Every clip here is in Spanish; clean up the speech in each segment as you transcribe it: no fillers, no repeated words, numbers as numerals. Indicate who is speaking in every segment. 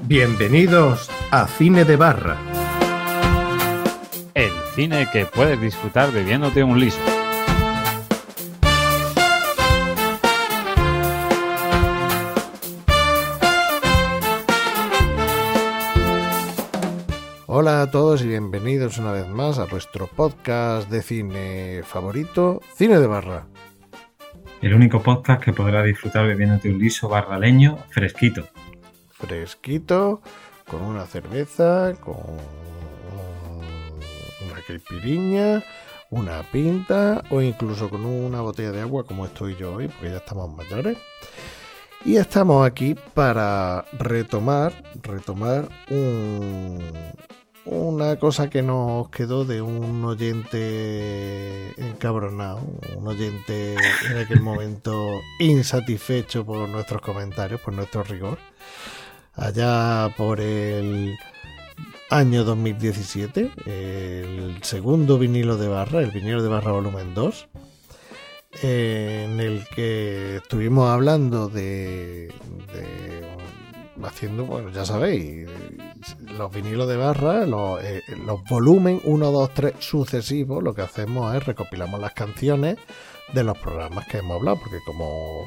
Speaker 1: Bienvenidos a Cine de Barra.
Speaker 2: El cine que puedes disfrutar bebiéndote un liso.
Speaker 1: Hola a todos y bienvenidos una vez más a vuestro podcast de cine favorito, Cine de Barra.
Speaker 3: El único podcast que podrás disfrutar bebiéndote un liso barraleño fresquito.
Speaker 1: Fresquito, con una cerveza, con una caipiriña, una pinta o incluso con una botella de agua como estoy yo hoy, porque ya estamos mayores. Y estamos aquí para retomar una cosa que nos quedó de un oyente encabronado, un oyente en aquel momento insatisfecho por nuestros comentarios, por nuestro rigor. Allá por el año 2017, el segundo vinilo de Barra, el vinilo de Barra volumen 2, en el que estuvimos hablando de haciendo, bueno, ya sabéis, los vinilos de Barra, los volumen 1, 2, 3 sucesivos. Lo que hacemos es recopilamos las canciones de los programas que hemos hablado, porque como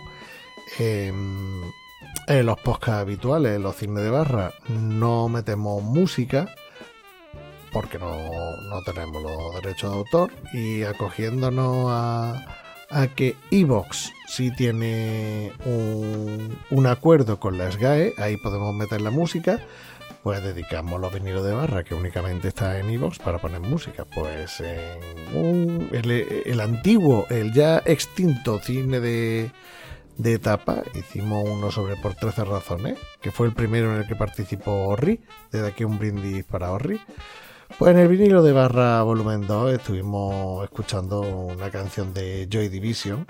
Speaker 1: en los podcasts habituales, en los cines de Barra, no metemos música porque no tenemos los derechos de autor, y acogiéndonos a que iVoox sí tiene un acuerdo con la SGAE, ahí podemos meter la música, pues dedicamos los vinilos de Barra, que únicamente está en iVoox, para poner música. Pues en el antiguo, el ya extinto cine de etapa, hicimos uno sobre Por 13 razones, que fue el primero en el que participó Orri. Desde aquí un brindis para Orri. Pues en el vinilo de Barra volumen 2 estuvimos escuchando una canción de Joy Division,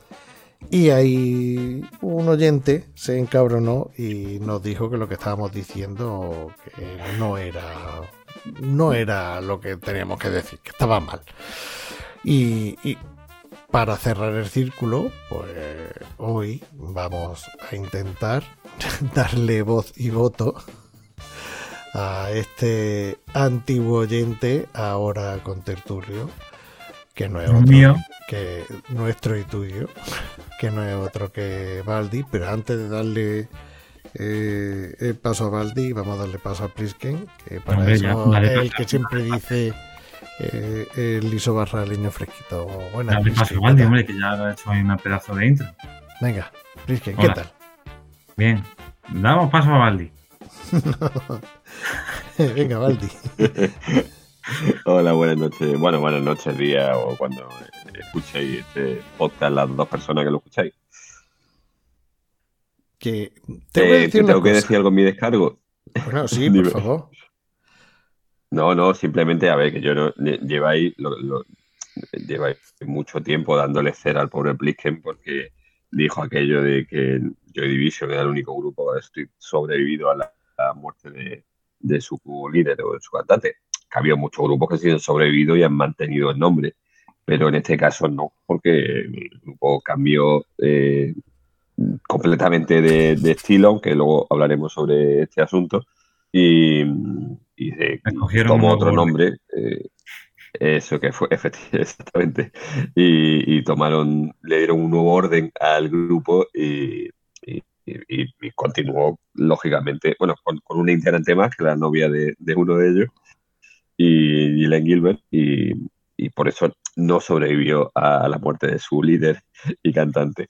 Speaker 1: y ahí un oyente se encabronó y nos dijo que lo que estábamos diciendo que no era lo que teníamos que decir, que estaba mal. Y para cerrar el círculo, pues hoy vamos a intentar darle voz y voto a este antiguo oyente, ahora contertulio, que no es otro
Speaker 3: mío,
Speaker 1: que nuestro y tuyo, que no es otro que Baldi. Pero antes de darle el paso a Baldi, vamos a darle paso a Plisken, que para
Speaker 3: hombre,
Speaker 1: eso
Speaker 3: ya,
Speaker 1: es el que siempre dice el liso barraleño fresquito. Buenas,
Speaker 3: dale paso a Valdi, hombre, que ya lo he hecho ahí una pedazo de intro.
Speaker 1: Venga, Plisken, ¿qué
Speaker 3: Hola.
Speaker 1: tal?
Speaker 3: Bien, damos paso a Valdi.
Speaker 1: Venga, Baldi.
Speaker 4: Hola, buenas noches. Bueno, buenas noches, día, o cuando escuchéis este podcast, las dos personas que lo escucháis.
Speaker 1: Que tengo
Speaker 4: que decir algo en mi descargo.
Speaker 1: Bueno, sí, por favor.
Speaker 4: No, simplemente, a ver, que yo no lleváis mucho tiempo dándole cera al pobre Plisken, porque dijo aquello de que Joy Division era el único grupo que sobrevivido a la muerte de su líder o de su cantante. Que había muchos grupos que sí han sobrevivido y han mantenido el nombre, pero en este caso no, porque el grupo cambió completamente de estilo, aunque luego hablaremos sobre este asunto, y tomó otro nombre, eso que fue exactamente, y le dieron un nuevo orden al grupo y continuó, lógicamente, bueno, con una integrante más, que era la novia de uno de ellos, y Gillian Gilbert, y por eso no sobrevivió a la muerte de su líder y cantante.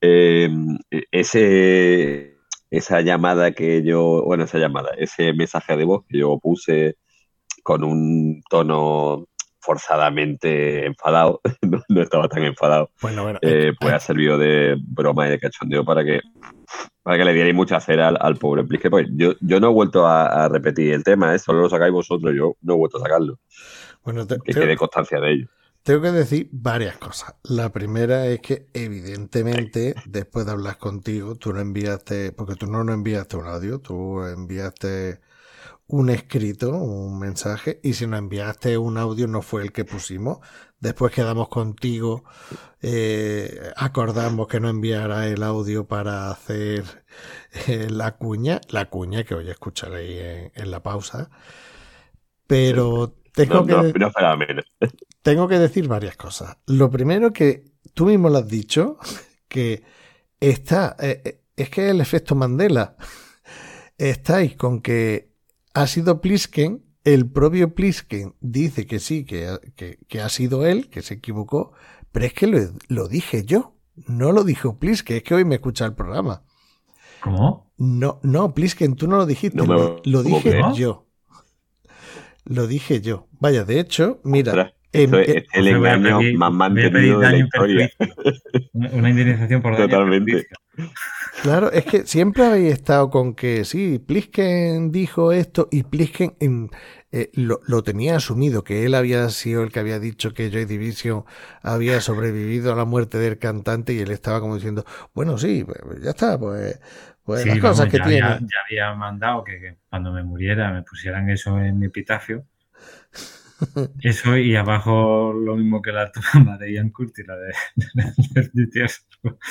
Speaker 4: Ese mensaje de voz que yo puse con un tono forzadamente enfadado, no estaba tan enfadado,
Speaker 1: Bueno,
Speaker 4: pues ha servido de broma y de cachondeo para que le dierais mucha cera al pobre Plisken. Pues yo no he vuelto a repetir el tema, solo lo sacáis vosotros, yo no he vuelto a sacarlo.
Speaker 1: Bueno,
Speaker 4: que quede constancia de ello.
Speaker 1: Tengo que decir varias cosas. La primera es que, evidentemente, después de hablar contigo, tú no enviaste, porque tú no enviaste un audio, tú enviaste un escrito, un mensaje, y si nos enviaste un audio no fue el que pusimos. Después quedamos contigo, acordamos que no enviara el audio para hacer la cuña que hoy escucharéis en la pausa. Pero tengo tengo que decir varias cosas. Lo primero, que tú mismo lo has dicho, que es que es el efecto Mandela. Estáis con que ha sido Plisken, el propio Plisken dice que sí, que ha sido él, que se equivocó, pero es que lo dije yo, no lo dijo Plisken, es que hoy me escucha el programa.
Speaker 3: ¿Cómo?
Speaker 1: No, Plisken, tú no lo dijiste, lo dije yo. Lo dije yo. Vaya, de hecho, mira...
Speaker 4: Esto es el engaño más mantenido de la historia.
Speaker 3: Una indemnización por daño.
Speaker 4: Totalmente.
Speaker 1: Claro, es que siempre habéis estado con que sí, Plisken dijo esto, y Plisken lo tenía asumido, que él había sido el que había dicho que Joy Division había sobrevivido a la muerte del cantante, y él estaba como diciendo, bueno, sí, pues ya está, pues sí, las cosas que tiene.
Speaker 3: Ya había mandado que cuando me muriera me pusieran eso en mi epitafio. Eso, y abajo lo mismo que la trama de Ian Curtis, la de Tiesto.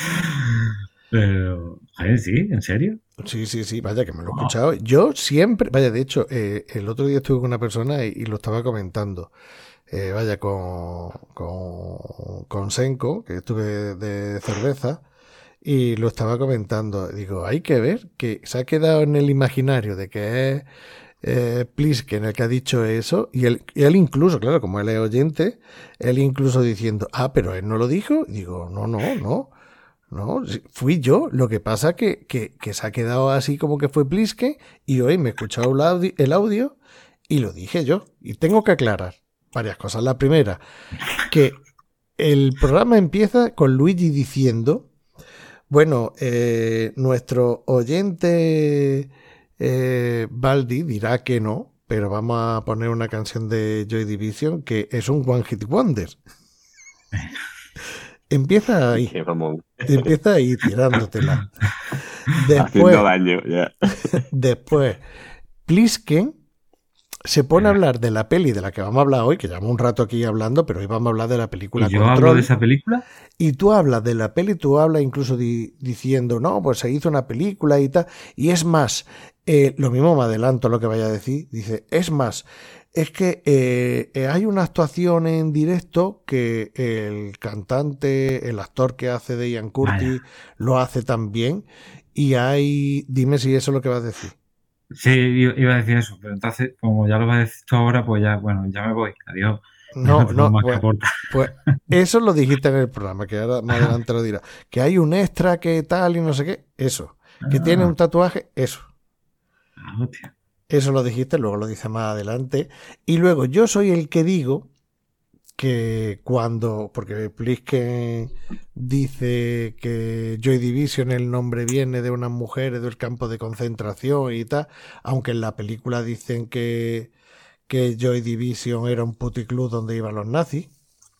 Speaker 3: Pero, sí, ¿en serio?
Speaker 1: Sí, vaya, que me lo he escuchado. Yo siempre, vaya, de hecho, el otro día estuve con una persona y lo estaba comentando. Vaya, con Senko, que estuve de cerveza, y lo estaba comentando. Digo, hay que ver que se ha quedado en el imaginario de que es Plisken el que ha dicho eso, y él incluso, claro, como él es oyente, él incluso diciendo, pero él no lo dijo. Y digo, no, fui yo. Lo que pasa que se ha quedado así como que fue Plisken, y hoy me he escuchado el audio y lo dije yo. Y tengo que aclarar varias cosas. La primera, que el programa empieza con Luigi diciendo, bueno, nuestro oyente Baldi dirá que no, pero vamos a poner una canción de Joy Division que es un One Hit Wonder. Empieza ahí tirándotela.
Speaker 4: Haciendo daño, ya.
Speaker 1: Después, Plisken se pone a hablar de la peli de la que vamos a hablar hoy, que llevamos un rato aquí hablando, pero hoy vamos a hablar de la película
Speaker 3: ¿Y yo
Speaker 1: Control.
Speaker 3: hablo de esa película?
Speaker 1: Y tú hablas de la peli, tú hablas incluso diciendo, no, pues se hizo una película y tal. Y es más, lo mismo me adelanto lo que vaya a decir, dice, es más, es que hay una actuación en directo que el cantante, el actor que hace de Ian Curtis, lo hace tan bien, y dime si eso es lo que vas a decir.
Speaker 3: Sí, iba a decir eso, pero entonces, como ya lo vas a decir tú ahora, pues ya me voy, adiós.
Speaker 1: No, pues eso lo dijiste en el programa, que ahora más adelante lo dirá. Que hay un extra que tal y no sé qué, eso. Que tiene un tatuaje, eso.
Speaker 3: Hostia.
Speaker 1: Eso lo dijiste, luego lo dice más adelante. Y luego yo soy el que digo que porque Plisken dice que Joy Division, el nombre viene de unas mujeres del campo de concentración y tal, aunque en la película dicen que Joy Division era un puticlub donde iban los nazis.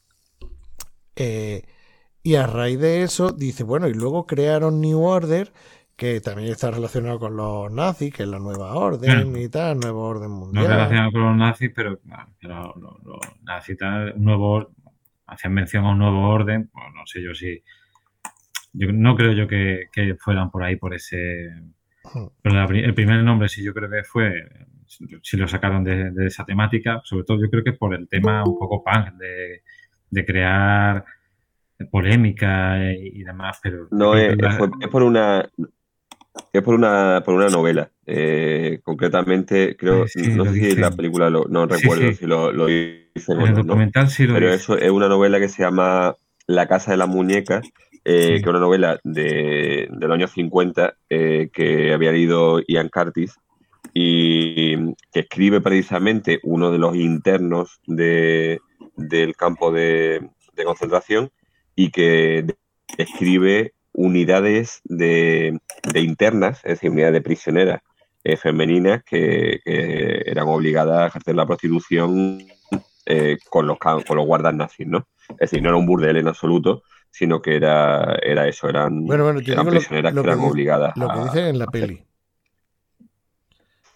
Speaker 1: Y a raíz de eso dice, bueno, y luego crearon New Order, que también está relacionado con los nazis, que es la nueva orden y tal, nuevo orden mundial.
Speaker 3: No relacionado con los nazis, pero los nazis hacían mención a un nuevo orden, pues no sé yo si... Yo no creo yo que fueran por ahí, por ese... Pero el primer nombre sí yo creo que fue... Si lo sacaron de esa temática, sobre todo yo creo que por el tema un poco punk, de crear polémica y demás, pero...
Speaker 4: No, es por una... Es por una novela. Concretamente, creo, no sé si la película, no recuerdo si lo hice
Speaker 3: en el documental, ¿no? Sí lo
Speaker 4: pero eso es una novela que se llama La Casa de las Muñecas, que es una novela de los años 50 que había leído Ian Curtis, y que escribe precisamente uno de los internos del campo de concentración, y que escribe unidades de internas, es decir, unidades de prisioneras femeninas que eran obligadas a ejercer la prostitución con los guardas nazis, ¿no? Es decir, no era un burdel en absoluto, sino que era eso, eran prisioneras que eran obligadas
Speaker 1: lo que dicen en la peli.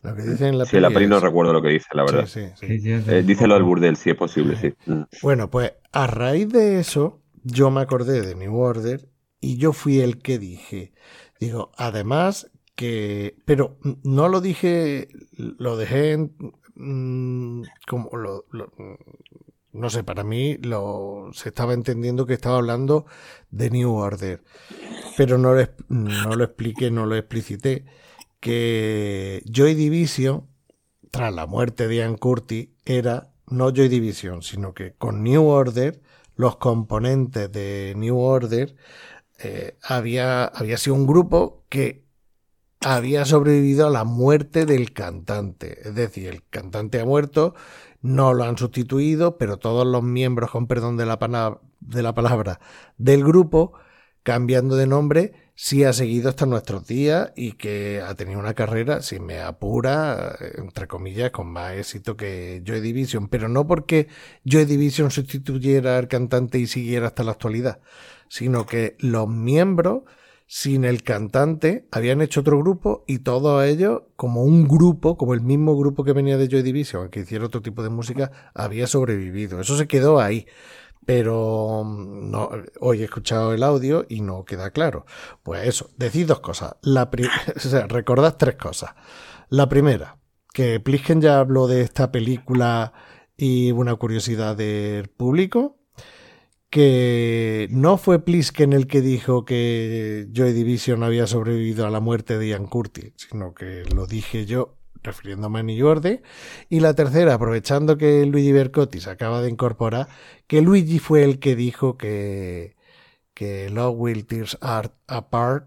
Speaker 1: Lo que dicen en la
Speaker 4: Sí, en la peli no
Speaker 1: es...
Speaker 4: recuerdo lo que dice, la verdad.
Speaker 1: Sí, sí, sí.
Speaker 3: Sí, yo tampoco.
Speaker 4: Díselo al burdel, si es posible, sí.
Speaker 1: Bueno, pues a raíz de eso, yo me acordé de New Order y yo fui el que dije, digo, además que, pero no lo dije, lo dejé como no sé, para mí se estaba entendiendo que estaba hablando de New Order, pero no lo expliqué, no lo explicité, que Joy Division, tras la muerte de Ian Curtis, era no Joy Division, sino que con New Order, los componentes de New Order, había sido un grupo que había sobrevivido a la muerte del cantante. Es decir, el cantante ha muerto, no lo han sustituido, pero todos los miembros, con perdón de la palabra, del grupo, cambiando de nombre, sí ha seguido hasta nuestros días y que ha tenido una carrera, si me apura, entre comillas, con más éxito que Joy Division, pero no porque Joy Division sustituyera al cantante y siguiera hasta la actualidad, sino que los miembros, sin el cantante, habían hecho otro grupo y todos ellos, como un grupo, como el mismo grupo que venía de Joy Division, que hiciera otro tipo de música, había sobrevivido. Eso se quedó ahí. Pero no, hoy he escuchado el audio y no queda claro. Pues eso, decid dos cosas. O sea, recordad tres cosas. La primera, que Plisken ya habló de esta película y una curiosidad del público, que no fue Plisken el que dijo que Joy Division había sobrevivido a la muerte de Ian Curtis, sino que lo dije yo refiriéndome a New Order. Y la tercera, aprovechando que Luigi Bercotti se acaba de incorporar, que Luigi fue el que dijo que Love Will Tears Apart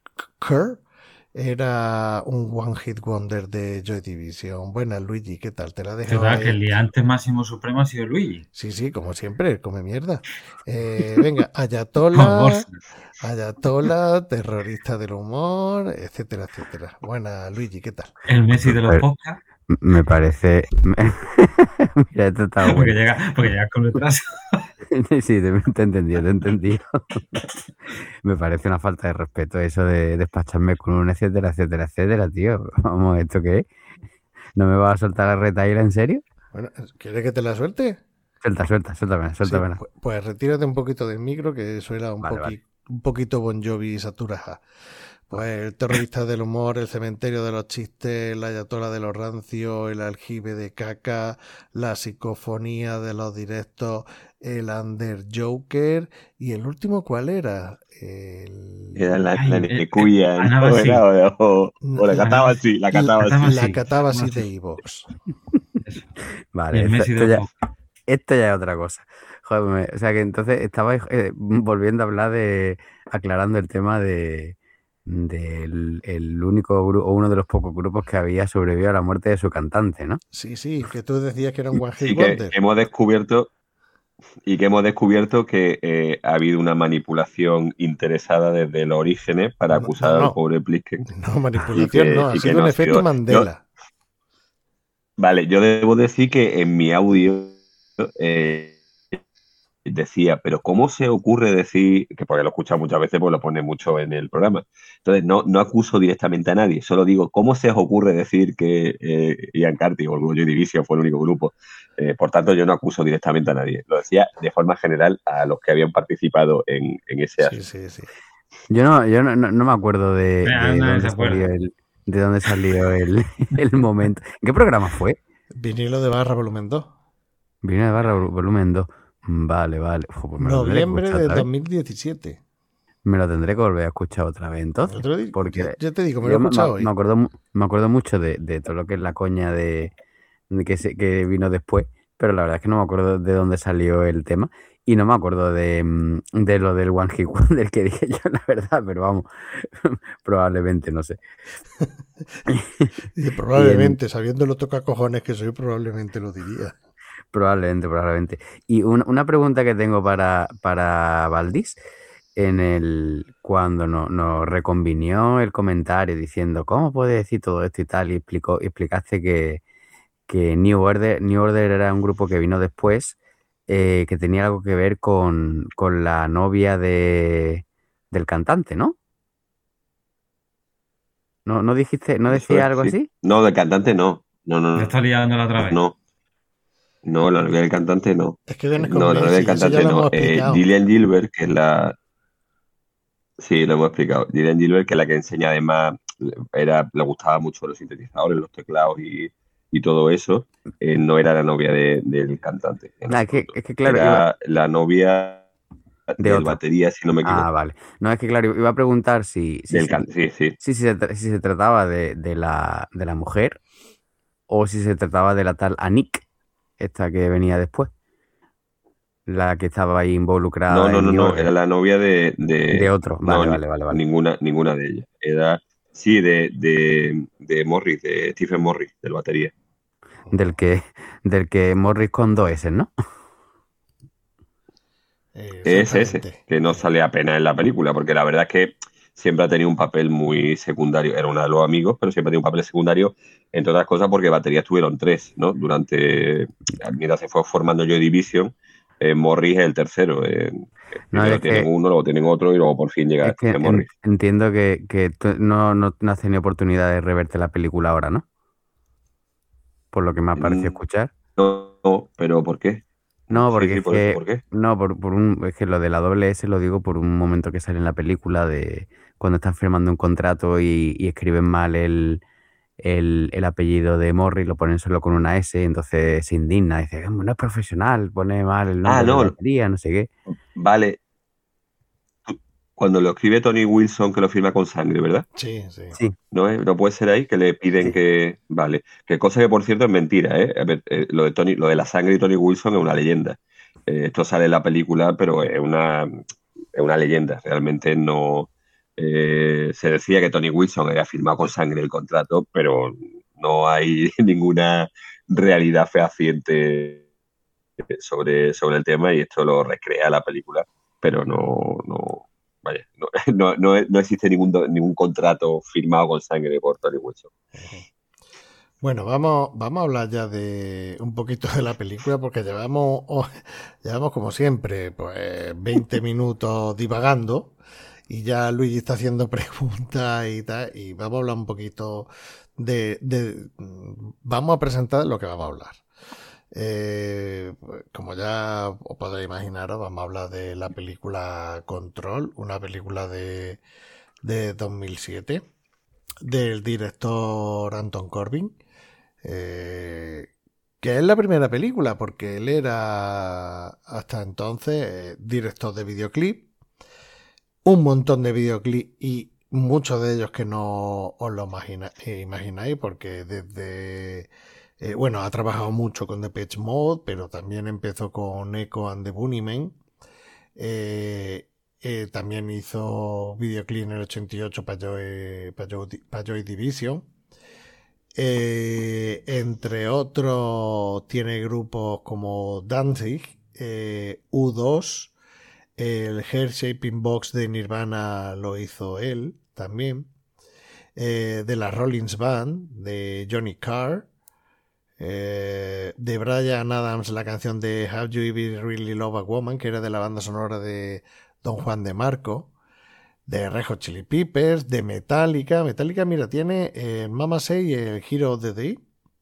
Speaker 1: era un One Hit Wonder de Joy Division. Buenas, Luigi, ¿qué tal? ¿Te la dejo
Speaker 3: ¿Verdad
Speaker 1: ahí?
Speaker 3: que el liante máximo supremo ha sido Luigi?
Speaker 1: Sí, sí, como siempre, come mierda. Venga, Ayatollah, terrorista del humor, etcétera, etcétera. Buena, Luigi, ¿qué tal?
Speaker 3: El Messi de los
Speaker 5: Pero-
Speaker 3: podcasts.
Speaker 5: Me parece. Mira, esto está
Speaker 3: Porque
Speaker 5: bueno.
Speaker 3: llegas con retraso.
Speaker 5: Sí, te he entendido, te he entendido. Me parece una falta de respeto eso de despacharme con un etcétera, etcétera, etcétera, tío. Vamos, ¿esto qué es? ¿No me vas a soltar la retaíla en serio?
Speaker 1: Bueno, ¿quieres que te la suelte?
Speaker 5: Suéltamela.
Speaker 1: Sí, pues retírate un poquito del micro que suena
Speaker 5: Vale.
Speaker 1: un poquito Bon Jovi Saturaja. Pues el terrorista del humor, el cementerio de los chistes, la ayatola de los rancios, el aljibe de caca, la psicofonía de los directos, el under joker y el último, ¿cuál era?
Speaker 4: Era la
Speaker 3: Ay,
Speaker 4: Necuya,
Speaker 3: Anaba
Speaker 4: ¿no?
Speaker 3: así.
Speaker 4: Era, o la cataba así, la cataba así.
Speaker 1: La
Speaker 3: Sí,
Speaker 1: cataba así
Speaker 3: sí.
Speaker 1: de iVox.
Speaker 3: Eso. Y
Speaker 5: Vale,
Speaker 3: el Messi de los podcasts.
Speaker 5: esto ya es otra cosa. Joder, o sea que entonces estabais volviendo a hablar aclarando el tema del el único grupo, o uno de los pocos grupos que había sobrevivido a la muerte de su cantante, ¿no?
Speaker 1: Sí, que tú decías que era un One
Speaker 4: Sí,
Speaker 1: Hit
Speaker 4: que
Speaker 1: Wonder.
Speaker 4: hemos descubierto que ha habido una manipulación interesada desde los orígenes para acusar al pobre Plisken.
Speaker 1: No, manipulación, no, ha
Speaker 4: y que
Speaker 1: sido un efecto Mandela.
Speaker 4: Yo debo decir que en mi audio decía, pero ¿cómo se ocurre decir, que porque lo he escuchado muchas veces, pues lo pone mucho en el programa? Entonces, no acuso directamente a nadie, solo digo, ¿cómo se os ocurre decir que Ian Curtis o el Joy Division fue el único grupo? Por tanto, yo no acuso directamente a nadie. Lo decía de forma general a los que habían participado en ese asunto.
Speaker 5: Sí. Yo no me acuerdo de dónde salió el momento. ¿En qué programa fue?
Speaker 1: Vinilo de barra volumen 2.
Speaker 5: Vinilo de barra volumen 2. Vale.
Speaker 1: Pues noviembre de 2017.
Speaker 5: Me lo tendré que volver a escuchar otra vez entonces. Porque
Speaker 1: ya te digo, me lo he escuchado hoy.
Speaker 5: Me acuerdo mucho de todo lo que es la coña de que vino después, pero la verdad es que no me acuerdo de dónde salió el tema y no me acuerdo de lo del One Hit Wonder que dije yo, la verdad, pero vamos, probablemente, no sé.
Speaker 1: Probablemente, sabiendo lo tocacojones que soy, probablemente lo diría.
Speaker 5: Probablemente. Y una pregunta que tengo para Valdís, cuando nos reconvinió el comentario diciendo ¿cómo puede decir todo esto y tal? Y explicaste que New Order era un grupo que vino después, que tenía algo que ver con la novia del cantante, ¿no? ¿No dijiste, no
Speaker 4: Eso
Speaker 5: decía
Speaker 4: es,
Speaker 5: algo
Speaker 4: sí.
Speaker 5: así?
Speaker 4: No, del cantante no. No, no,
Speaker 3: ¿Me
Speaker 4: no.
Speaker 3: está liando la otra vez?
Speaker 4: No, no, la novia del cantante no.
Speaker 1: Es que vienes con
Speaker 4: No, la novia del
Speaker 1: Messi, eso ya
Speaker 4: cantante
Speaker 1: lo hemos
Speaker 4: no.
Speaker 1: explicado.
Speaker 4: Gillian Gilbert, que es la... Sí, lo hemos explicado. Gillian Gilbert, que es la que enseña además, le gustaba mucho los sintetizadores, los teclados y todo eso. No era la novia del cantante en
Speaker 5: Ah,
Speaker 4: absoluto.
Speaker 5: es que claro,
Speaker 4: Era la novia
Speaker 5: de
Speaker 4: del
Speaker 5: otro.
Speaker 4: batería, si no me equivoco.
Speaker 5: Ah, vale. No, es que claro, iba a preguntar si
Speaker 4: Sí, sí.
Speaker 5: si se trataba de la mujer o si se trataba de la tal Anik, esta que venía después, la que estaba ahí involucrada en
Speaker 4: No. Era
Speaker 5: Dior,
Speaker 4: la novia
Speaker 5: de otro.
Speaker 4: no,
Speaker 5: Vale.
Speaker 4: ninguna de ellas. Era, sí, de Morris, de Stephen Morris, del batería.
Speaker 5: Del que Morris con 2 S, ¿no?
Speaker 4: Es ese,
Speaker 1: Exactamente.
Speaker 4: que no sale apenas en la película, porque la verdad es que siempre ha tenido un papel muy secundario. Era uno de los amigos, pero siempre ha tenido un papel secundario, entre otras cosas, porque baterías tuvieron 3, ¿no? Mientras se fue formando Joy Division, Morris es el tercero.
Speaker 5: No,
Speaker 4: Primero tienen uno, luego tienen otro y luego por fin llega
Speaker 5: es que
Speaker 4: Stephen Morris.
Speaker 5: entiendo que tú no has tenido oportunidad de reverte la película ahora, ¿no? Por lo que me ha parecido escuchar.
Speaker 4: No, pero ¿por qué?
Speaker 5: No, porque
Speaker 4: Sí,
Speaker 5: es
Speaker 4: por eso,
Speaker 5: que,
Speaker 4: ¿por qué?
Speaker 5: no, es que lo de la doble S lo digo por un momento que sale en la película de cuando están firmando un contrato y escriben mal el apellido de Morris, lo ponen solo con una S, entonces se indigna, dice, no es profesional, pone mal el nombre de la
Speaker 4: No,
Speaker 5: batería, no sé qué.
Speaker 4: vale. Cuando lo escribe Tony Wilson, que lo firma con sangre, ¿verdad?
Speaker 1: Sí.
Speaker 5: Sí,
Speaker 4: No puede ser ahí que le piden
Speaker 5: Sí.
Speaker 4: que. Vale. Que cosa que por cierto es mentira, ¿eh? A ver, lo de la sangre de Tony Wilson es una leyenda. Esto sale en la película, pero es una leyenda. Realmente no. Se decía que Tony Wilson había firmado con sangre el contrato, pero no hay ninguna realidad fehaciente sobre el tema y esto lo recrea la película, pero vaya, no existe ningún contrato firmado con sangre por Tony Wilson.
Speaker 1: Bueno, vamos a hablar ya de un poquito de la película porque llevamos como siempre, pues 20 minutos divagando y ya Luigi está haciendo preguntas y tal, y vamos a hablar un poquito vamos a presentar lo que vamos a hablar. Como ya os podréis imaginar, vamos a hablar de la película Control, una película de 2007 del director Anton Corbijn, que es la primera película porque él era hasta entonces director de videoclip, un montón de videoclip y muchos de ellos que no os lo imagináis porque desde ha trabajado mucho con Depeche Mode, pero también empezó con Echo and the Bunnymen. También hizo videoclip en el 88 para Joy Division. Entre otros, tiene grupos como Danzig, U2, el Hair Shaping Box de Nirvana lo hizo él también. De la Rollins Band, de Johnny Carr. De Bryan Adams, la canción de Have You Ever Really Loved a Woman, que era de la banda sonora de Don Juan de Marco, de Red Hot Chili Peppers, de Metallica. Metallica, mira, tiene el Mama Say y el Hero of the Day.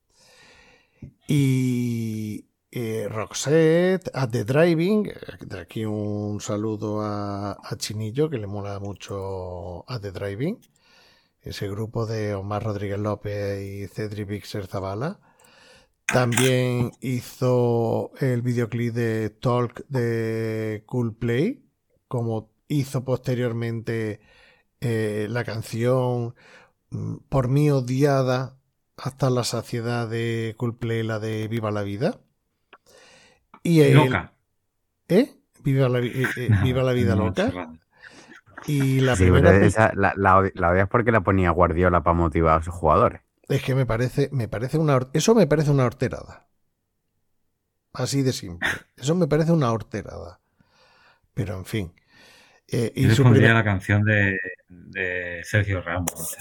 Speaker 1: Y Roxette, At the Driving. De aquí un saludo a Chinillo, que le mola mucho At the Driving. Ese grupo de Omar Rodríguez López y Cedric Bixer Zavala. También hizo el videoclip de Talk de Coldplay, como hizo posteriormente la canción Por mí odiada hasta la saciedad de Coldplay, la de Viva la Vida. Y
Speaker 3: Loca.
Speaker 1: Viva la vida loca. Y la
Speaker 5: sí,
Speaker 1: primera
Speaker 5: pero esa, la odias porque la ponía Guardiola para motivar a sus jugadores.
Speaker 1: Es que me parece eso me parece una horterada. Así de simple. Eso me parece una horterada. Pero en fin.
Speaker 3: Yo les pondría la canción de Sergio Ramos.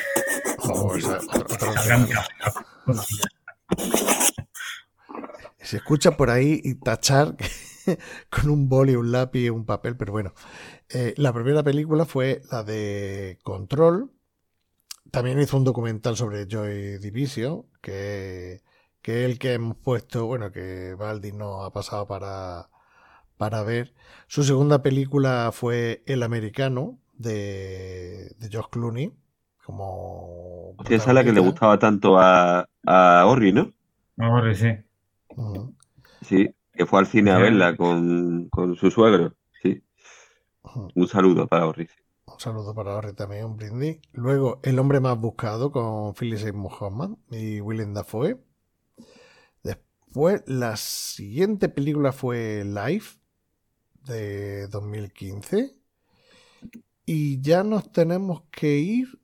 Speaker 1: Se escucha por ahí y tachar con un boli, un lápiz y un papel, pero bueno. La primera película fue la de Control. también hizo un documental sobre Joy Division, que es el que hemos puesto, bueno, que Baldi nos ha pasado para ver. Su segunda película fue El Americano, de George Clooney, como
Speaker 4: Hostia, esa es la que le
Speaker 1: protagonista.
Speaker 4: gustaba tanto a Orri, ¿no?
Speaker 3: Ahora sí.
Speaker 1: Ujú,
Speaker 4: Sí, que fue al cine a
Speaker 3: Ya.
Speaker 4: verla con su suegro. Sí,
Speaker 1: ujú.
Speaker 4: un saludo para Orri.
Speaker 1: Un saludo para Orri también, un brindis. Luego, El hombre más buscado, con Philip Seymour Hoffman y Willem Dafoe. Después, la siguiente película fue Life, de 2015. Y ya nos tenemos que ir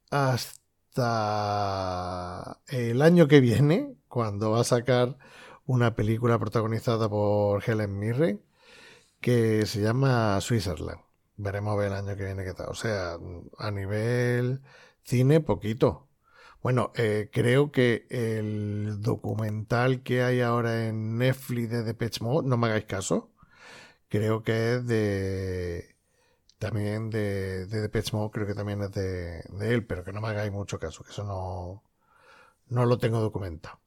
Speaker 1: hasta el año que viene, cuando va a sacar una película protagonizada por Helen Mirren, que se llama Switzerland. Veremos a ver el año que viene qué tal. O sea, a nivel cine, poquito. Bueno, creo que el documental que hay ahora en Netflix de Depeche Mode, no me hagáis caso, creo que es también de Depeche Mode, creo que también es de él, pero que no me hagáis mucho caso, que eso no lo tengo documentado.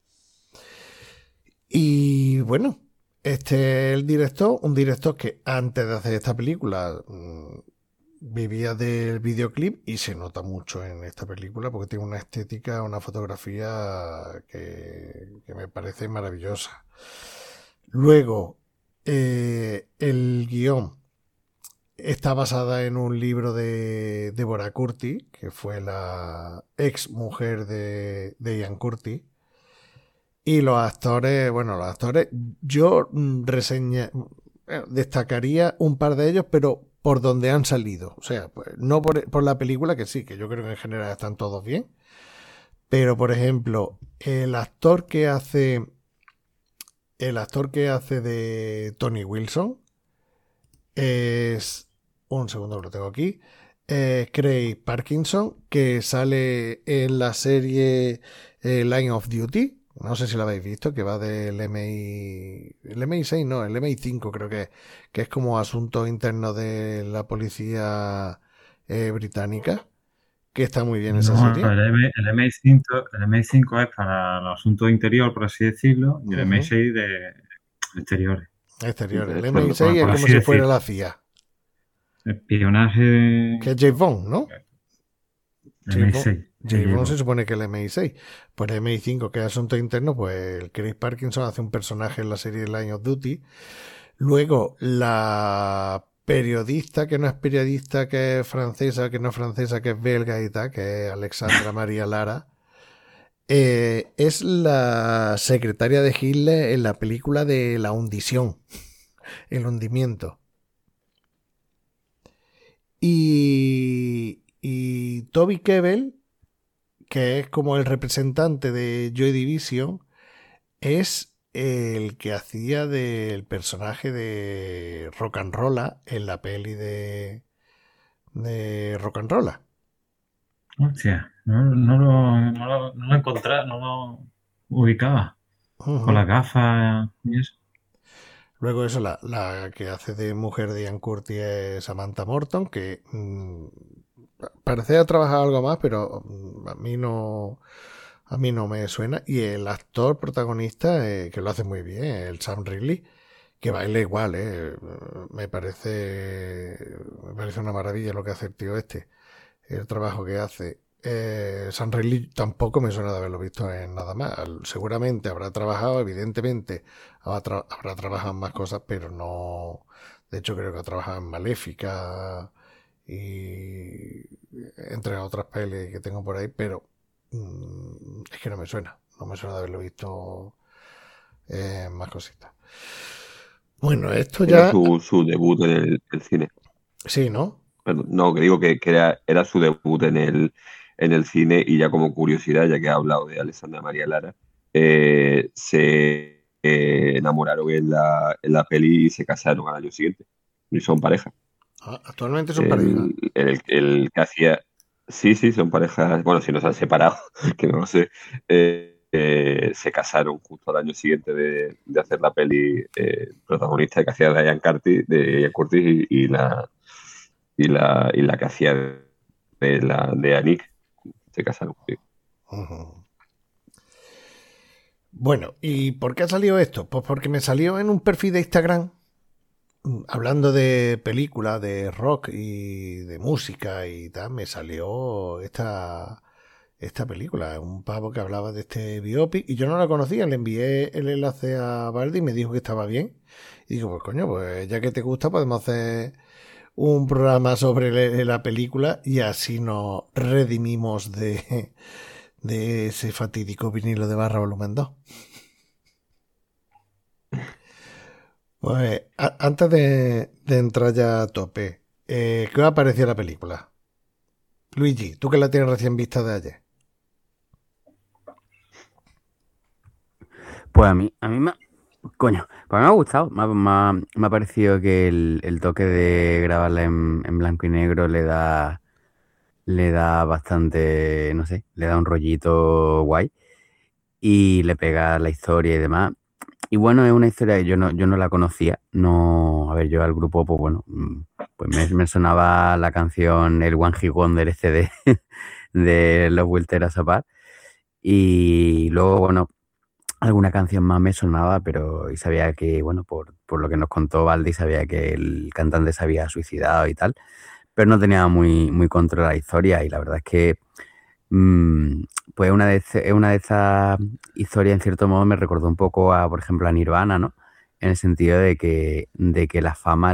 Speaker 1: Y bueno, este es el director, un director que antes de hacer esta película vivía del videoclip y se nota mucho en esta película porque tiene una estética, una fotografía que me parece maravillosa. Luego, el guión está basada en un libro de Deborah Curtis, que fue la ex mujer de Ian Curtis. Y los actores, yo destacaría un par de ellos, pero por donde han salido. O sea, pues, no por la película, que sí, que yo creo que en general están todos bien. Pero, por ejemplo, el actor que hace de Tony Wilson es, un segundo que lo tengo aquí, Craig Parkinson, que sale en la serie Line of Duty. No sé si lo habéis visto, que va del MI... El MI6 no, el MI5 creo que es como asunto interno de la policía británica, que está muy bien esa
Speaker 3: No,
Speaker 1: serie.
Speaker 3: el MI5 es para el asunto interior, por así decirlo, y el
Speaker 1: Ujú.
Speaker 3: MI6 de exteriores.
Speaker 1: Exterior. El
Speaker 4: Intelectual.
Speaker 1: MI6 es
Speaker 3: Por
Speaker 1: como
Speaker 3: así
Speaker 1: si fuera
Speaker 3: decir.
Speaker 1: la CIA,
Speaker 3: Espionaje.
Speaker 1: que es James Bond, ¿no?
Speaker 3: El
Speaker 1: James Bond,
Speaker 3: MI6.
Speaker 1: James Bond se supone que el MI6. Pues el MI5, que es asunto interno, pues el Craig Parkinson hace un personaje en la serie Line of Duty. Luego, la periodista, que no es periodista, que es francesa, que no es francesa, que es belga y tal, que es Alexandra María Lara, es la secretaria de Hitler en la película de La Hundición, el hundimiento. Y Toby Kebbell, que es como el representante de Joy Division, es el que hacía del personaje de Rock and Rolla en la peli de Rock and Rolla.
Speaker 3: Hostia, no lo encontraba, no lo ubicaba. Con las gafas y eso.
Speaker 1: Luego eso, la que hace de mujer de Ian Curtis es Samantha Morton, que parece ha trabajado algo más, pero a mí no me suena. Y el actor protagonista, que lo hace muy bien, el Sam Ridley, que baila igual, me parece una maravilla lo que hace el tío este, el trabajo que hace. Sam Ridley tampoco me suena de haberlo visto en nada más. Seguramente habrá trabajado, evidentemente habrá trabajado en más cosas, pero no. De hecho, creo que ha trabajado en Maléfica y entre otras pelis que tengo por ahí, pero es que no me suena. No me suena de haberlo visto en más cositas. Bueno, esto
Speaker 4: Era
Speaker 1: ya.
Speaker 4: su debut en el cine.
Speaker 1: Sí, ¿no?
Speaker 4: Perdón, no, que digo que era su debut en el cine y ya como curiosidad, ya que he hablado de Alessandra María Lara, se enamoraron en la peli y se casaron al año siguiente. Y son pareja.
Speaker 1: Actualmente son pareja.
Speaker 4: El que hacía... Sí, son parejas. Bueno, si no se han separado, que no lo sé. Se casaron justo al año siguiente de hacer la peli protagonista que hacía de Ian Curtis y la que hacía de Anik, se casaron. Sí.
Speaker 1: Ujú. Bueno, ¿y por qué ha salido esto? Pues porque me salió en un perfil de Instagram hablando de películas, de rock y de música y tal. Me salió esta película, un pavo que hablaba de este biopic y yo no la conocía, le envié el enlace a Baldi y me dijo que estaba bien. Y digo, pues coño, pues ya que te gusta podemos hacer un programa sobre la película y así nos redimimos de ese fatídico vinilo de barra volumen 2. Pues antes de entrar ya a tope, ¿qué os ha parecido la película? Luigi, tú que la tienes recién vista de ayer.
Speaker 5: Pues a mí coño, pues me ha gustado. Me ha parecido que el toque de grabarla en blanco y negro le da bastante, no sé, le da un rollito guay y le pega la historia y demás. Y bueno, es una historia que yo no la conocía. No, a ver, yo al grupo, pues bueno, pues me sonaba la canción El One Hit Wonder este de los Wilter a Zapar. Y luego, bueno, alguna canción más me sonaba, pero y sabía que, bueno, por lo que nos contó Baldi, sabía que el cantante se había suicidado y tal, pero no tenía muy controlada la historia y la verdad es que mm, pues es una de esas historias, en cierto modo, me recordó un poco a, por ejemplo, a Nirvana, ¿no? En el sentido de que la fama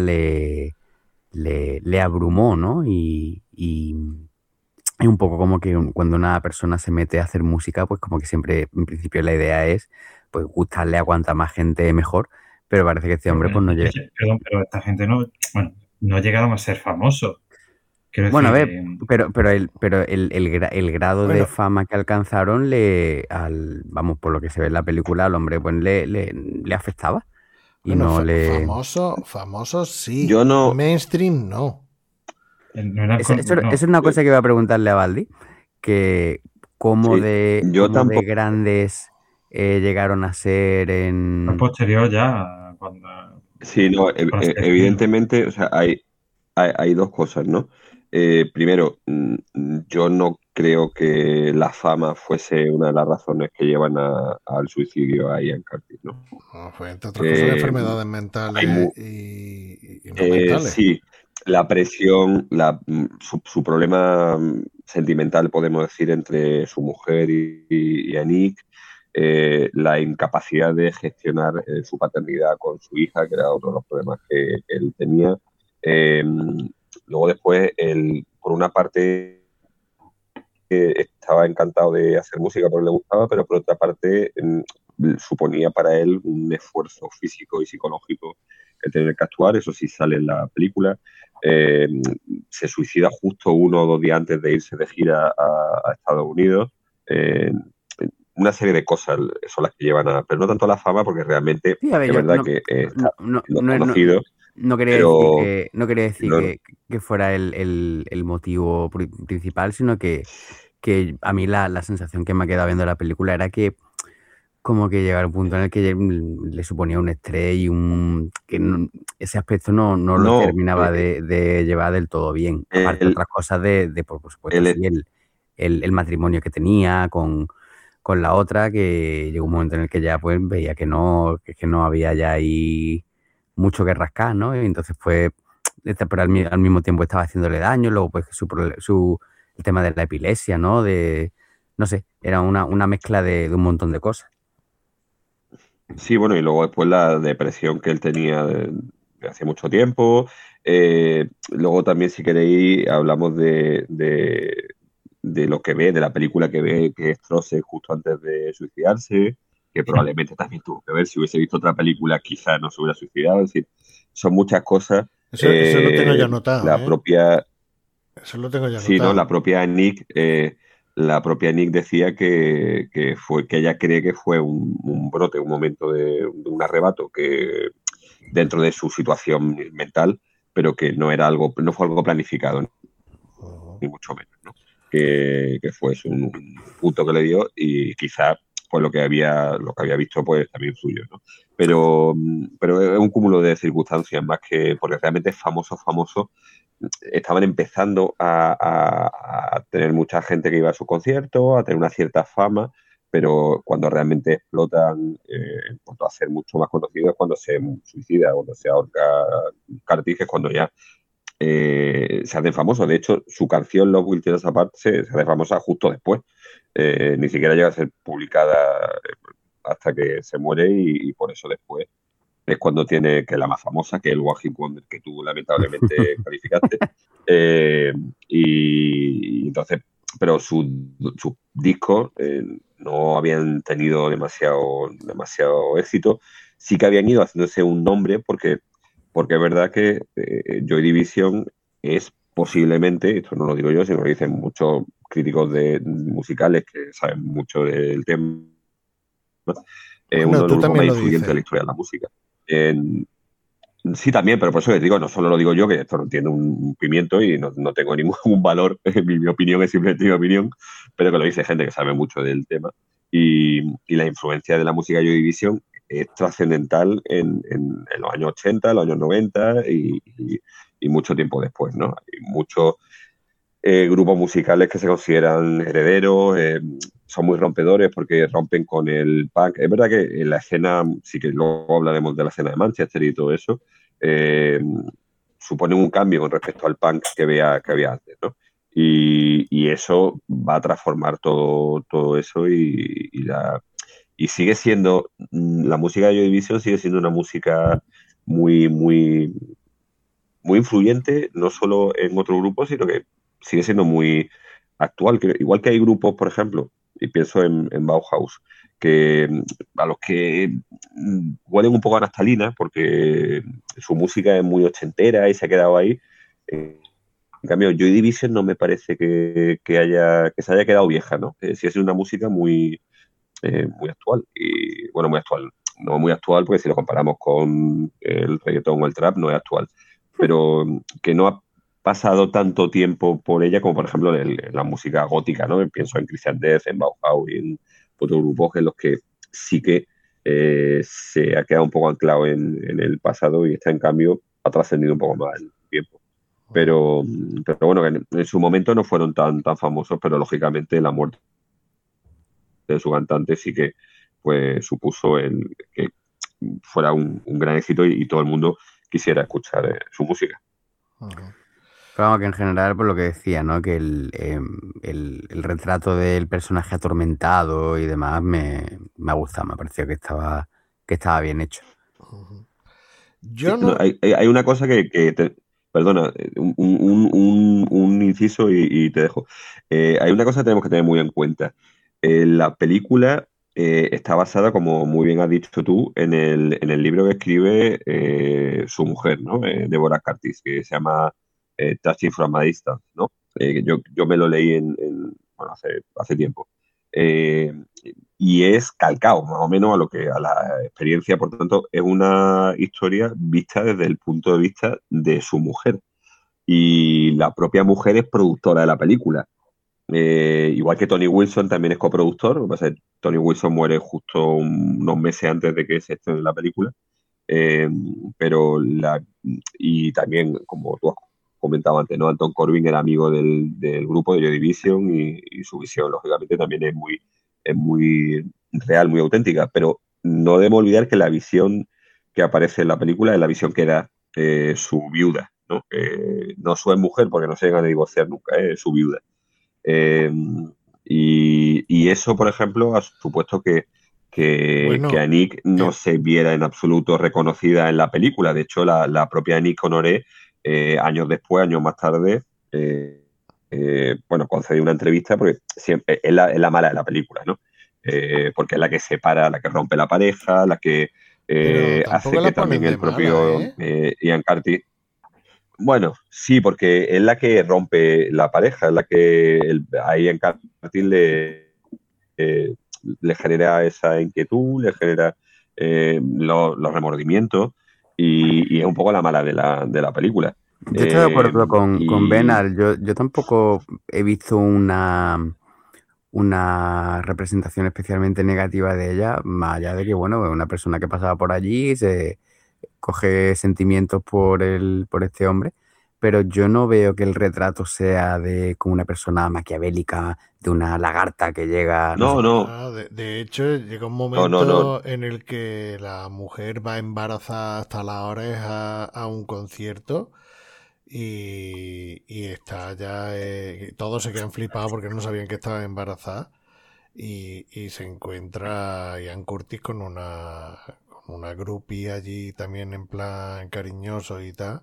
Speaker 5: le abrumó, ¿no? Y es un poco como que cuando una persona se mete a hacer música, pues como que siempre, en principio, la idea es pues gustarle a cuanta más gente mejor, pero parece que este hombre pues no llega.
Speaker 3: Perdón, pero esta gente no llegaron a ser famosos. Quiero
Speaker 5: Bueno, a
Speaker 3: decir,
Speaker 5: ver, pero el grado de
Speaker 1: Bueno.
Speaker 5: fama que alcanzaron, vamos, por lo que se ve en la película, al hombre pues le afectaba. Y
Speaker 1: Bueno,
Speaker 5: no le...
Speaker 1: famosos sí,
Speaker 4: Yo no,
Speaker 1: mainstream no.
Speaker 3: no eran
Speaker 5: Eso es una cosa que iba a preguntarle a Baldi, que cómo
Speaker 4: sí, yo
Speaker 5: cómo de
Speaker 4: tampoco.
Speaker 5: grandes llegaron a ser
Speaker 3: fue
Speaker 5: en...
Speaker 3: posterior ya cuando
Speaker 4: Sí, no,
Speaker 3: para ser
Speaker 4: evidentemente, o sea, hay dos cosas, ¿no? Primero, yo no creo que la fama fuese una de las razones que llevan al suicidio a Ian Curtis, ¿no?
Speaker 1: No, fue entre otras cosas enfermedades
Speaker 4: Hay
Speaker 1: mentales y no mentales.
Speaker 4: sí, la presión, su problema sentimental, podemos decir, entre su mujer y Anik, la incapacidad de gestionar su paternidad con su hija, que era otro de los problemas que él tenía. Luego después, por una parte, estaba encantado de hacer música porque le gustaba, pero por otra parte suponía para él un esfuerzo físico y psicológico el tener que actuar, eso sí sale en la película. Se suicida justo 1 o 2 días antes de irse de gira a Estados Unidos. Una serie de cosas son las que llevan pero no tanto la fama, porque realmente
Speaker 5: Sí, a ver,
Speaker 4: es
Speaker 5: yo
Speaker 4: verdad que está
Speaker 5: no,
Speaker 4: conocido,
Speaker 5: no quería
Speaker 4: pero
Speaker 5: decir
Speaker 4: no,
Speaker 5: que fuera el motivo principal, sino que a mí la sensación que me ha quedado viendo la película era que como que llegaba un punto en el que le suponía un estrés y ese aspecto no lo
Speaker 4: no,
Speaker 5: terminaba de llevar del todo bien. Aparte de otras cosas por supuesto,
Speaker 4: el,
Speaker 5: sí, el matrimonio que tenía con la otra, que llegó un momento en el que ya pues veía que no había ya ahí mucho que rascar, ¿no? Y entonces pues, pero al mismo tiempo estaba haciéndole daño, luego pues el tema de la epilepsia, ¿no? No sé, era una mezcla de un montón de cosas.
Speaker 4: Sí, bueno, y luego después la depresión que él tenía de hace mucho tiempo. Luego también, si queréis, hablamos de lo que ve, de la película que ve, que es Troce justo antes de suicidarse, que probablemente también tuvo que ver. Si hubiese visto otra película, quizás no se hubiera suicidado. Es decir, son muchas cosas.
Speaker 1: Eso lo tengo ya anotado.
Speaker 4: La propia...
Speaker 1: Eso lo tengo ya
Speaker 4: Sí, ¿no?
Speaker 1: anotado.
Speaker 4: La propia Nick decía que ella cree que fue un brote, un momento de un arrebato que dentro de su situación mental, pero que no fue algo planificado, ni mucho menos, ¿no? Que fue un punto que le dio y quizá pues lo que había visto pues también suyo, ¿no? Pero es un cúmulo de circunstancias más que porque realmente famoso estaban empezando a tener mucha gente que iba a sus conciertos, a tener una cierta fama, pero cuando realmente explotan en cuanto a ser mucho más conocidos es cuando se suicida, cuando se ahorca Curtis, que es cuando ya se hacen famosos. De hecho, su canción Love Will Tear Us Apart se hace famosa justo después. Ni siquiera llega a ser publicada hasta que se muere y por eso después es cuando tiene, que es la más famosa, que es el One Hit Wonder que tú lamentablemente calificaste. Y entonces, pero sus discos no habían tenido demasiado éxito. Sí que habían ido haciéndose un nombre porque es verdad que Joy Division es posiblemente, esto no lo digo yo, sino lo dicen muchos críticos musicales que saben mucho del tema, uno de los grupos más influyentes de la historia de la música. Sí, también, pero por eso les digo, no solo lo digo yo, que esto no tiene un pimiento y no tengo ningún valor, mi opinión es simplemente mi opinión, pero que lo dice gente que sabe mucho del tema. Y la influencia de la música Joy Division es trascendental en los años 80, los años 90 y mucho tiempo después, ¿no? Hay muchos grupos musicales que se consideran herederos, son muy rompedores porque rompen con el punk. Es verdad que en la escena, sí que luego hablaremos de la escena de Manchester y todo eso, suponen un cambio con respecto al punk que había antes, ¿no? Y eso va a transformar todo eso y sigue siendo, la música de Joy Division sigue siendo una música muy, muy, muy influyente, no solo en otros grupos, sino que sigue siendo muy actual. Igual que hay grupos, por ejemplo, y pienso en Bauhaus, que a los que huelen un poco a naftalina, porque su música es muy ochentera y se ha quedado ahí. En cambio, Joy Division no me parece que se haya quedado vieja, ¿no? Sí es una música muy actual. Y bueno, muy actual. No muy actual, porque si lo comparamos con el reggaetón o el trap, no es actual. Pero que no ha pasado tanto tiempo por ella como, por ejemplo, en la música gótica, ¿no? Pienso en Christian Death, en Bauhaus y en otros grupos en los que sí que se ha quedado un poco anclado en el pasado y está, en cambio, ha trascendido un poco más el tiempo. Pero bueno, que en su momento no fueron tan famosos, pero lógicamente la muerte de su cantante sí que pues supuso que fuera un gran éxito y todo el mundo quisiera escuchar su música.
Speaker 5: Pero vamos, que en general, por lo que decía, ¿no? Que el retrato del personaje atormentado y demás me ha gustado, me ha parecido que estaba bien hecho.
Speaker 1: Yo no...
Speaker 4: Hay una cosa perdona, un inciso y te dejo. Hay una cosa que tenemos que tener muy en cuenta. La película está basada, como muy bien has dicho tú, en el libro que escribe su mujer, ¿no? Deborah Curtis, que se llama Touching from a Distance, ¿no? Yo me lo leí bueno, hace tiempo. Y es calcado, más o menos, a la experiencia. Por tanto, es una historia vista desde el punto de vista de su mujer. Y la propia mujer es productora de la película. Igual que Tony Wilson también es coproductor. Lo que pasa es que Tony Wilson muere justo unos meses antes de que se estrene la película. Y también, como tú has comentado antes, ¿no? Anton Corbijn era amigo del grupo de Joy Division y su visión, lógicamente, también es muy real, muy auténtica. Pero no debemos olvidar que la visión que aparece en la película es la visión que da su viuda, ¿no? No su mujer, porque no se llegan a divorciar nunca, es su viuda. Y eso, por ejemplo, ha supuesto que Annick no se viera en absoluto reconocida en la película. De hecho, la propia Annick Honoré, años más tarde, concedió una entrevista porque siempre es la mala de la película, ¿no? Porque es la que separa, la que rompe la pareja, la que hace que también el propio Ian Curtis... Bueno, sí, porque es la que rompe la pareja, es la que a Ian Curtis le genera esa inquietud, le genera los remordimientos y es un poco la mala de la película.
Speaker 5: Yo estoy de acuerdo con Bernard. Yo tampoco he visto una representación especialmente negativa de ella, más allá de que, bueno, es una persona que pasaba por allí, se coge sentimientos por este hombre, pero yo no veo que el retrato sea de como una persona maquiavélica, de una lagarta que llega, no sé.
Speaker 4: No.
Speaker 1: De hecho, llega un momento
Speaker 4: No.
Speaker 1: en el que la mujer va embarazada hasta las orejas a un concierto y está ya... todos se quedan flipados porque no sabían que estaba embarazada y se encuentra Ian Curtis con una groupie allí también en plan cariñoso y tal.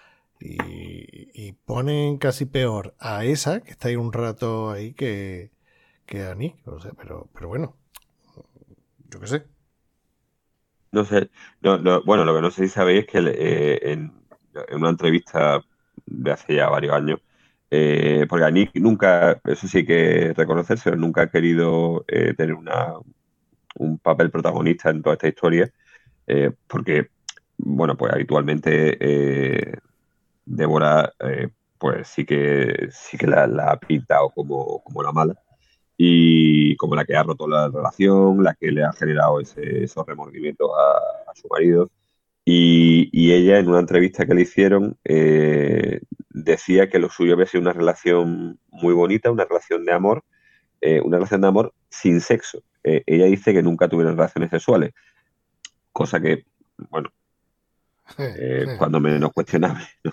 Speaker 1: Y ponen casi peor a esa, que está ahí un rato ahí, que a Nick. O sea, pero bueno, yo qué sé.
Speaker 4: No sé. Bueno, lo que no sé si sabéis es que en una entrevista de hace ya varios años, porque a Nick nunca, eso sí hay que reconocerse, nunca ha querido tener un papel protagonista en toda esta historia, porque, bueno, pues habitualmente Débora, pues sí que la ha pintado como la mala y como la que ha roto la relación, la que le ha generado esos remordimientos a su marido. Y ella, en una entrevista que le hicieron, decía que lo suyo había sido una relación muy bonita, una relación de amor sin sexo. Ella dice que nunca tuvieron relaciones sexuales, cosa que, bueno, cuando menos cuestionable, ¿no?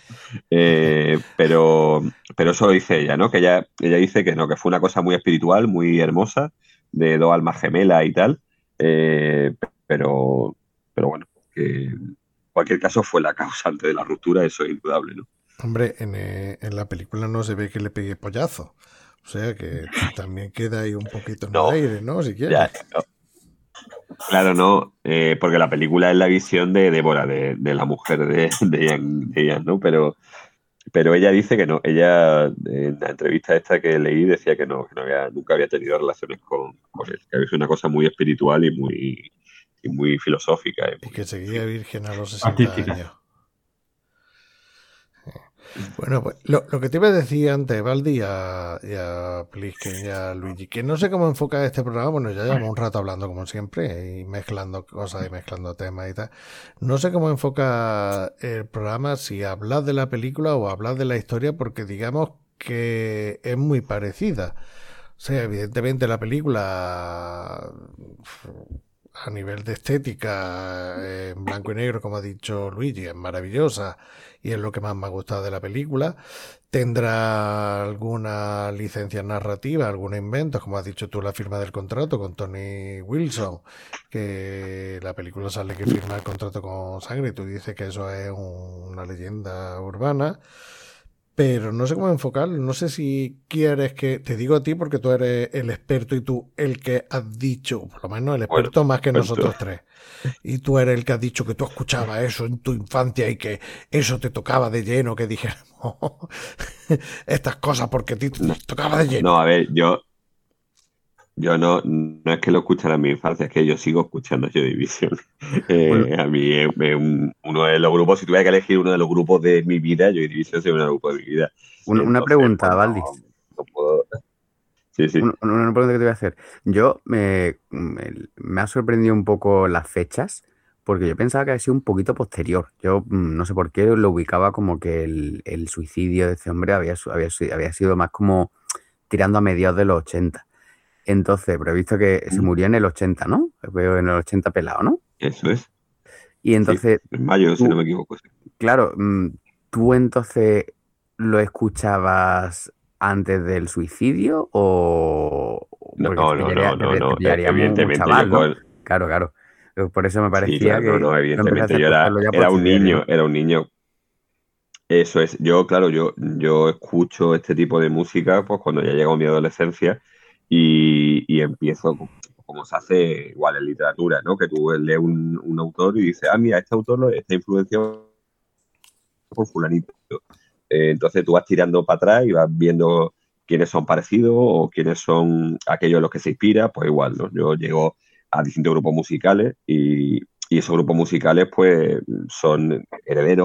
Speaker 4: Pero eso dice ella, ¿no? Que ella dice que no, que fue una cosa muy espiritual, muy hermosa, de dos almas gemelas y tal, eh, pero, pero bueno, que en cualquier caso fue la causante de la ruptura, eso es indudable, ¿no?
Speaker 1: Hombre, en la película no se ve que le pegue pollazo. O sea que también queda ahí un poquito en el
Speaker 4: No,
Speaker 1: aire, ¿no? Si quieres.
Speaker 4: ya, no. Claro, no, porque la película es la visión de Débora, de la mujer de Ian, ¿no? Pero ella dice que no. Ella, en la entrevista esta que leí, decía que nunca había tenido relaciones con él. Que es una cosa muy espiritual y muy filosófica.
Speaker 1: Y que seguía virgen a los 60
Speaker 3: Artística.
Speaker 1: años. Bueno, pues lo que te iba a decir antes, Valdi, y a Plisken y a Luigi, que no sé cómo enfocar este programa. Bueno, ya llevamos un rato hablando como siempre y mezclando cosas y mezclando temas y tal. No sé cómo enfocar el programa, si hablar de la película o hablar de la historia, porque digamos que es muy parecida. O sea, evidentemente la película a nivel de estética, en blanco y negro, como ha dicho Luigi, es maravillosa y es lo que más me ha gustado de la película. Tendrá alguna licencia narrativa, algunos inventos, como has dicho tú, la firma del contrato con Tony Wilson, que la película sale que firma el contrato con sangre y tú dices que eso es una leyenda urbana. Pero no sé cómo enfocarlo. No sé si quieres que... Te digo a ti porque tú eres el experto y tú el que has dicho, por lo menos el
Speaker 4: Bueno,
Speaker 1: experto más que
Speaker 4: pues
Speaker 1: nosotros tres. Y tú eres el que has dicho que tú escuchabas eso en tu infancia y que eso te tocaba de lleno, que dijéramos estas cosas porque a ti te tocaba de lleno.
Speaker 4: no, a ver, yo no es que lo escuchara en mi infancia, es que yo sigo escuchando Joy Division.
Speaker 5: Bueno.
Speaker 4: A mí es uno de los grupos, si tuviera que elegir uno de los grupos de mi vida, Joy Division es uno de los grupos de mi vida.
Speaker 5: Una
Speaker 4: Entonces,
Speaker 5: pregunta,
Speaker 4: pues
Speaker 5: Valdi.
Speaker 4: no puedo. Sí.
Speaker 5: Una pregunta que te voy a hacer. Me ha sorprendido un poco las fechas, porque yo pensaba que había sido un poquito posterior. Yo no sé por qué lo ubicaba como que el suicidio de este hombre había sido más como tirando a mediados de los 80. Entonces, pero he visto que se murió en el 80, ¿no? Veo en el 80 pelado, ¿no?
Speaker 4: Eso es.
Speaker 5: Y entonces,
Speaker 4: Sí, en mayo, si no me equivoco. Sí.
Speaker 5: claro, ¿tú entonces lo escuchabas antes del suicidio o...? Porque te pillaría muy
Speaker 4: Evidentemente,
Speaker 5: chaval, ¿no? Claro. Por eso me
Speaker 4: Sí,
Speaker 5: parecía
Speaker 4: claro,
Speaker 5: que
Speaker 4: no,
Speaker 5: lo
Speaker 4: evidentemente.
Speaker 5: empezaste a
Speaker 4: Yo era,
Speaker 5: escucharlo ya
Speaker 4: era un
Speaker 5: posterior,
Speaker 4: niño,
Speaker 5: ¿no?
Speaker 4: era un niño. Eso es. Yo escucho este tipo de música pues cuando ya llega mi adolescencia y empiezo, como se hace igual en literatura, ¿no? Que tú lees un autor y dices, mira, este autor está influenciado por fulanito. Entonces tú vas tirando para atrás y vas viendo quiénes son parecidos o quiénes son aquellos en los que se inspira, pues igual, ¿no? Yo llego a distintos grupos musicales y esos grupos musicales pues son herederos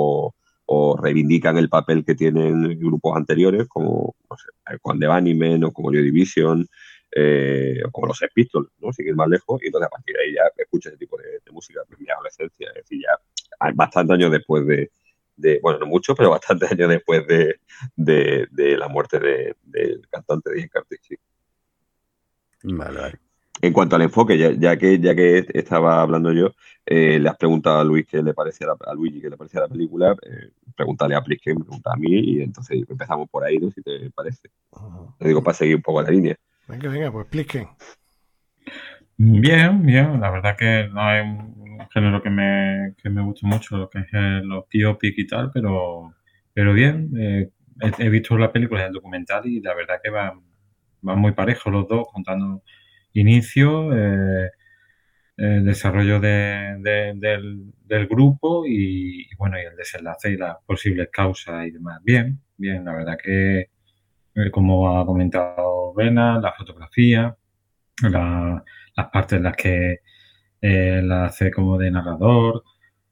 Speaker 4: o reivindican el papel que tienen grupos anteriores como, no sé, Conde Bunnymen o como Joy Division o como los Sex Pistols, ¿no? Sin ir más lejos, y entonces a partir de ahí ya escucho ese tipo de música en mi adolescencia, es decir, ya hay bastantes años después bueno, no mucho, pero bastantes años después de la muerte del cantante de Ian Curtis, sí.
Speaker 5: Vale.
Speaker 4: En cuanto al enfoque, ya que estaba hablando yo, le has preguntado a Luigi qué le parecía la película, pregúntale a Plis que me pregunta a mí, y entonces empezamos por ahí, ¿no? Si te parece. Te digo, para seguir un poco la línea.
Speaker 1: Venga, pues expliquen.
Speaker 3: Bien, la verdad que no es un género que me guste mucho, lo que es los biopic y tal, pero bien. He visto la película y el documental y la verdad que van muy parejos los dos, contando inicio, el desarrollo del grupo y bueno, y el desenlace y las posibles causas y demás. Bien, la verdad que, como ha comentado Bena, la fotografía, las partes en las que la hace como de narrador,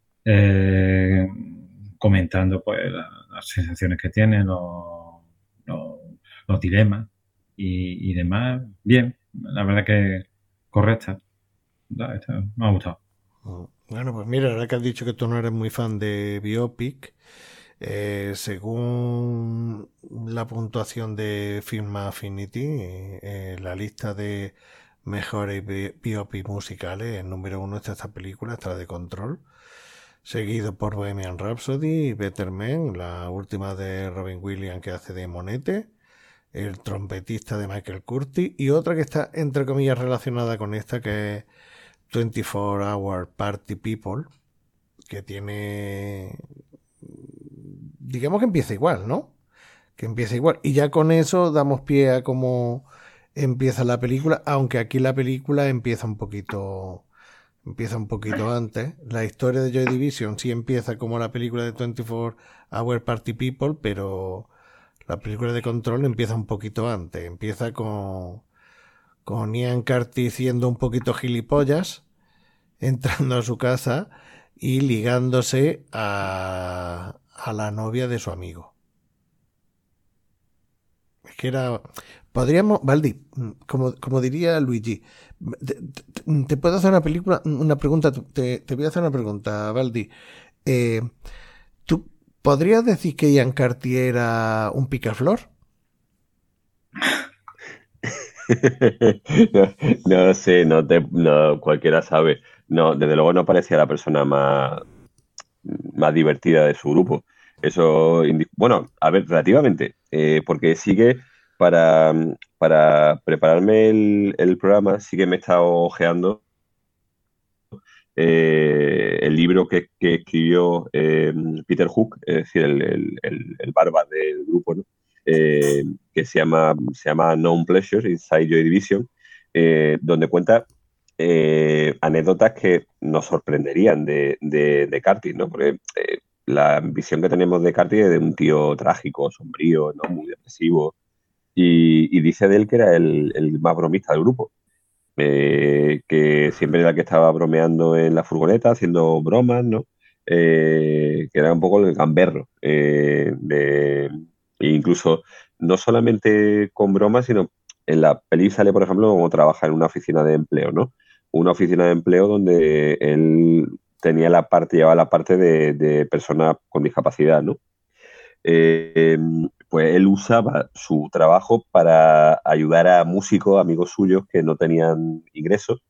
Speaker 3: comentando pues las sensaciones que tiene, los dilemas y demás. Bien, la verdad que correcta. Me ha gustado.
Speaker 1: Bueno, pues mira, ahora que has dicho que tú no eres muy fan de biopic, según la puntuación de Film Affinity, la lista de mejores biopic musicales, el número 1 está esta película, está de Control, seguido por Bohemian Rhapsody, Better Man, la última de Robin Williams que hace de Monete, el trompetista de Michael Curtis, y otra que está entre comillas relacionada con esta, que es 24 Hour Party People, que tiene, digamos que empieza igual, ¿no? Que empieza igual. Y ya con eso damos pie a cómo empieza la película, aunque aquí la película empieza un poquito antes. La historia de Joy Division sí empieza como la película de 24 Hour Party People, pero la película de Control empieza un poquito antes. Empieza con Ian Curtis siendo un poquito gilipollas, entrando a su casa y ligándose a la novia de su amigo. Es que era... Podríamos... Valdi, como diría Luigi, te puedo hacer una pregunta, te voy a hacer una pregunta, Valdi. ¿Tú podrías decir que Ian Curtis era un picaflor?
Speaker 4: No sé, cualquiera sabe. No, desde luego no parecía la persona más divertida de su grupo. Eso, bueno, a ver, relativamente, porque sigue para prepararme el programa, sí que me he estado ojeando el libro que escribió Peter Hook, es decir, el barba del grupo, ¿no? Que se llama Known Pleasures Inside Joy Division, donde cuenta anécdotas que nos sorprenderían de Curtis, ¿no? Porque la visión que tenemos de Curtis es de un tío trágico, sombrío, ¿no? Muy depresivo, y dice de él que era el más bromista del grupo. Que siempre era el que estaba bromeando en la furgoneta, haciendo bromas, ¿no? Que era un poco el gamberro. E incluso no solamente con bromas, sino en la peli sale, por ejemplo, como trabaja en una oficina de empleo, ¿no? Una oficina de empleo donde él llevaba la parte de personas con discapacidad, ¿no? Pues él usaba su trabajo para ayudar a músicos, amigos suyos que no tenían ingresos,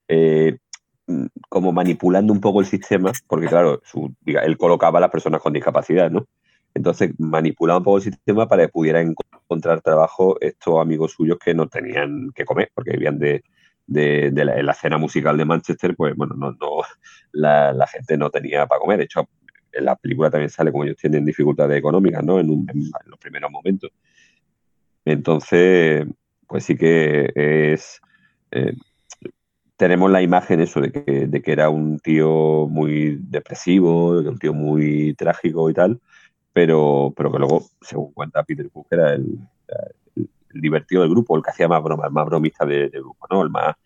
Speaker 4: como manipulando un poco el sistema, porque claro, él colocaba a las personas con discapacidad, ¿no? Entonces manipulaba un poco el sistema para que pudieran encontrar trabajo estos amigos suyos que no tenían que comer, porque vivían de la escena musical de Manchester, pues bueno, la gente no tenía para comer. De hecho, en la película también sale como ellos tienen dificultades económicas, ¿no? En los primeros momentos. Entonces, pues sí que es... tenemos la imagen eso de que era un tío muy depresivo, un tío muy trágico y tal, pero que luego, según cuenta Peter Cook, era el divertido del grupo, el que hacía más bromas, el más bromista del grupo, ¿no? El más...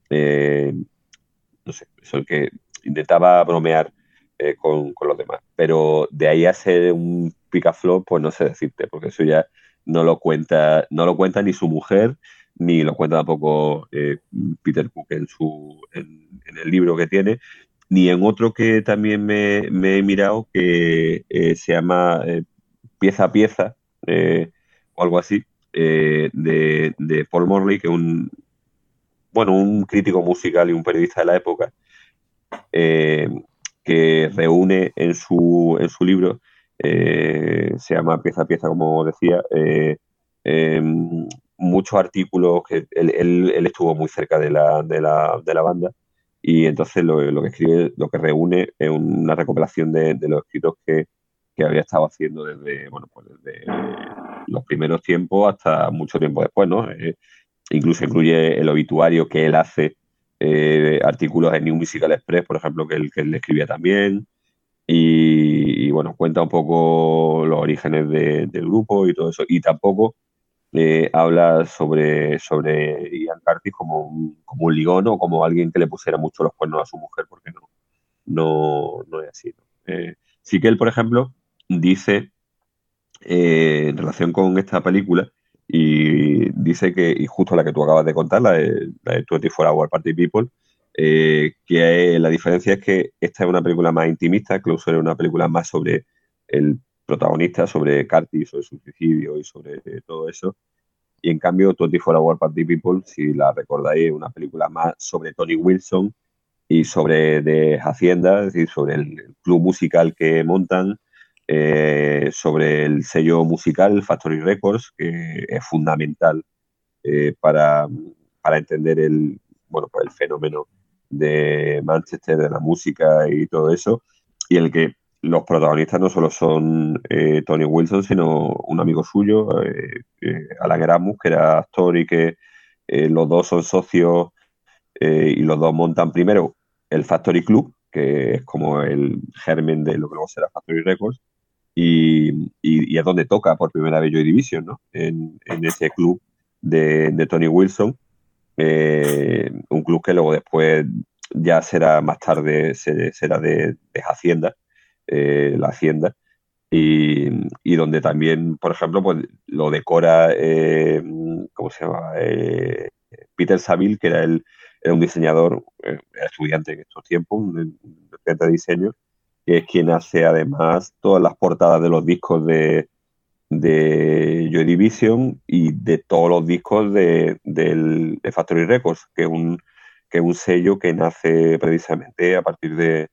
Speaker 4: no sé, es el que intentaba bromear con los demás. Pero de ahí a ser un picaflor, pues no sé decirte, porque eso ya no lo cuenta ni su mujer, ni lo cuenta tampoco Peter Cook en el libro que tiene. ni en otro que también me he mirado que se llama Pieza a Pieza, o algo así, de Paul Morley, que es un crítico musical y un periodista de la época, eh, que reúne en su libro, se llama Pieza a Pieza, como decía, eh, muchos artículos que él estuvo muy cerca de la banda, y entonces lo que escribe, lo que reúne es una recopilación de los escritos que había estado haciendo desde los primeros tiempos hasta mucho tiempo después, ¿no? Incluso incluye el obituario que él hace, artículos en New Musical Express, por ejemplo, que él escribía también, y bueno, cuenta un poco los orígenes del grupo y todo eso, y tampoco habla sobre Ian Curtis como un ligón o como alguien que le pusiera mucho los cuernos a su mujer, porque no es así, ¿no? Sí que él, por ejemplo, dice, en relación con esta película, y dice que, y justo la que tú acabas de contar, la de 24 Hour Party People, que la diferencia es que esta es una película más intimista, Closer es una película más sobre el protagonista, sobre Curtis, sobre su suicidio y sobre todo eso, y en cambio 24 Hour Party People, si la recordáis, es una película más sobre Tony Wilson y sobre de Hacienda, es decir, sobre el club musical que montan, sobre el sello musical Factory Records, que es fundamental, para entender el fenómeno de Manchester, de la música y todo eso, y en el que los protagonistas no solo son Tony Wilson, sino un amigo suyo, Alan Erasmus, que era actor, y que los dos son socios, y los dos montan primero el Factory Club, que es como el germen de lo que luego será Factory Records, y es donde toca por primera vez Joy Division, ¿no? En ese club de Tony Wilson, un club que luego después ya será más tarde, será de Hacienda, la Hacienda, y donde también, por ejemplo, pues lo decora, ¿cómo se llama? Peter Saville, que era un diseñador, era estudiante en estos tiempos, un estudiante de diseño, que es quien hace además todas las portadas de los discos de Joy Division y de todos los discos de Factory Records, que es un sello que nace precisamente a partir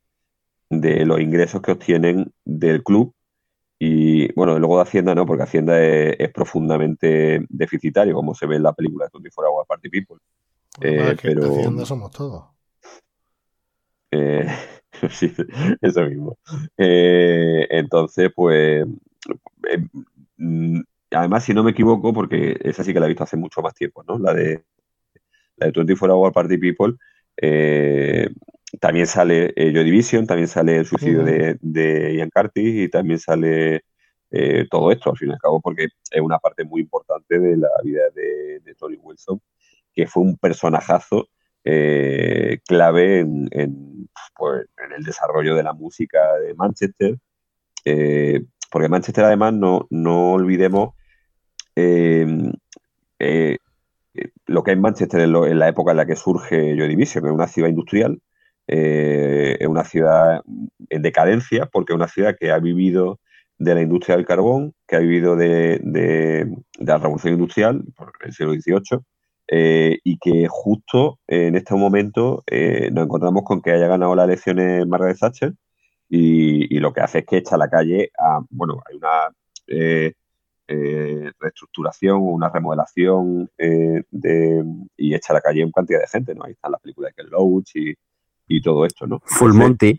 Speaker 4: de los ingresos que obtienen del club. Y bueno, luego de Hacienda no, porque Hacienda es profundamente deficitario, como se ve en la película de 24 Hour Party People.
Speaker 1: Es que
Speaker 4: Pero
Speaker 1: Hacienda somos todos.
Speaker 4: eh, sí, eso mismo. Entonces, pues, eh, mm, además, si no me equivoco, porque esa sí que la he visto hace mucho más tiempo, ¿no? La de 24 Hour Party People, eh, también sale Joy Division, también sale el suicidio
Speaker 1: Ujú.
Speaker 4: de Ian Curtis, y también sale todo esto, al fin y al cabo, porque es una parte muy importante de la vida de Tony Wilson, que fue un personajazo clave en el desarrollo de la música de Manchester, porque Manchester, además, no olvidemos eh, eh, lo que es Manchester en la época en la que surge Joy Division. Es una ciudad industrial, es una ciudad en decadencia, porque es una ciudad que ha vivido de la industria del carbón, que ha vivido de la revolución industrial por el siglo XVIII, y que justo en este momento nos encontramos con que haya ganado las elecciones Margaret Thatcher, y lo que hace es que echa a la calle hay una reestructuración, una remodelación, y echa a la calle una cantidad de gente, ¿no? Ahí están las películas de Ken Loach y todo esto, ¿no?
Speaker 5: Full
Speaker 4: Entonces,
Speaker 5: Monty.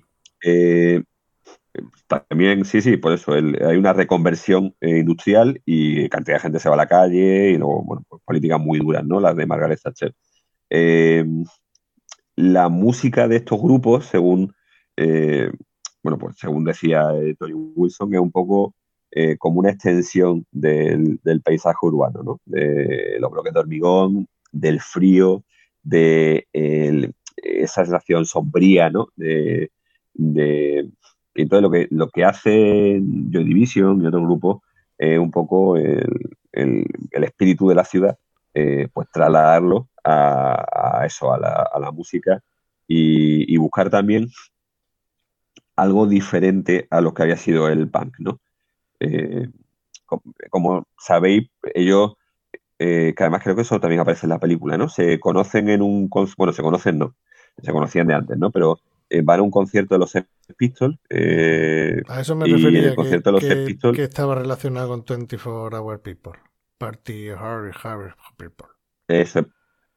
Speaker 4: también, sí, por eso hay una reconversión industrial, y cantidad de gente se va a la calle, y luego, bueno, pues políticas muy duras, ¿no? Las de Margaret Thatcher. Eh, la música de estos grupos, eh, pues según decía Tony Wilson, es un poco como una extensión del paisaje urbano, ¿no? De los bloques de hormigón, del frío, esa sensación sombría, ¿no? Entonces lo que hace Joy Division y otros grupos es un poco el espíritu de la ciudad, pues trasladarlo a eso, a la música, y buscar también algo diferente a lo que había sido el punk, ¿no? Eh, como sabéis, ellos, que además creo que eso también aparece en la película, ¿no? Se conocen bueno, se conocen no, se conocían de antes, ¿no? Pero van a un concierto de los Sex Pistols
Speaker 1: A eso me
Speaker 4: y en el
Speaker 1: refería,
Speaker 4: concierto de los Sex Pistols,
Speaker 1: que estaba relacionado con 24 Hour People. Party Harry People.
Speaker 4: eso,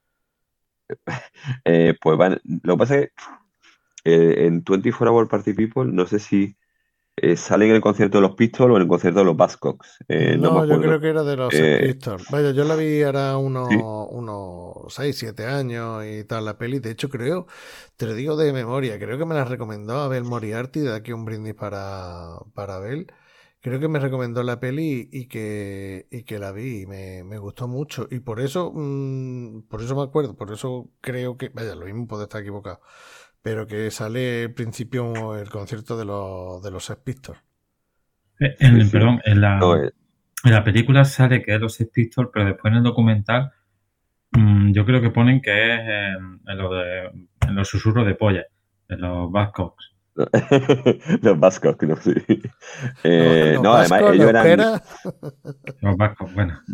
Speaker 4: pues van, lo que pasa es que en 24 Hour Party People, no sé si sale en el concierto de los Pistols o en el concierto de los Buzzcocks, no me
Speaker 1: No, yo creo
Speaker 4: acuerdo.
Speaker 1: que era de los Sex
Speaker 4: Eh,
Speaker 1: Pistols. Vaya, yo la vi ahora
Speaker 4: sí,
Speaker 1: unos 6, 7 años y tal la peli. De hecho, creo, te lo digo de memoria, creo que me la recomendó Abel Moriarty, de aquí un brindis para Abel. Creo que me recomendó la peli y que la vi y me gustó mucho. Y por eso me acuerdo, por eso creo que, vaya, lo mismo puede estar equivocado, pero que sale al principio el concierto de los Sex Pistols.
Speaker 4: sí, sí.
Speaker 3: Perdón,
Speaker 4: No,
Speaker 3: en la película sale que es los Sex Pistols, pero después en el documental yo creo que ponen que es en los susurros de polla, en los Buzzcocks.
Speaker 4: los vascos, no sé.
Speaker 1: Los
Speaker 4: No, además
Speaker 1: vascos, la
Speaker 4: ellos eran,
Speaker 1: euskera.
Speaker 3: Los Buzzcocks,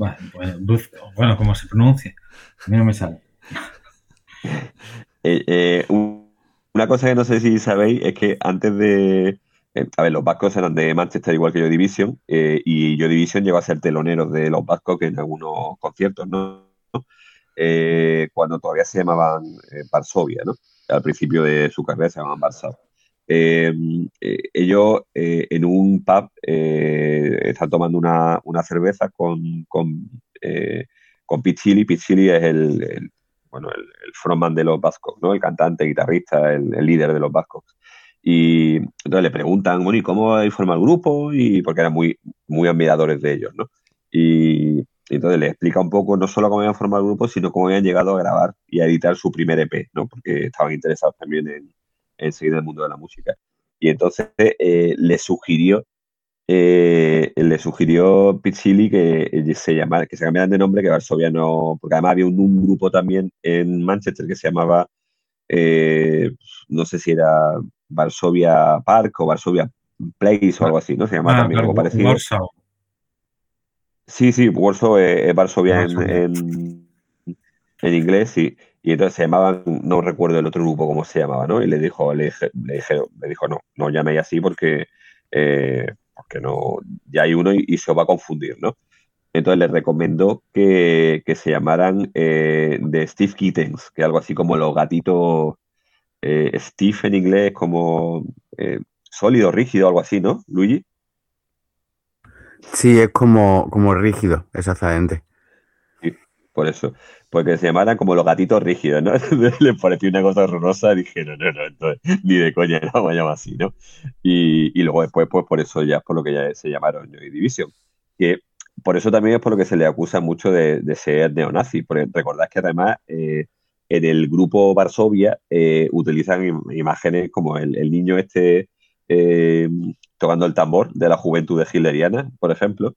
Speaker 3: bueno, como se pronuncia. A mí no me sale.
Speaker 4: eh, eh, un- una cosa que no sé si sabéis es que antes de, a ver, los vascos eran de Manchester igual que Joy Division, y Joy Division llegó a ser teloneros de los vascos en algunos conciertos, ¿no? Cuando todavía se llamaban Varsovia, ¿no? Al principio de su carrera se llamaban Varsovia. Ellos en un pub están tomando una cerveza con Pete Chili. Pete Chili es bueno, el frontman de los Buzzcocks, ¿no? El cantante, guitarrista, el líder de los Buzzcocks. Y entonces le preguntan, bueno, ¿y cómo habéis formado el grupo? Y porque eran muy admiradores de ellos, ¿no? Y entonces le explica un poco no solo cómo habían formado el grupo, sino cómo habían llegado a grabar y a editar su primer EP, ¿no? Porque estaban interesados también en seguir el mundo de la música. Y entonces le sugirió Pizzili que se cambiaran de nombre, que Varsovia no, porque además había un grupo también en Manchester que se llamaba, eh, no sé si era Varsovia Park o Varsovia Place o algo así, ¿no? Se llamaba también
Speaker 3: Claro,
Speaker 4: algo parecido.
Speaker 3: Warsaw.
Speaker 4: Sí, sí, Warsaw es Varsovia
Speaker 3: Varsovia.
Speaker 4: en inglés, sí. Y entonces se llamaban, no recuerdo el otro grupo cómo se llamaba, ¿no? Y le dijo, no, no llaméis así porque no, ya hay uno y se os va a confundir, ¿no? Entonces les recomendó que se llamaran The Steve Kittens, que es algo así como los gatitos, Steve en inglés como sólido, rígido, algo así, ¿no, Luigi?
Speaker 5: Sí, es como rígido, exactamente.
Speaker 4: Sí, por eso. Porque se llamaran como los gatitos rígidos, ¿no? Entonces les pareció una cosa horrorosa y dijeron, no, no, entonces, ni de coña, no vamos a llamar así, ¿no? Y luego después, pues por eso ya es por lo que ya se llamaron Joy Division. Que por eso también es por lo que se le acusa mucho de ser neonazi. Porque recordad que además en el grupo Varsovia utilizan imágenes como el niño este eh, tocando el tambor de la juventud hitleriana, por ejemplo,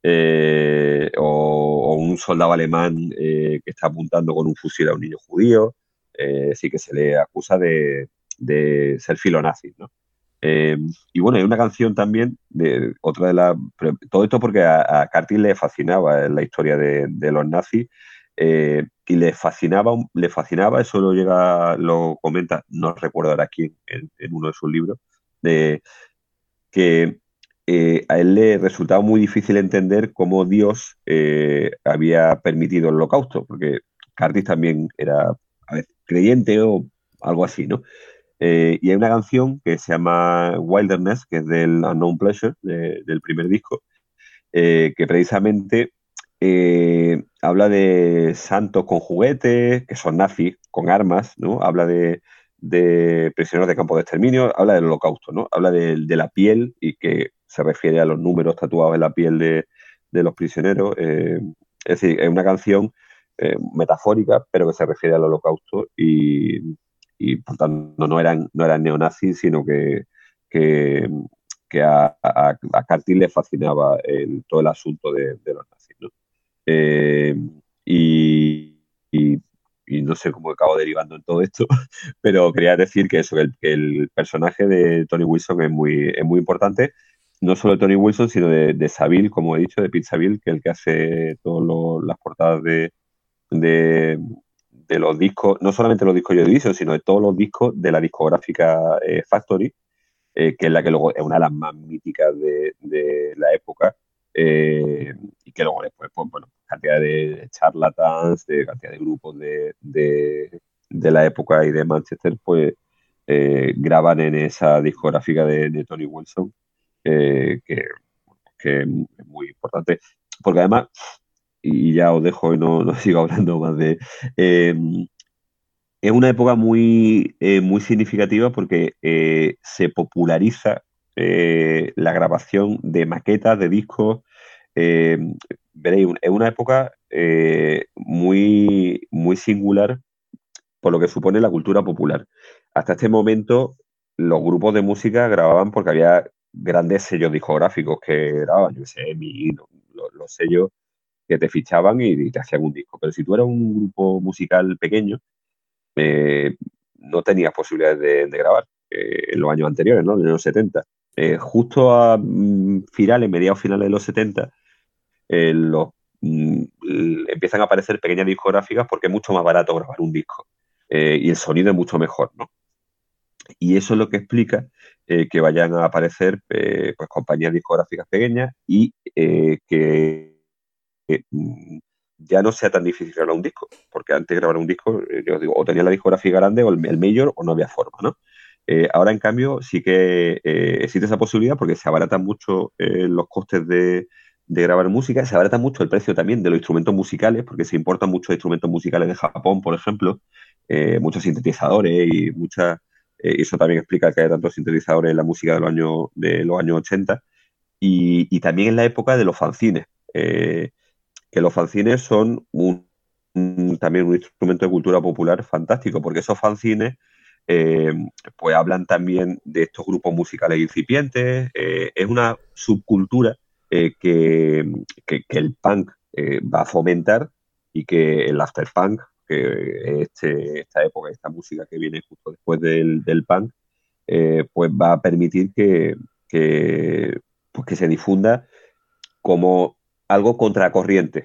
Speaker 4: o un soldado alemán que está apuntando con un fusil a un niño judío. Sí que se le acusa de ser filonazi, ¿no? Eh, y bueno, hay una canción también de otra de las. Todo esto porque a Curtis le fascinaba la historia de los nazis, y le fascinaba, eso lo comenta, no recuerdo ahora quién, en uno de sus libros, de que a él le resultaba muy difícil entender cómo Dios había permitido el holocausto, porque Curtis también era a ver, creyente o algo así, ¿no? Y hay una canción que se llama Wilderness, que es del Unknown Pleasure, del primer disco, que precisamente habla de santos con juguetes, que son nazis, con armas, ¿no? Habla de prisioneros de campo de exterminio, habla del holocausto, ¿no? Habla de la piel y que se refiere a los números tatuados en la piel de los prisioneros. Es decir, es una canción metafórica, pero que se refiere al holocausto y por tanto no eran neonazis, sino que, que a Curtis le fascinaba todo el asunto de los nazis, ¿no? Eh, y, y, y y no sé cómo acabo derivando en todo esto, pero quería decir que eso, que el personaje de Tony Wilson es muy importante, no solo de Tony Wilson, sino de Saville, como he dicho, de Pete Saville, que es el que hace todas las portadas de, de los discos, no solamente los discos Joy Division, sino de todos los discos de la discográfica Factory, que es la que luego es una de las más míticas de la época, y que luego después, pues bueno, cantidad de charlatans, de cantidad de grupos de la época y de Manchester, pues graban en esa discográfica de Tony Wilson, que es muy importante, porque además, y ya os dejo y no sigo hablando más eh, es una época muy significativa porque se populariza la grabación de maquetas, de discos. eh, Veréis, es una época muy singular por lo que supone la cultura popular. Hasta este momento, los grupos de música grababan porque había grandes sellos discográficos que grababan, yo qué sé, los sellos que te fichaban y te hacían un disco. Pero si tú eras un grupo musical pequeño, eh, no tenías posibilidades de grabar en los años anteriores, ¿no? En los 70. Justo a mediados finales de los 70, los, empiezan a aparecer pequeñas discográficas porque es mucho más barato grabar un disco y el sonido es mucho mejor, ¿no? Y eso es lo que explica que vayan a aparecer pues compañías discográficas pequeñas y que ya no sea tan difícil grabar un disco, porque antes de grabar un disco, yo os digo, o tenía la discografía grande o el mayor o no había forma, ¿no? Ahora, en cambio, sí que existe esa posibilidad porque se abaratan mucho los costes de grabar música, se abarata mucho el precio también de los instrumentos musicales, porque se importan muchos instrumentos musicales de Japón, por ejemplo, muchos sintetizadores y eso también explica que haya tantos sintetizadores en la música de los años 80, y también en la época de los fanzines. Que los fanzines son también un instrumento de cultura popular fantástico, porque esos fanzines eh, pues hablan también de estos grupos musicales incipientes, es una subcultura que el punk va a fomentar y que el afterpunk, que es esta época, esta música que viene justo después del punk, pues va a permitir pues que se difunda como algo contracorriente.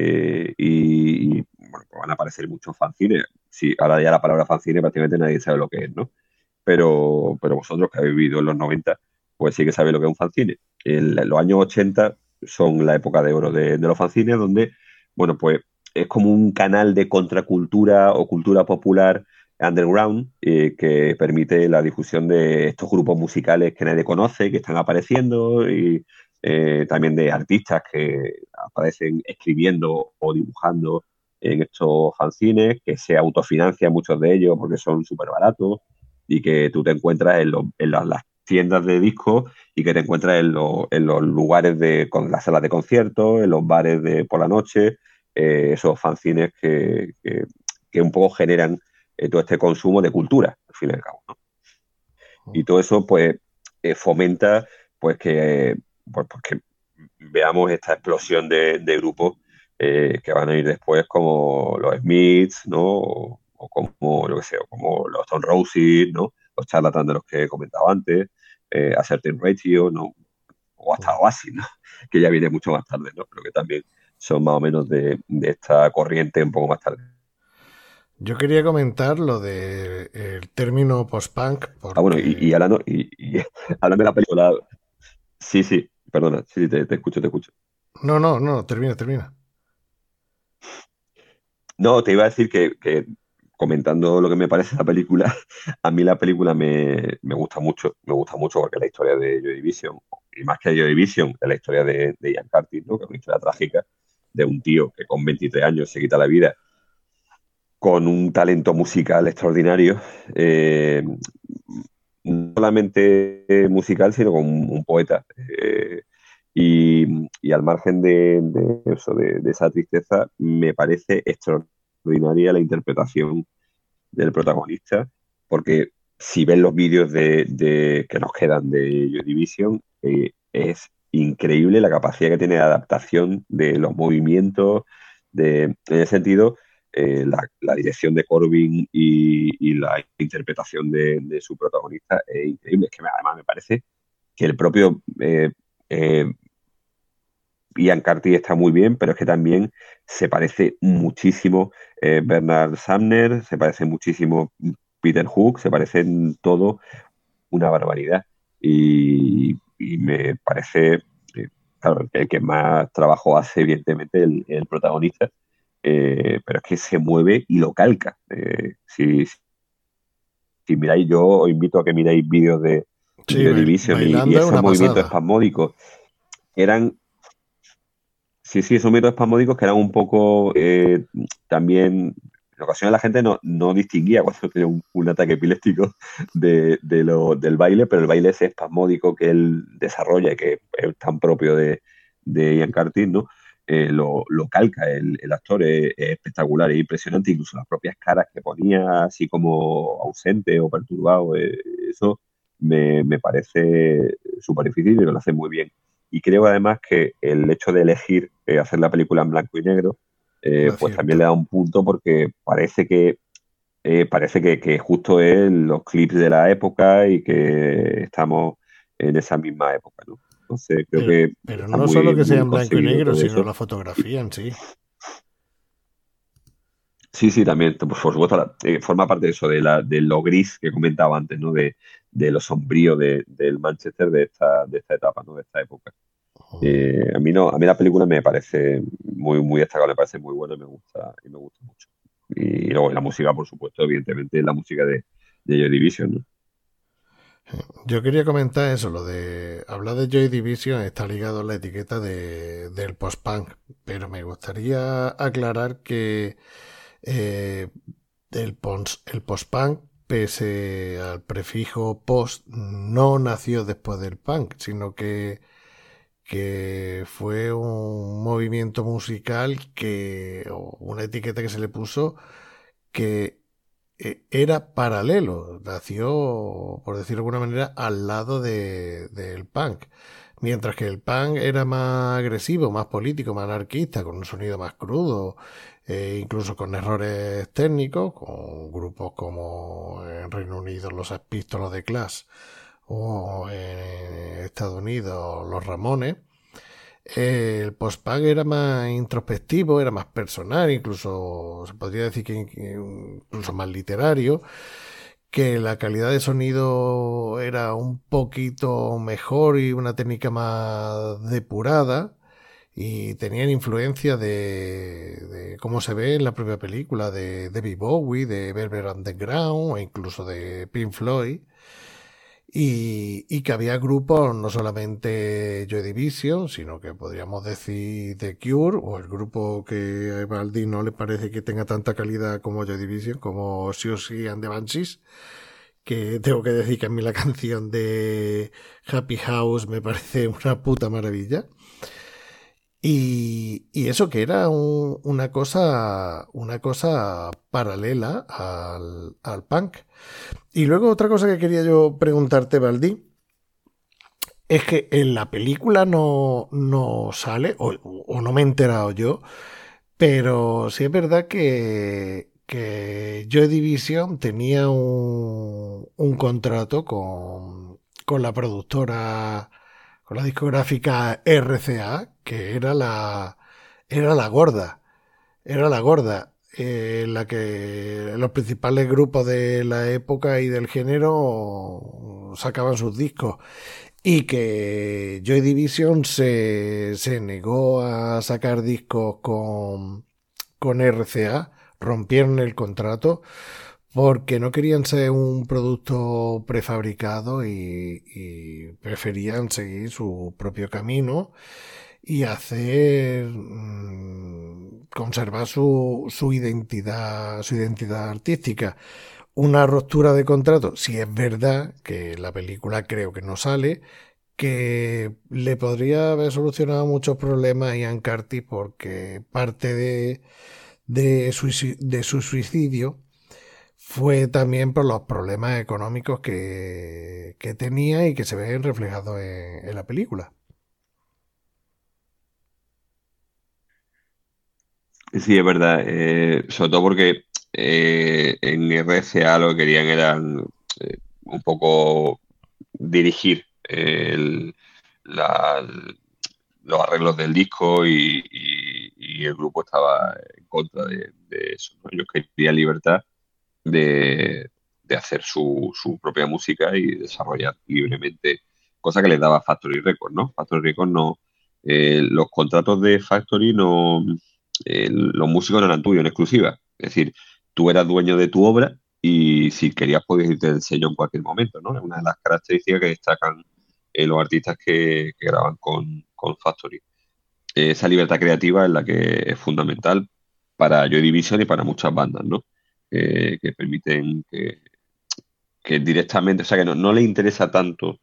Speaker 4: Bueno, pues van a aparecer muchos fanzines. Sí, ahora ya la palabra fanzine prácticamente nadie sabe lo que es, ¿no? Pero vosotros que habéis vivido en los 90, pues sí que sabéis lo que es un fanzine. Los años 80 son la época de oro de los fanzines, donde, bueno, pues es como un canal de contracultura o cultura popular underground que permite la difusión de estos grupos musicales que nadie conoce, que están apareciendo y también de artistas que aparecen escribiendo o dibujando en estos fanzines, que se autofinancian muchos de ellos porque son súper baratos y que tú te encuentras las tiendas de discos y que te encuentras en los lugares con las salas de conciertos, en los bares por la noche, esos fanzines que un poco generan todo este consumo de cultura, al fin y al cabo, ¿no? Y todo eso pues fomenta pues que veamos esta explosión de grupos que van a ir después, como los Smiths, ¿no? O como, lo que sé, o como los Stone Roses, ¿no? Los Charlatans de los que he comentado antes, A Certain Ratio, ¿no? O hasta Oasis, ¿no? Que ya viene mucho más tarde, ¿no? Pero que también son más o menos de esta corriente un poco más tarde.
Speaker 1: Yo quería comentar lo de el término post-punk. Porque...
Speaker 4: Bueno, y hablando de la película... Sí, perdona, sí, te escucho.
Speaker 1: No, termina.
Speaker 4: No, te iba a decir que comentando lo que me parece la película, a mí la película me gusta mucho porque la historia de Joy Division, y más que de Joy Division, es la historia de Ian Curtis, ¿no? Que es una historia trágica de un tío que con 23 años se quita la vida con un talento musical extraordinario, no solamente musical, sino como un poeta. Y al margen de eso, de esa tristeza, me parece extraordinaria la interpretación del protagonista, porque si ven los vídeos que nos quedan de Joy Division, es increíble la capacidad que tiene de adaptación de los movimientos, en ese sentido, la dirección de Corbin y la interpretación de su protagonista es increíble. Es que además me parece que el propio eh, Ian Curtis está muy bien, pero es que también se parece muchísimo Bernard Sumner, se parece muchísimo Peter Hook, se parecen todo una barbaridad. Y me parece, claro, el que más trabajo hace, evidentemente, el protagonista, pero es que se mueve y lo calca. Si miráis, yo os invito a que miráis vídeos de
Speaker 1: Sí,
Speaker 4: Joy Division y
Speaker 1: bailando es
Speaker 4: esos
Speaker 1: una
Speaker 4: movimientos
Speaker 1: pasada.
Speaker 4: espasmódicos eran, sí, esos movimientos espasmódicos que eran un poco también, en ocasiones la gente no distinguía cuando tenía un ataque epiléptico del baile, pero el baile ese espasmódico que él desarrolla y que es tan propio de Ian Curtis, ¿no? Lo calca el actor, es espectacular, es impresionante, incluso las propias caras que ponía así como ausente o perturbado, eso me parece súper difícil y lo hace muy bien. Y creo además que el hecho de elegir hacer la película en blanco y negro,
Speaker 1: Un
Speaker 4: pues también le
Speaker 1: acierto.
Speaker 4: da un punto porque parece que justo es los clips de la época y que estamos en esa misma época, ¿no? Entonces creo que
Speaker 1: Pero
Speaker 4: está
Speaker 1: no solo
Speaker 4: muy,
Speaker 1: que sea
Speaker 4: muy
Speaker 1: en blanco y
Speaker 4: conseguido
Speaker 1: negro,
Speaker 4: todo
Speaker 1: sino
Speaker 4: eso.
Speaker 1: la fotografía en sí.
Speaker 4: Sí, también, pues, por supuesto, forma parte de eso, de lo gris que comentaba antes, ¿no? De lo sombrío del Manchester de esta etapa, ¿no? De esta época. A mí no, a mí la película me parece muy, muy destacable, me parece muy buena y me gusta mucho. Y luego la música, por supuesto, evidentemente, la música de Joy Division, ¿no?
Speaker 1: Yo quería comentar eso, lo de hablar de Joy Division está ligado a la etiqueta del post-punk, pero me gustaría aclarar que eh, el post-punk, pese al prefijo post, no nació después del punk, sino que fue un movimiento musical o una etiqueta que se le puso que era paralelo, nació, por decirlo de alguna manera, al lado del punk. Mientras que el punk era más agresivo, más político, más anarquista, con un sonido más crudo, incluso con errores técnicos, con grupos como en Reino Unido los Sex Pistols de Clash o en Estados Unidos los Ramones. El post-punk era más introspectivo, era más personal, incluso se podría decir que incluso más literario, que la calidad de sonido era un poquito mejor y una técnica más depurada y tenían influencia de cómo se ve en la propia película de David Bowie, de Velvet Underground o incluso de Pink Floyd. Y que había grupos, no solamente Joy Division, sino que podríamos decir The Cure, o el grupo que a Evaldi no le parece que tenga tanta calidad como Joy Division, como Siouxsie and the Banshees, que tengo que decir que a mí la canción de Happy House me parece una puta maravilla. Y eso que era una cosa paralela al punk. Y luego otra cosa que quería yo preguntarte, Valdi, es que en la película no sale, o no me he enterado yo, pero sí es verdad que Joy Division tenía un contrato con la productora, con la discográfica RCA, que era la gorda, la que los principales grupos de la época y del género sacaban sus discos y que Joy Division se negó a sacar discos con RCA, rompieron el contrato porque no querían ser un producto prefabricado y preferían seguir su propio camino y hacer conservar su identidad artística. Una ruptura de contrato, si es verdad que la película creo que no sale, que le podría haber solucionado muchos problemas a Ian Curtis porque parte de su suicidio fue también por los problemas económicos que tenía y que se ven reflejados en la película.
Speaker 4: Sí, es verdad. Sobre todo porque en RCA lo que querían eran un poco dirigir la- los arreglos del disco y el grupo estaba en contra de eso, ¿no? Ellos querían libertad de hacer su propia música y desarrollar libremente, cosa que les daba Factory Records, ¿no? Factory Records no, los contratos de Factory no, los músicos no eran tuyos en exclusiva, es decir, tú eras dueño de tu obra y si querías podías irte del sello en cualquier momento, ¿no? Es una de las características que destacan los artistas que graban con Factory. Esa libertad creativa es la que es fundamental para Joy Division y para muchas bandas, ¿no? Que permiten que directamente, o sea, que no le interesa tanto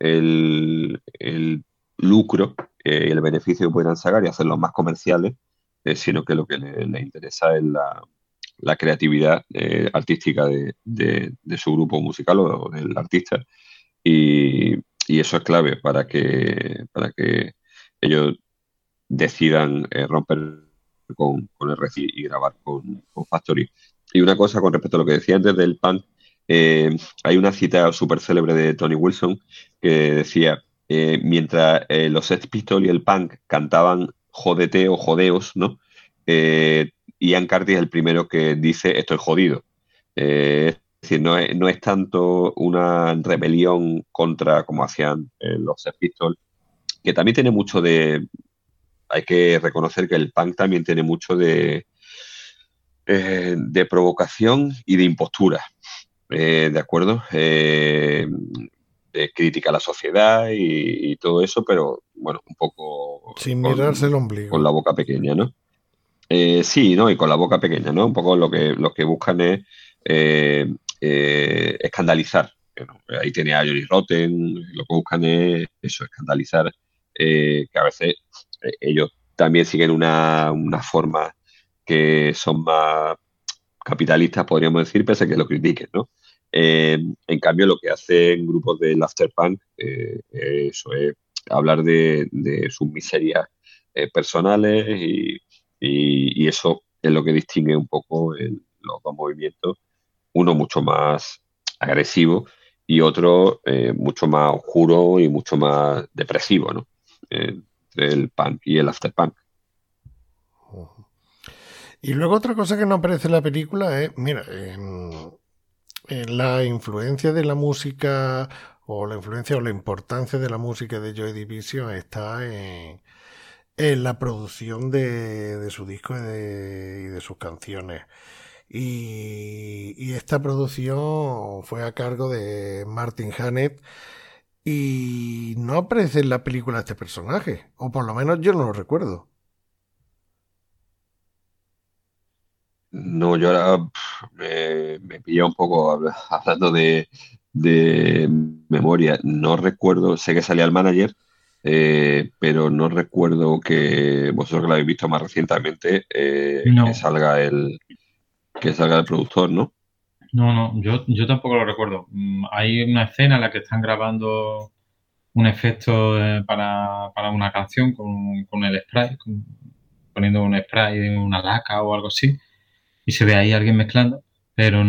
Speaker 4: el lucro y el beneficio que puedan sacar y hacerlos más comerciales, sino que lo que le interesa es la creatividad artística de su grupo musical o del artista. Y, y eso es clave para que ellos decidan romper con RC y grabar con Factory. Y una cosa con respecto a lo que decía antes del punk, hay una cita súper célebre de Tony Wilson que decía, mientras los Sex Pistols y el punk cantaban jódete o jodeos, ¿no? Ian Curtis es el primero que dice estoy jodido. Es decir, no es tanto una rebelión contra como hacían los Sex Pistols, que también tiene mucho hay que reconocer que el punk también tiene mucho de provocación y de impostura, ¿de acuerdo? De crítica a la sociedad y todo eso, pero bueno, un poco
Speaker 1: Sin mirarse el
Speaker 4: con la
Speaker 1: ombligo.
Speaker 4: boca pequeña, ¿no? Sí, ¿no? Y con la boca pequeña, ¿no? Un poco lo que buscan es escandalizar. Bueno, ahí tiene a Johnny Rotten, lo que buscan es eso, escandalizar, que a veces ellos también siguen una forma que son más capitalistas, podríamos decir, pese a que lo critiquen, ¿no? En cambio, lo que hacen grupos del afterpunk, eso es hablar de sus miserias personales y eso es lo que distingue un poco los dos movimientos, uno mucho más agresivo y otro mucho más oscuro y mucho más depresivo, ¿no? Entre el punk y el afterpunk.
Speaker 1: Y luego otra cosa que no aparece en la película es, mira, en la influencia de la música o la influencia o la importancia de la música de Joy Division está en la producción de su disco y de sus canciones. Y esta producción fue a cargo de Martin Hannett y no aparece en la película este personaje, o por lo menos yo no lo recuerdo.
Speaker 4: No, yo ahora me pilla un poco hablando de memoria. No recuerdo, sé que salía el manager, pero no recuerdo que vosotros que lo habéis visto más recientemente, que
Speaker 3: No,
Speaker 4: salga el productor, ¿no?
Speaker 3: no, yo tampoco lo recuerdo. Hay una escena en la que están grabando un efecto para una canción con el spray, poniendo un spray en una laca o algo así, y se ve ahí alguien mezclando, pero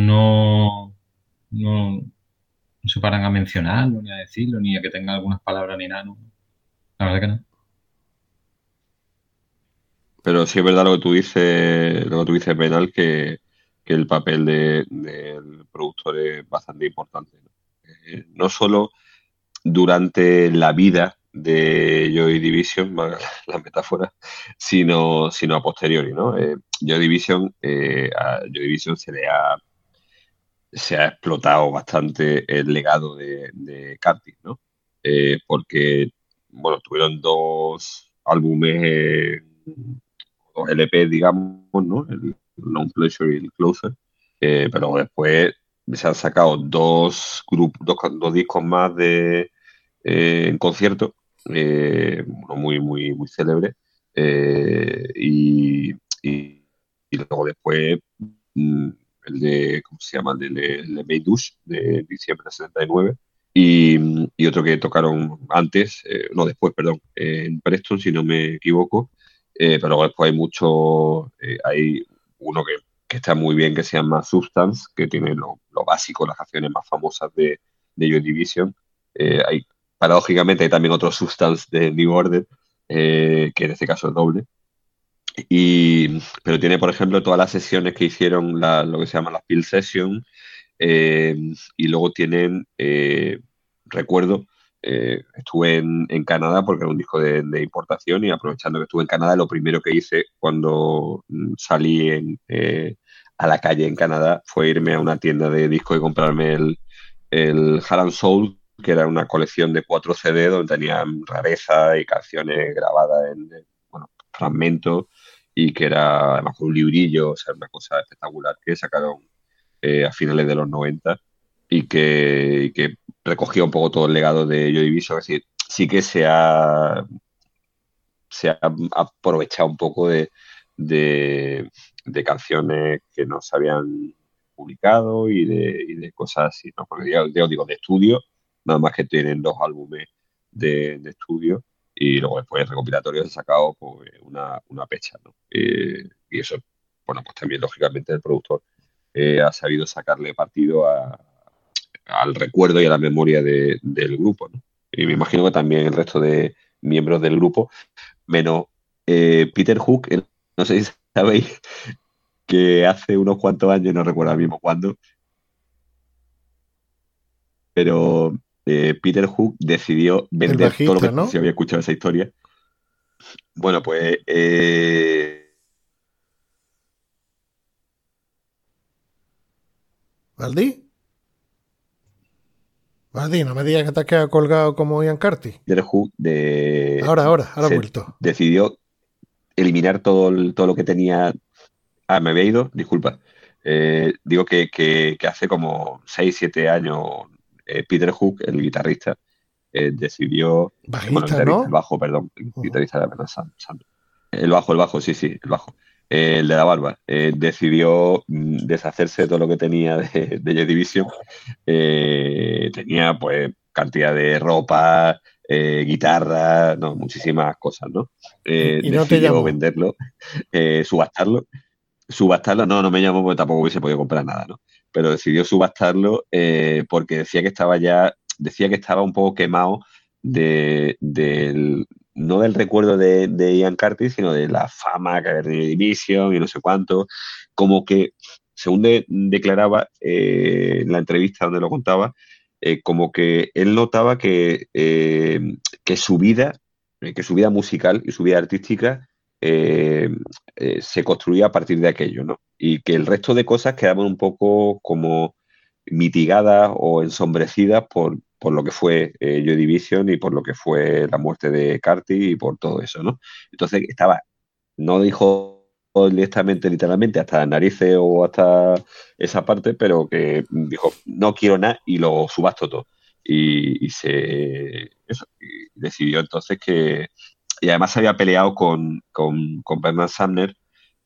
Speaker 3: no se paran a mencionarlo, ni a decirlo, ni a que tenga algunas palabras ni nada. No. La verdad que no.
Speaker 4: Pero sí es verdad lo que tú dices, Penal, que el papel del productor es bastante importante, ¿no? No solo durante la vida de Joy Division, valga la metáfora, sino a posteriori, ¿no? A Joy Division se ha explotado bastante el legado de Curtis, ¿no? Porque, bueno, tuvieron dos álbumes, dos LP, digamos, ¿no? El Long Pleasure y el Closer, pero después se han sacado dos discos más en concierto, uno muy, muy, muy célebre, y luego después mm, ¿cómo se llama? El de May Douche, de diciembre de 79, y otro que tocaron antes, no después, perdón, en Preston, si no me equivoco, pero luego después hay hay uno que está muy bien, que se llama Substance, que tiene lo básico, las canciones más famosas de Joy Division. Paradójicamente hay también otro Substance de New Order, que en este caso es doble. Pero tiene, por ejemplo, todas las sesiones que hicieron, lo que se llama las Peel Sessions, y luego tienen, recuerdo, estuve en Canadá porque era un disco de importación, y aprovechando que estuve en Canadá, lo primero que hice cuando salí a la calle en Canadá fue irme a una tienda de discos y comprarme el Heart and Soul, que era una colección de 4 CD donde tenían rarezas y canciones grabadas en fragmentos, y que era además con un librillo, o sea, una cosa espectacular que sacaron a finales de los 90, y que recogía un poco todo el legado de Joy Division. Es decir, sí que se ha aprovechado un poco de canciones que no se habían publicado y de cosas así, ¿no? Porque ya digo, de estudio, nada más que tienen 2 álbumes de estudio, y luego después recopilatorios he sacado pues, una pecha, ¿no? Y eso, bueno, pues también lógicamente el productor ha sabido sacarle partido al recuerdo y a la memoria del grupo, ¿no? Y me imagino que también el resto de miembros del grupo, menos Peter Hook, no sé si sabéis que hace unos cuantos años, no recuerdo mismo cuándo, pero Peter Hook decidió vender
Speaker 1: bajista,
Speaker 4: todo lo que,
Speaker 1: ¿no?
Speaker 4: si había escuchado esa historia. Bueno, pues
Speaker 1: ¿Valdi? Valdi, no me digas que te has quedado colgado como Ian Carty.
Speaker 4: Peter Hook
Speaker 1: Ahora ha vuelto.
Speaker 4: decidió eliminar todo lo que tenía. Me había ido, disculpa. Digo que hace como 6-7 años Peter Hook, el guitarrista, decidió...
Speaker 1: Bajista, ¿no?
Speaker 4: El bajo, perdón. El guitarrista de Bernard Sumner. El bajo, sí, el bajo. El de la barba. Decidió deshacerse de todo lo que tenía de Joy Division. Tenía, pues, cantidad de ropa, guitarra, no, muchísimas cosas, ¿no?
Speaker 1: ¿Y no te
Speaker 4: decidió
Speaker 1: llamó?
Speaker 4: venderlo, subastarlo, no me llamó porque tampoco hubiese podido comprar nada, ¿no? Pero decidió subastarlo porque decía que estaba un poco quemado no del recuerdo de Ian Curtis, sino de la fama que había tenido Division y no sé cuánto, como que, según declaraba en la entrevista donde lo contaba, como que él notaba que su vida musical y su vida artística se construía a partir de aquello, ¿no? Y que el resto de cosas quedaban un poco como mitigadas o ensombrecidas por lo que fue Joy Division y por lo que fue la muerte de Carty y por todo eso, ¿no? Entonces no dijo directamente, literalmente, hasta las narices o hasta esa parte, pero que dijo, no quiero nada y lo subasto todo. Y decidió entonces y además se había peleado con Bernard Sumner,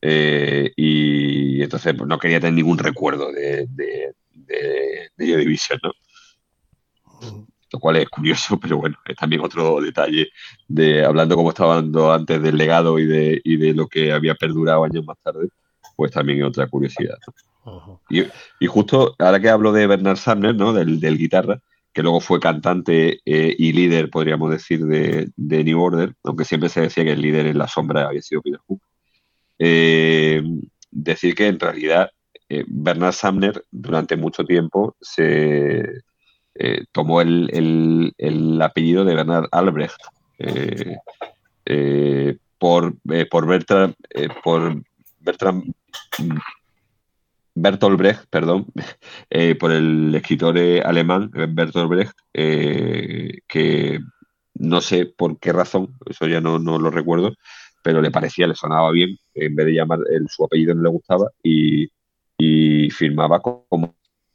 Speaker 4: y entonces pues, no quería tener ningún recuerdo de Joy Division, ¿no? Lo cual es curioso, pero bueno, es también otro detalle hablando como estaba hablando antes del legado y de lo que había perdurado años más tarde, pues también es otra curiosidad, ¿no?
Speaker 1: Uh-huh.
Speaker 4: Y justo ahora que hablo de Bernard Sumner, ¿no? del guitarra, que luego fue cantante y líder, podríamos decir, de New Order, aunque siempre se decía que el líder en la sombra había sido Peter Hook. Decir que en realidad Bernard Sumner durante mucho tiempo tomó el apellido de Bernard Albrecht por Bertolt Brecht, perdón, por el escritor alemán Bertolt Brecht, que no sé por qué razón, eso ya no lo recuerdo, pero le sonaba bien, en vez de llamar su apellido no le gustaba, y firmaba como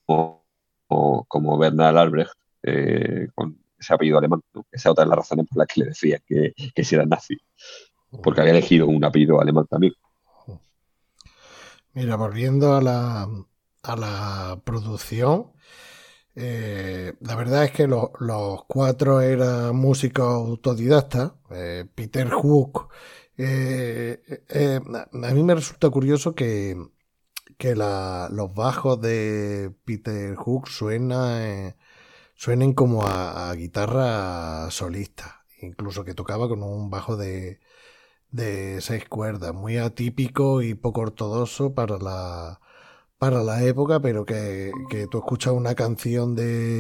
Speaker 4: Bernard Albrecht, con ese apellido alemán, ¿no? Esa es otra de las razones por las que le decía que si era nazi, porque había elegido un apellido alemán también.
Speaker 1: Mira, volviendo a la producción, la verdad es que los 4 eran músicos autodidactas. Peter Hook A mí me resulta curioso que los bajos de Peter Hook suenen como a guitarra solista, incluso que tocaba con un bajo de 6 cuerdas, muy atípico y poco ortodoxo para la época, pero que tú escuchas una canción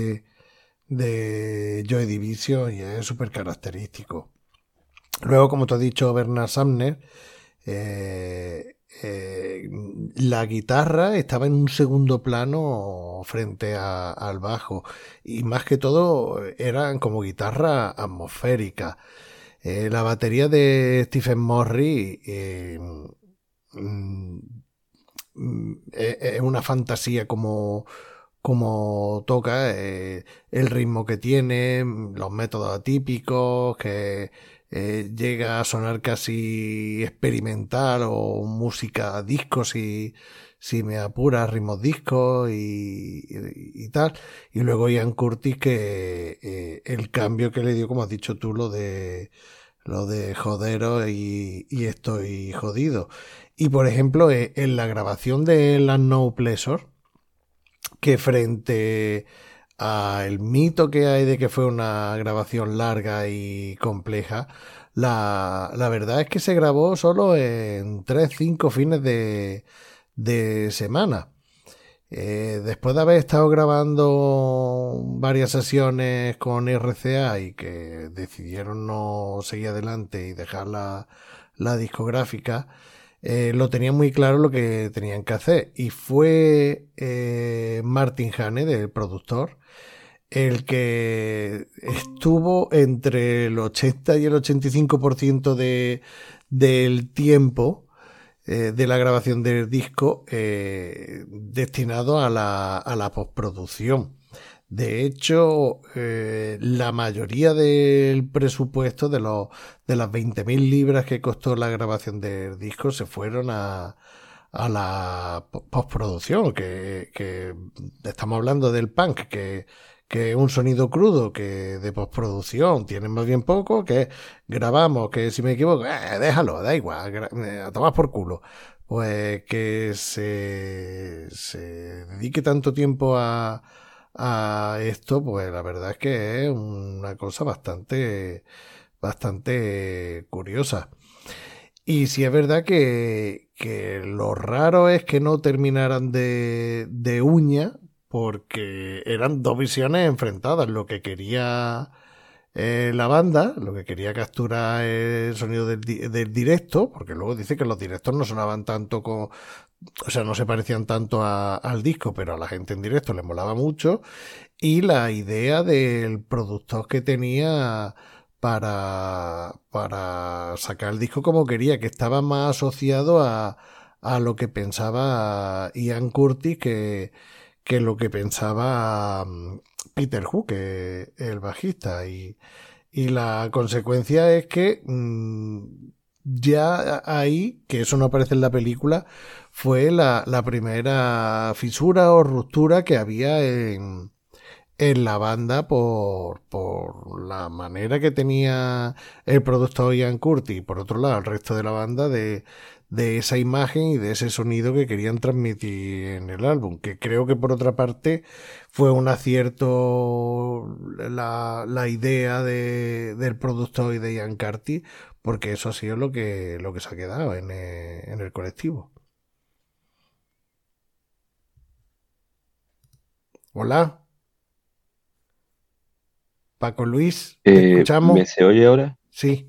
Speaker 1: de Joy Division y es súper característico. Luego, como te has dicho, Bernard Sumner, la guitarra estaba en un segundo plano frente al bajo y más que todo eran como guitarra atmosférica. La batería de Stephen Morris es una fantasía como toca, el ritmo que tiene, los métodos atípicos, que llega a sonar casi experimental o música disco si me apura, ritmos disco y tal. Y luego Ian Curtis, que el cambio que le dio, como has dicho tú, lo de jodero y estoy jodido. Y por ejemplo, en la grabación de la No Pleasure, que frente al mito que hay de que fue una grabación larga y compleja, la verdad es que se grabó solo en 3-5 fines de semana. Después de haber estado grabando varias sesiones con RCA y que decidieron no seguir adelante y dejar la discográfica, lo tenían muy claro lo que tenían que hacer. Y fue Martin Hannett, el productor, el que estuvo entre el 80 y el 85% del tiempo de la grabación del disco destinado a la postproducción. De hecho, la mayoría del presupuesto de las 20.000 libras que costó la grabación del disco se fueron a la postproducción, que estamos hablando del punk, que es un sonido crudo, que de postproducción tienen más bien poco, que grabamos, que si me equivoco, déjalo, da igual, a tomar por culo. Pues que se dedique tanto tiempo a esto, pues la verdad es que es una cosa bastante curiosa. Y sí es verdad que lo raro es que no terminaran de uña, porque eran dos visiones enfrentadas. Lo que quería la banda, lo que quería capturar el sonido del directo, porque luego dice que los directos no sonaban tanto o sea, no se parecían tanto al disco, pero a la gente en directo le molaba mucho. Y la idea del productor que tenía para sacar el disco como quería, que estaba más asociado a lo que pensaba Ian Curtis que lo que pensaba Peter Hook, el bajista. Y la consecuencia es que ya ahí, que eso no aparece en la película, fue la primera fisura o ruptura que había en la banda por la manera que tenía el productor Ian Curtis y por otro lado el resto de la banda de esa imagen y de ese sonido que querían transmitir en el álbum, que creo que por otra parte fue un acierto la idea del productor y de Ian Curtis, porque eso ha sido lo que se ha quedado en el colectivo. Hola, Paco Luis, ¿te escuchamos?
Speaker 4: ¿Me se oye ahora?
Speaker 1: Sí.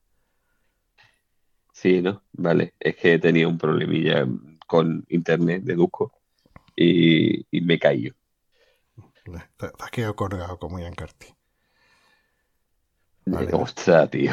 Speaker 4: Sí, ¿no? Vale. Es que tenía un problemilla con internet, deduzco, y me cayó.
Speaker 1: Te has quedado colgado como Ian Curtis. Vale.
Speaker 4: Ostras, tío.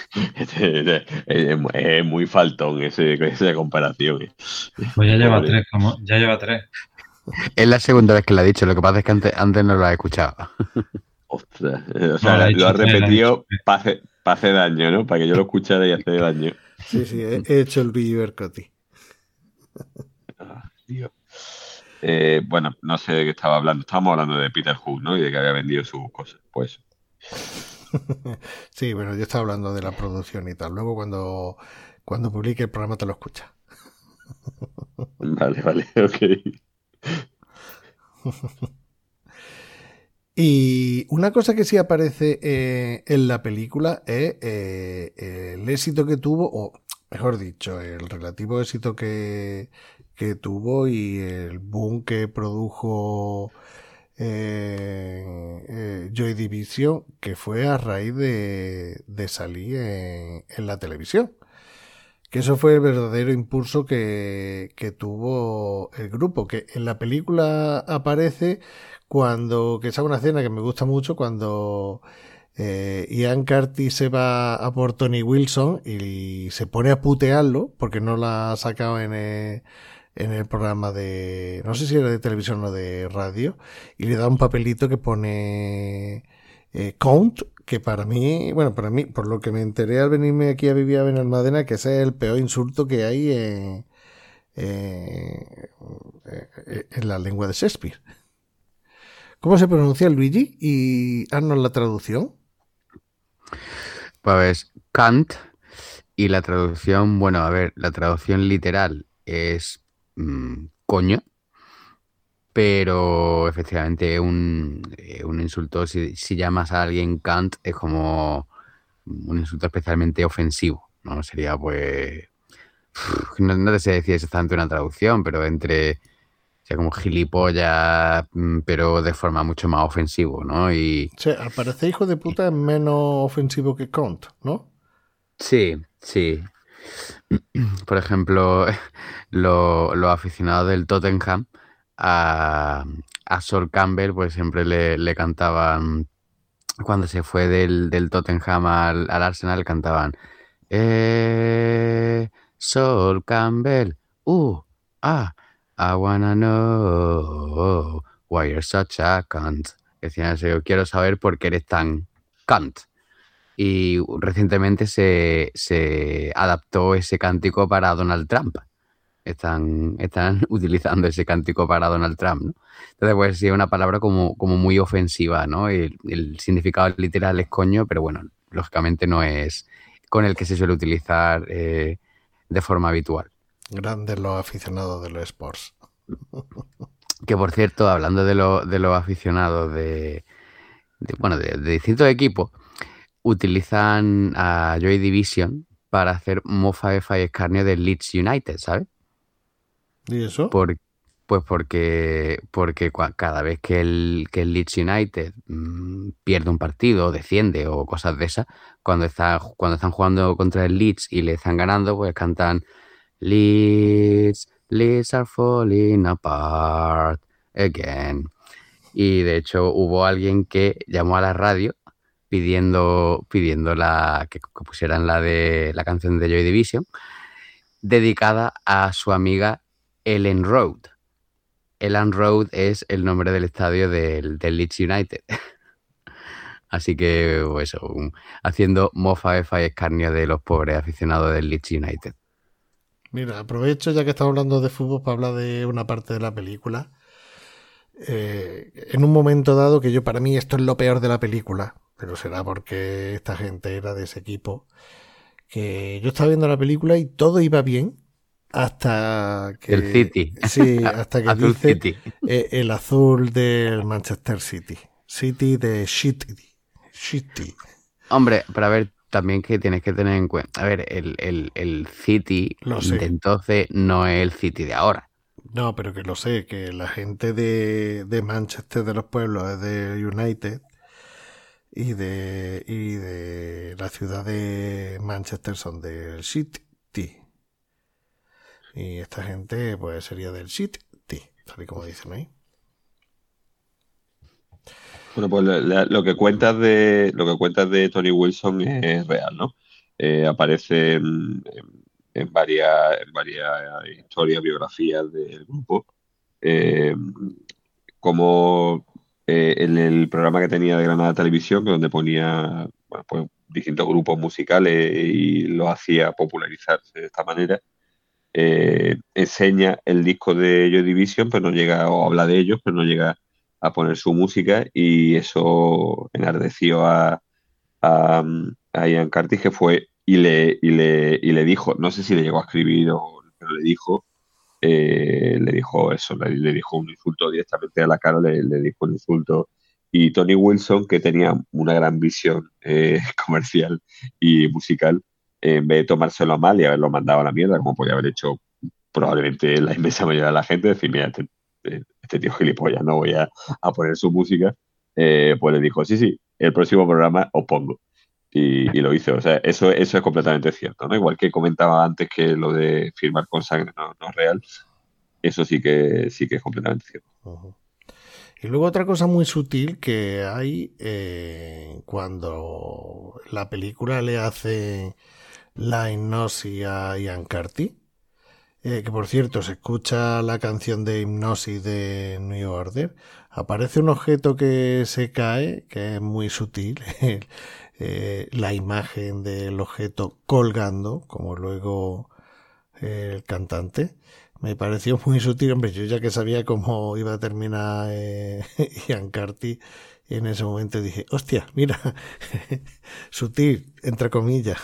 Speaker 4: Es muy faltón esa comparación.
Speaker 3: Pues ya lleva tres, ya lleva tres.
Speaker 5: Es la segunda vez que lo ha dicho, lo que pasa es que antes no lo ha escuchado.
Speaker 4: Ostras, o sea, lo ha repetido para hacer daño, ¿no? Para que yo lo escuchara y hacer daño.
Speaker 1: Sí, he hecho el vídeo Coti.
Speaker 4: Tío. Bueno, no sé de qué estaba hablando. Estábamos hablando de Peter Hook, ¿no? Y de que había vendido sus cosas. Pues
Speaker 1: Sí, bueno, yo estaba hablando de la producción y tal. Luego cuando publique el programa te lo escuchas.
Speaker 4: Vale, vale, ok.
Speaker 1: Y una cosa que sí aparece en la película es el éxito que tuvo, o mejor dicho, el relativo éxito que tuvo y el boom que produjo Joy Division, que fue a raíz de salir en la televisión. Que eso fue el verdadero impulso que tuvo el grupo, que en la película aparece cuando, que es una escena que me gusta mucho, cuando Ian Curtis se va a por Tony Wilson y se pone a putearlo porque no la ha sacado en el programa de, no sé si era de televisión o de radio, y le da un papelito que pone Count, que para mí, por lo que me enteré al venirme aquí a vivir a Benalmádena, que ese es el peor insulto que hay en la lengua de Shakespeare. ¿Cómo se pronuncia, Luigi? Y haznos la traducción.
Speaker 5: Pues Kant, y la traducción, bueno, a ver, la traducción literal es coño, pero efectivamente es un insulto. Si llamas a alguien Kant, es como un insulto especialmente ofensivo, ¿no? Sería pues, no te sé decir exactamente una traducción, pero sea como gilipollas, pero de forma mucho más ofensivo, ¿no? Y
Speaker 1: O sea, al parecer hijo de puta es menos ofensivo que Count, ¿no?
Speaker 5: sí, sí. Por ejemplo, los aficionados del Tottenham a Sol Campbell, pues siempre le cantaban, cuando se fue del Tottenham al Arsenal, cantaban Sol Campbell, I wanna know why you're such a cunt. Decían eso, yo quiero saber por qué eres tan cunt. Y recientemente se adaptó ese cántico para Donald Trump. Están utilizando ese cántico para Donald Trump, ¿no? Entonces, pues sí, es una palabra como muy ofensiva, ¿no? El significado literal es coño, pero bueno, lógicamente no es con el que se suele utilizar de forma habitual.
Speaker 1: Grandes los aficionados de los sports.
Speaker 5: Que por cierto, hablando de los aficionados de distintos equipos, utilizan a Joy Division para hacer mofa, efa y escarnio del Leeds United, ¿sabes?
Speaker 1: ¿Y eso?
Speaker 5: Pues porque cada vez que el Leeds United pierde un partido, desciende o cosas de esas, cuando están jugando contra el Leeds y le están ganando, pues cantan Leeds are falling apart again. Y de hecho hubo alguien que llamó a la radio pidiendo que pusieran la canción de Joy Division, dedicada a su amiga Ellen Road. Ellen Road es el nombre del estadio del Leeds United. Así que, pues, haciendo mofa, efa y escarnio de los pobres aficionados del Leeds United.
Speaker 1: Mira, aprovecho ya que estamos hablando de fútbol para hablar de una parte de la película. En un momento dado, que para mí esto es lo peor de la película, pero será porque esta gente era de ese equipo, que yo estaba viendo la película y todo iba bien hasta que...
Speaker 5: El City.
Speaker 1: Sí, hasta que
Speaker 5: Azul
Speaker 1: dice
Speaker 5: City.
Speaker 1: El azul del Manchester City. City de Shitty.
Speaker 5: Hombre, pero a ver, también que tienes que tener en cuenta, a ver, el City de entonces no es el City de ahora.
Speaker 1: No, pero que lo sé, que la gente de Manchester, de los pueblos, es de United, y de la ciudad de Manchester son del City. Y esta gente pues sería del City, tal y como dicen ahí.
Speaker 4: Bueno, pues lo que cuentas de Tony Wilson es real, ¿no? Aparece en varias historias, biografías del grupo, como en el programa que tenía de Granada Televisión, donde ponía pues, distintos grupos musicales y lo hacía popularizarse de esta manera. Enseña el disco de Joy Division, pero no llega, o habla de ellos, pero no llega a poner su música, y eso enardeció a a Ian Curtis, que fue y le dijo, no sé si le llegó a escribir pero le dijo eso, le dijo un insulto directamente a la cara, le dijo un insulto. Y Tony Wilson, que tenía una gran visión comercial y musical, en vez de tomárselo a mal y haberlo mandado a la mierda, como podía haber hecho probablemente la inmensa mayoría de la gente, decir, mira, este tío gilipollas, no voy a poner su música, pues le dijo, sí, sí, el próximo programa os pongo. Y lo hizo. O sea, eso es completamente cierto, ¿no? Igual que comentaba antes que lo de firmar con sangre no es real, eso sí que es completamente cierto.
Speaker 1: Ujú. Y luego otra cosa muy sutil que hay cuando la película le hace la hipnosis a Ian Curtis, que por cierto se escucha la canción de hipnosis de New Order, aparece un objeto que se cae, que es muy sutil, la imagen del objeto colgando, como luego el cantante. Me pareció muy sutil, hombre, yo ya que sabía cómo iba a terminar Ian Curtis, en ese momento dije, hostia, mira, sutil, entre comillas.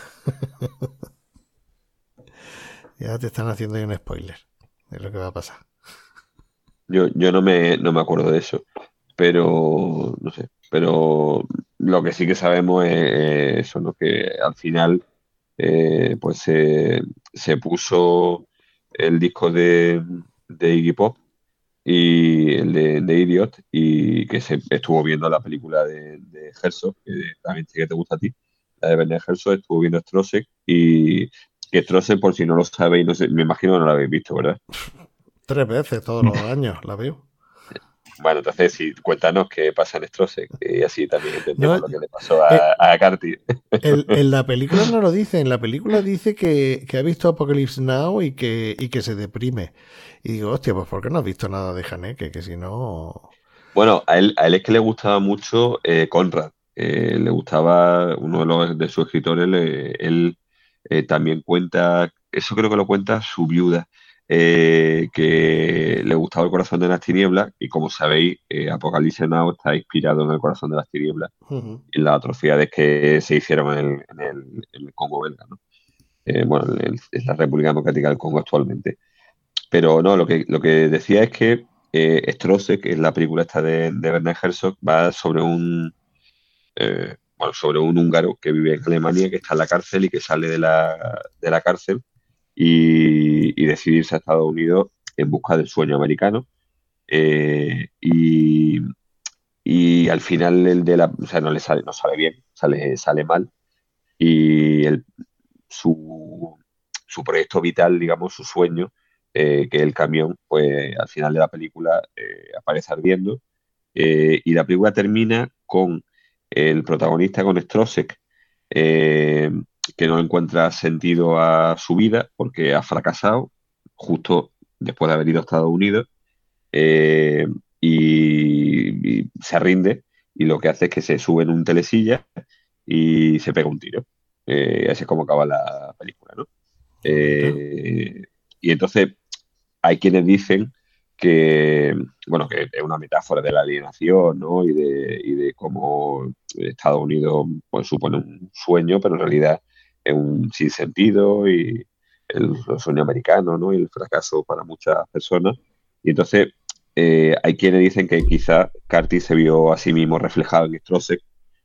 Speaker 1: Ya te están haciendo ahí un spoiler de lo que va a pasar.
Speaker 4: Yo no me acuerdo de eso, pero no sé. Pero lo que sí que sabemos es eso, ¿no? Que al final pues se puso el disco de Iggy Pop y el de Idiot, y que se estuvo viendo la película de Herzog, que también sé que te gusta a ti, la de Werner Herzog, estuvo viendo Strossek, y que Strossek, por si no lo sabéis, no sé, me imagino que no lo habéis visto, ¿verdad?
Speaker 1: 3 veces todos los años la veo.
Speaker 4: Bueno, entonces sí, cuéntanos qué pasa en Strossek, y así también
Speaker 1: No,
Speaker 4: entendemos lo que le pasó
Speaker 1: eh,
Speaker 4: a Carty.
Speaker 1: en la película no lo dice. En la película dice que ha visto Apocalypse Now y que se deprime. Y digo, hostia, pues ¿por qué no has visto nada de Haneke? Que si no...
Speaker 4: Bueno, a él es que le gustaba mucho Conrad. Le gustaba, uno de sus escritores, él también cuenta, eso creo que lo cuenta su viuda, que le gustaba El corazón de las tinieblas, y como sabéis, Apocalipsis Now está inspirado en El corazón de las tinieblas
Speaker 1: Ujú.
Speaker 4: y las atrocidades que se hicieron en el Congo belga, ¿no? Bueno, en la República Democrática del Congo actualmente. Pero no, lo que decía es que Strossek, que es la película esta de Werner Herzog, va sobre un húngaro que vive en Alemania, que está en la cárcel y que sale de la cárcel y decide irse a Estados Unidos en busca del sueño americano. Y al final o sea, no sale bien, sale mal. Y su proyecto vital, digamos, su sueño, que es el camión, pues al final de la película aparece ardiendo. Y la película termina con el protagonista, con Strossek, eh, que no encuentra sentido a su vida porque ha fracasado justo después de haber ido a Estados Unidos, eh, y se rinde, y lo que hace es que se sube en un telesilla y se pega un tiro. Así es como acaba la película, ¿no?
Speaker 1: Ah, mira.
Speaker 4: Y entonces hay quienes dicen que, bueno, que es una metáfora de la alienación, ¿no? Y de cómo Estados Unidos pues, supone un sueño, pero en realidad es un sinsentido, y el sueño americano, ¿no? Y el fracaso para muchas personas. Y entonces hay quienes dicen que quizá Carty se vio a sí mismo reflejado en Strossek,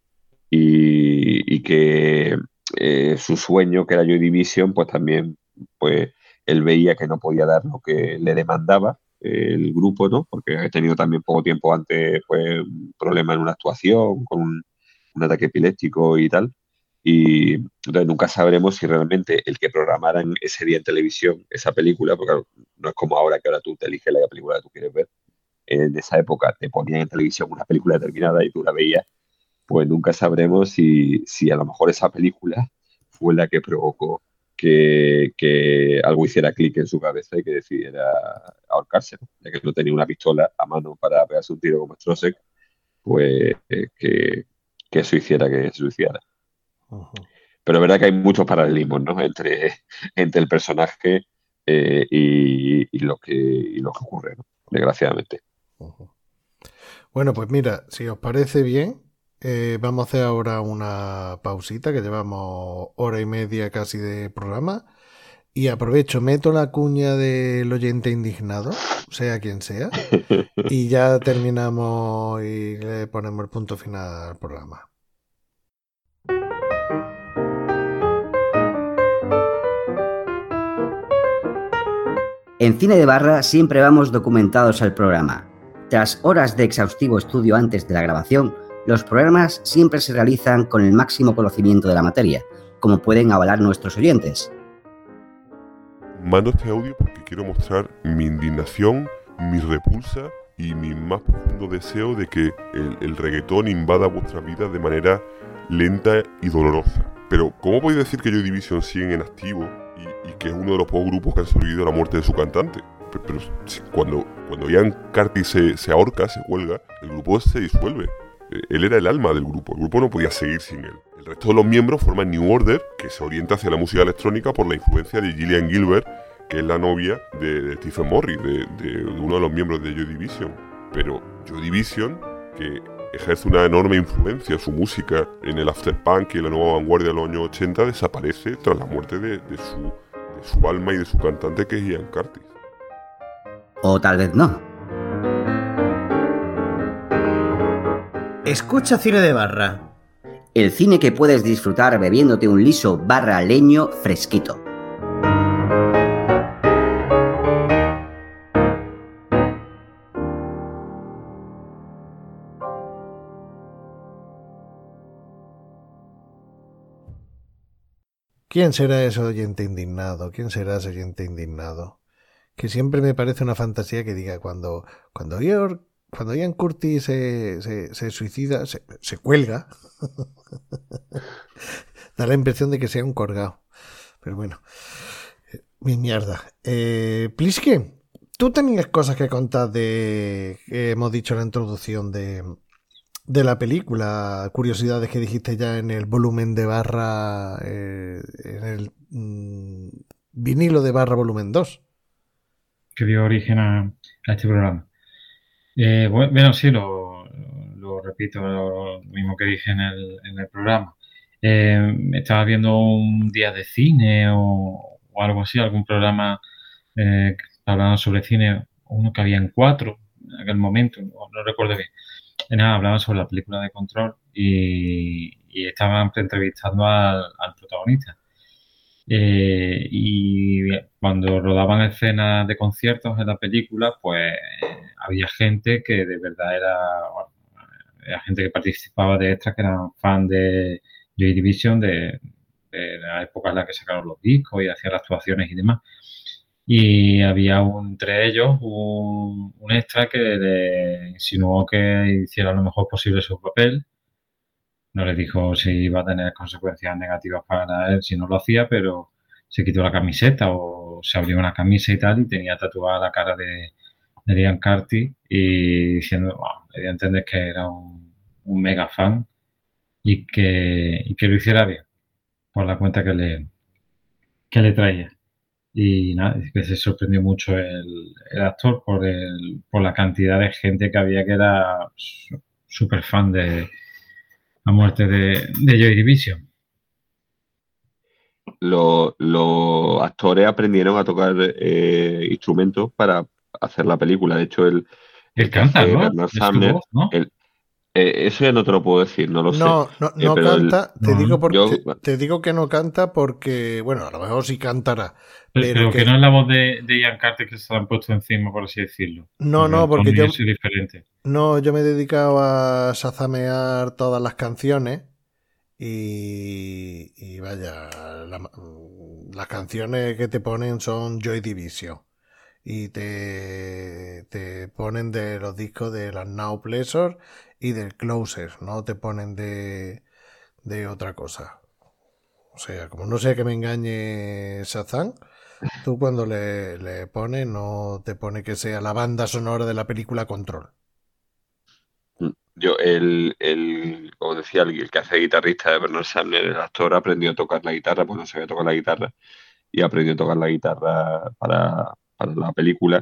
Speaker 4: y que su sueño, que era Joy Division, pues también, pues él veía que no podía dar lo que le demandaba el grupo, ¿no? Porque había tenido también poco tiempo antes, pues, un problema en una actuación, con un ataque epiléptico y tal. Y entonces nunca sabremos si realmente el que programaran ese día en televisión esa película, porque claro, no es como ahora, que ahora tú te eliges la película que tú quieres ver. En esa época te ponían en televisión una película determinada y tú la veías, pues nunca sabremos si a lo mejor esa película fue la que provocó que algo hiciera clic en su cabeza y que decidiera ahorcarse, ¿no? Ya que no tenía una pistola a mano para pegarse un tiro como Strossek, pues que eso hiciera que se suicidara.
Speaker 1: Ujú,
Speaker 4: Pero es verdad que hay muchos paralelismos, ¿no? Entre el personaje y lo que ocurre, ¿no? Desgraciadamente.
Speaker 1: ujú. Bueno, pues mira, si os parece bien, Vamos a hacer ahora una pausita, que llevamos hora y media casi de programa. Y aprovecho, meto la cuña del oyente indignado, sea quien sea, y ya terminamos y le ponemos el punto final al programa.
Speaker 6: En Cine de Barra siempre vamos documentados al programa. Tras horas de exhaustivo estudio antes de la grabación, los programas siempre se realizan con el máximo conocimiento de la materia, como pueden avalar nuestros oyentes.
Speaker 7: Mando este audio porque quiero mostrar mi indignación, mi repulsa y mi más profundo deseo de que el reggaetón invada vuestra vida de manera lenta y dolorosa. Pero, ¿cómo podéis decir que Joy Division sigue en activo y que es uno de los pocos grupos que han sobrevivido a la muerte de su cantante? Pero cuando Ian Curtis se ahorca, se cuelga, el grupo se disuelve. Él era el alma del grupo no podía seguir sin él. El resto de los miembros forman New Order, que se orienta hacia la música electrónica por la influencia de Gillian Gilbert, que es la novia de Stephen Morris, de uno de los miembros de Joy Division. Pero Joy Division, que ejerce una enorme influencia su música en el afterpunk y en la nueva vanguardia de los años 80, desaparece tras la muerte de su alma y de su cantante, que es Ian Curtis.
Speaker 6: O tal vez no.
Speaker 8: Escucha Cine de Barra.
Speaker 6: El cine que puedes disfrutar bebiéndote un liso barra leño fresquito.
Speaker 1: ¿Quién será ese oyente indignado? ¿Quién será ese oyente indignado? Que siempre me parece una fantasía que diga cuando Ian Curtis se suicida, se cuelga, da la impresión de que sea un colgado. Pero bueno, mi mierda. Pliske, tú tenías cosas que contar que hemos dicho en la introducción de la película, curiosidades que dijiste ya en el volumen de barra, en el vinilo de barra volumen 2.
Speaker 3: Que dio origen a este programa. Bueno, sí, lo repito, lo mismo que dije en el programa. Estaba viendo un día de cine o algo así, algún programa hablando sobre cine, uno que había en 4 en aquel momento, no recuerdo bien. Nada, hablaban sobre la película de Control y estaban entrevistando al protagonista. Y cuando rodaban escenas de conciertos en la película, pues había gente que de verdad era gente que participaba de extras, que eran fan de Joy Division, de la época en la que sacaron los discos y hacían las actuaciones y demás. Y había entre ellos un extra que le insinuó que hiciera lo mejor posible su papel. No le dijo si iba a tener consecuencias negativas para él si no lo hacía, pero se quitó la camiseta o se abrió una camisa y tal, y tenía tatuada la cara de Ian Curtis, y diciendo, le dio a entender que era un mega fan y que lo hiciera bien por la cuenta que le traía. Y nada, que se sorprendió mucho el actor por la cantidad de gente que había, que era súper fan de la muerte de Joy Division.
Speaker 4: Los actores aprendieron a tocar instrumentos para hacer la película. De hecho, el
Speaker 3: canta, ¿no?
Speaker 4: Bernard Sumner,
Speaker 3: voz, ¿no?
Speaker 4: eso ya no te lo puedo decir, no lo sé.
Speaker 1: No canta,
Speaker 4: yo,
Speaker 1: te digo que no canta porque, bueno, a lo mejor sí cantará.
Speaker 3: Pero que no es la voz de Ian Curtis, que se la han puesto encima, por así decirlo.
Speaker 1: Porque yo...
Speaker 3: Es diferente.
Speaker 1: No, yo me he dedicado a sazamear todas las canciones y vaya, las canciones que te ponen son Joy Division y te ponen de los discos de las Now Pleasure y del Closer, no te ponen de otra cosa. O sea, como no sé que me engañe Shazam, tú cuando le pones no te pone que sea la banda sonora de la película Control.
Speaker 4: Yo, como decía, el que hace guitarrista de Bernard Sumner, el actor, aprendió a tocar la guitarra, pues no sabía tocar la guitarra, y aprendió a tocar la guitarra para la película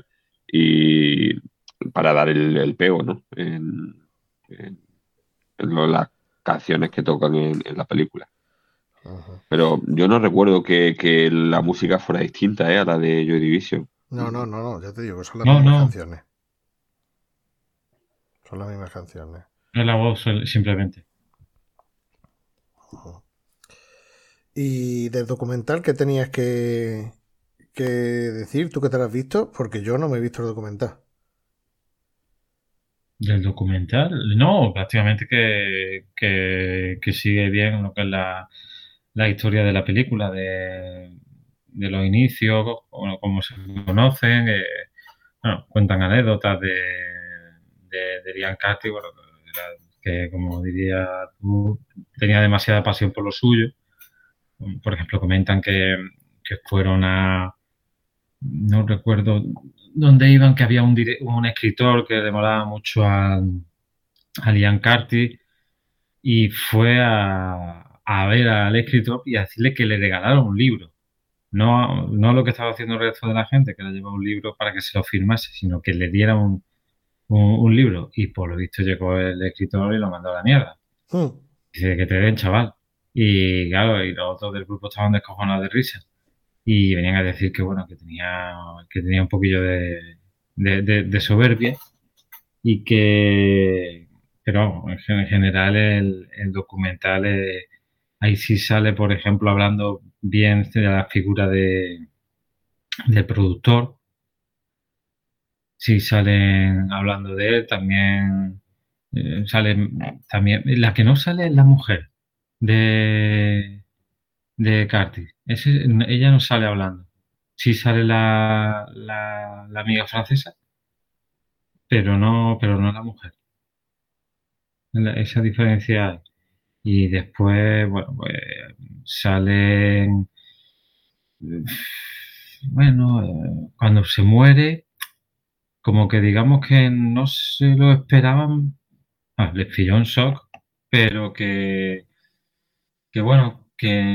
Speaker 4: y para dar el pego, ¿no? En canciones que tocan en la película.
Speaker 1: Ajá.
Speaker 4: Pero yo no recuerdo que la música fuera distinta, a la de Joy Division.
Speaker 1: No, ya te digo que son las
Speaker 3: No,
Speaker 1: mismas
Speaker 3: no,
Speaker 1: canciones. Son las mismas canciones.
Speaker 3: no es la voz simplemente.
Speaker 1: Ujú. Y del documental, ¿qué tenías que decir? ¿Tú que te lo has visto? Porque yo no me he visto el documental.
Speaker 3: Del documental, no, prácticamente que sigue bien lo que es la historia de la película, de los inicios, cómo se conocen, bueno, cuentan anécdotas de Liam Cathy, bueno, que como diría tú, tenía demasiada pasión por lo suyo. Por ejemplo, comentan que fueron no recuerdo dónde iban, que había un escritor que demoraba mucho a Liam Carty y fue a ver al escritor y a decirle que le regalaron un libro. No lo que estaba haciendo el resto de la gente, que le llevaba un libro para que se lo firmase, sino que le diera un libro. Y por lo visto llegó el escritor y lo mandó a la mierda.
Speaker 1: Hmm.
Speaker 3: Dice que te den, chaval. Y claro, y los otros del grupo estaban descojonados de risa. Y venían a decir que bueno, que tenía un poquillo de soberbia y pero vamos, en general el documental, ahí sí sale, por ejemplo, hablando bien de la figura del productor, sí salen hablando de él, también sale, también, la que no sale es la mujer de Carty. Ella no sale hablando. Sí sale la amiga francesa, pero no la mujer. Esa diferencia hay. Y después, bueno, pues salen, bueno, cuando se muere, como que digamos que no se lo esperaban, les pilló un shock, pero que bueno,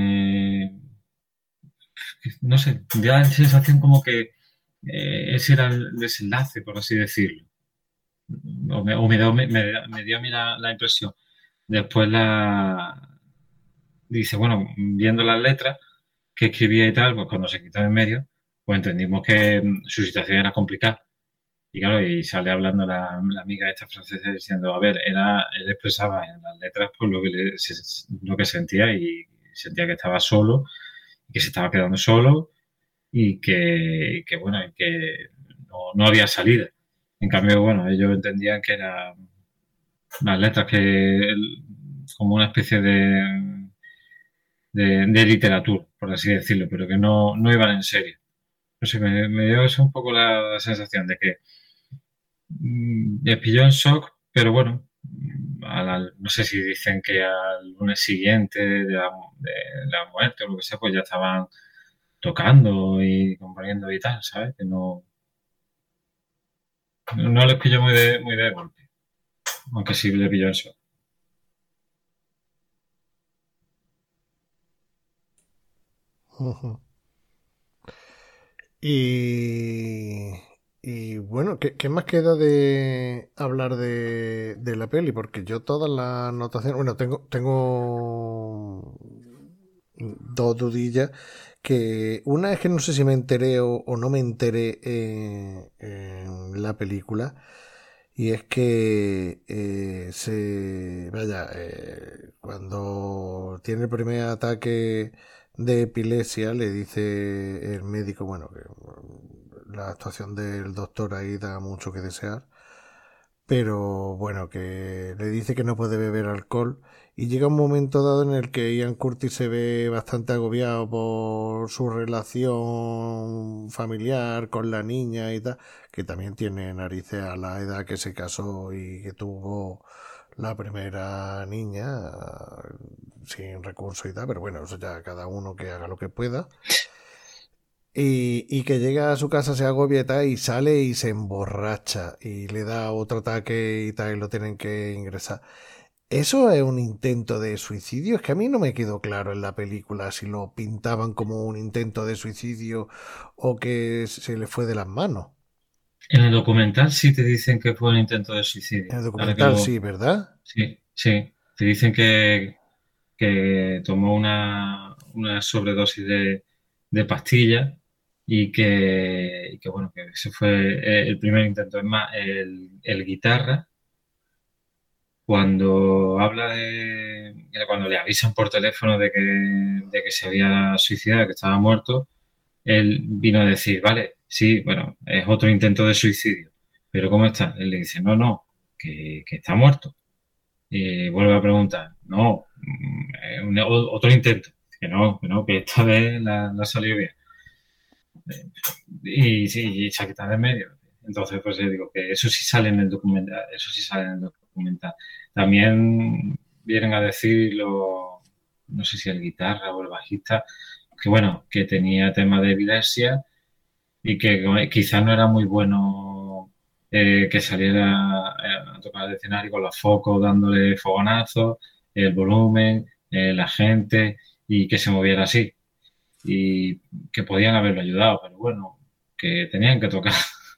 Speaker 3: que no sé, da la sensación como que ese era el desenlace, por así decirlo. Me dio a mí la impresión. Después dice, bueno, viendo las letras que escribía y tal, pues cuando se quitó de en medio, pues entendimos que su situación era complicada. Y claro, y sale hablando la amiga esta francesa diciendo, a ver, él expresaba en las letras pues lo que sentía y sentía que estaba solo, que se estaba quedando solo y que bueno, y que no había salida. En cambio, bueno, ellos entendían que eran las letras como una especie de literatura, por así decirlo, pero que no iban en serio. No sé, me dio eso un poco la sensación de que me pilló en shock, pero bueno, no sé si dicen que al lunes siguiente de la muerte o lo que sea, pues ya estaban tocando y componiendo y tal, ¿sabes? Que no les pilló muy de golpe, aunque sí le pilló en shock.
Speaker 1: Ujú. Y, y bueno, ¿qué más queda de hablar de la peli? Porque yo todas las anotaciones, bueno, tengo dos dudillas, que una es que no sé si me enteré o no me enteré en la película, y es que cuando tiene el primer ataque de epilepsia, le dice el médico, bueno, que la actuación del doctor ahí da mucho que desear, pero bueno, que le dice que no puede beber alcohol y llega un momento dado en el que Ian Curtis se ve bastante agobiado por su relación familiar con la niña y tal, que también tiene narices a la edad que se casó y que tuvo la primera niña sin recurso y tal, pero bueno, eso ya cada uno que haga lo que pueda. Y que llega a su casa, se agobia y tal, y sale y se emborracha y le da otro ataque y tal, y lo tienen que ingresar. ¿Eso es un intento de suicidio? Es que a mí no me quedó claro en la película si lo pintaban como un intento de suicidio o que se le fue de las manos.
Speaker 3: En el documental sí te dicen que fue un intento de suicidio.
Speaker 1: En el
Speaker 3: Ahora que
Speaker 1: documental sí, ¿verdad?
Speaker 3: Sí, sí. que dicen que tomó una sobredosis de pastillas y que bueno, que ese fue el primer intento. Es más, el guitarra, cuando habla cuando le avisan por teléfono de que se había suicidado, que estaba muerto, él vino a decir, vale, sí, bueno, es otro intento de suicidio, pero ¿cómo está? Él le dice, no, que está muerto. Y vuelve a preguntar, no, otro intento, que esta vez la salió bien. Y sí, y se ha quitado de medio. Entonces, pues yo digo que eso sí sale en el documental, También vienen a decir no sé si el guitarra o el bajista, que bueno, que tenía tema de epilepsia y que quizás no era muy bueno que saliera a tocar el escenario con los focos dándole fogonazos, el volumen, la gente y que se moviera así. Y que podían haberlo ayudado, pero bueno, que tenían que tocar.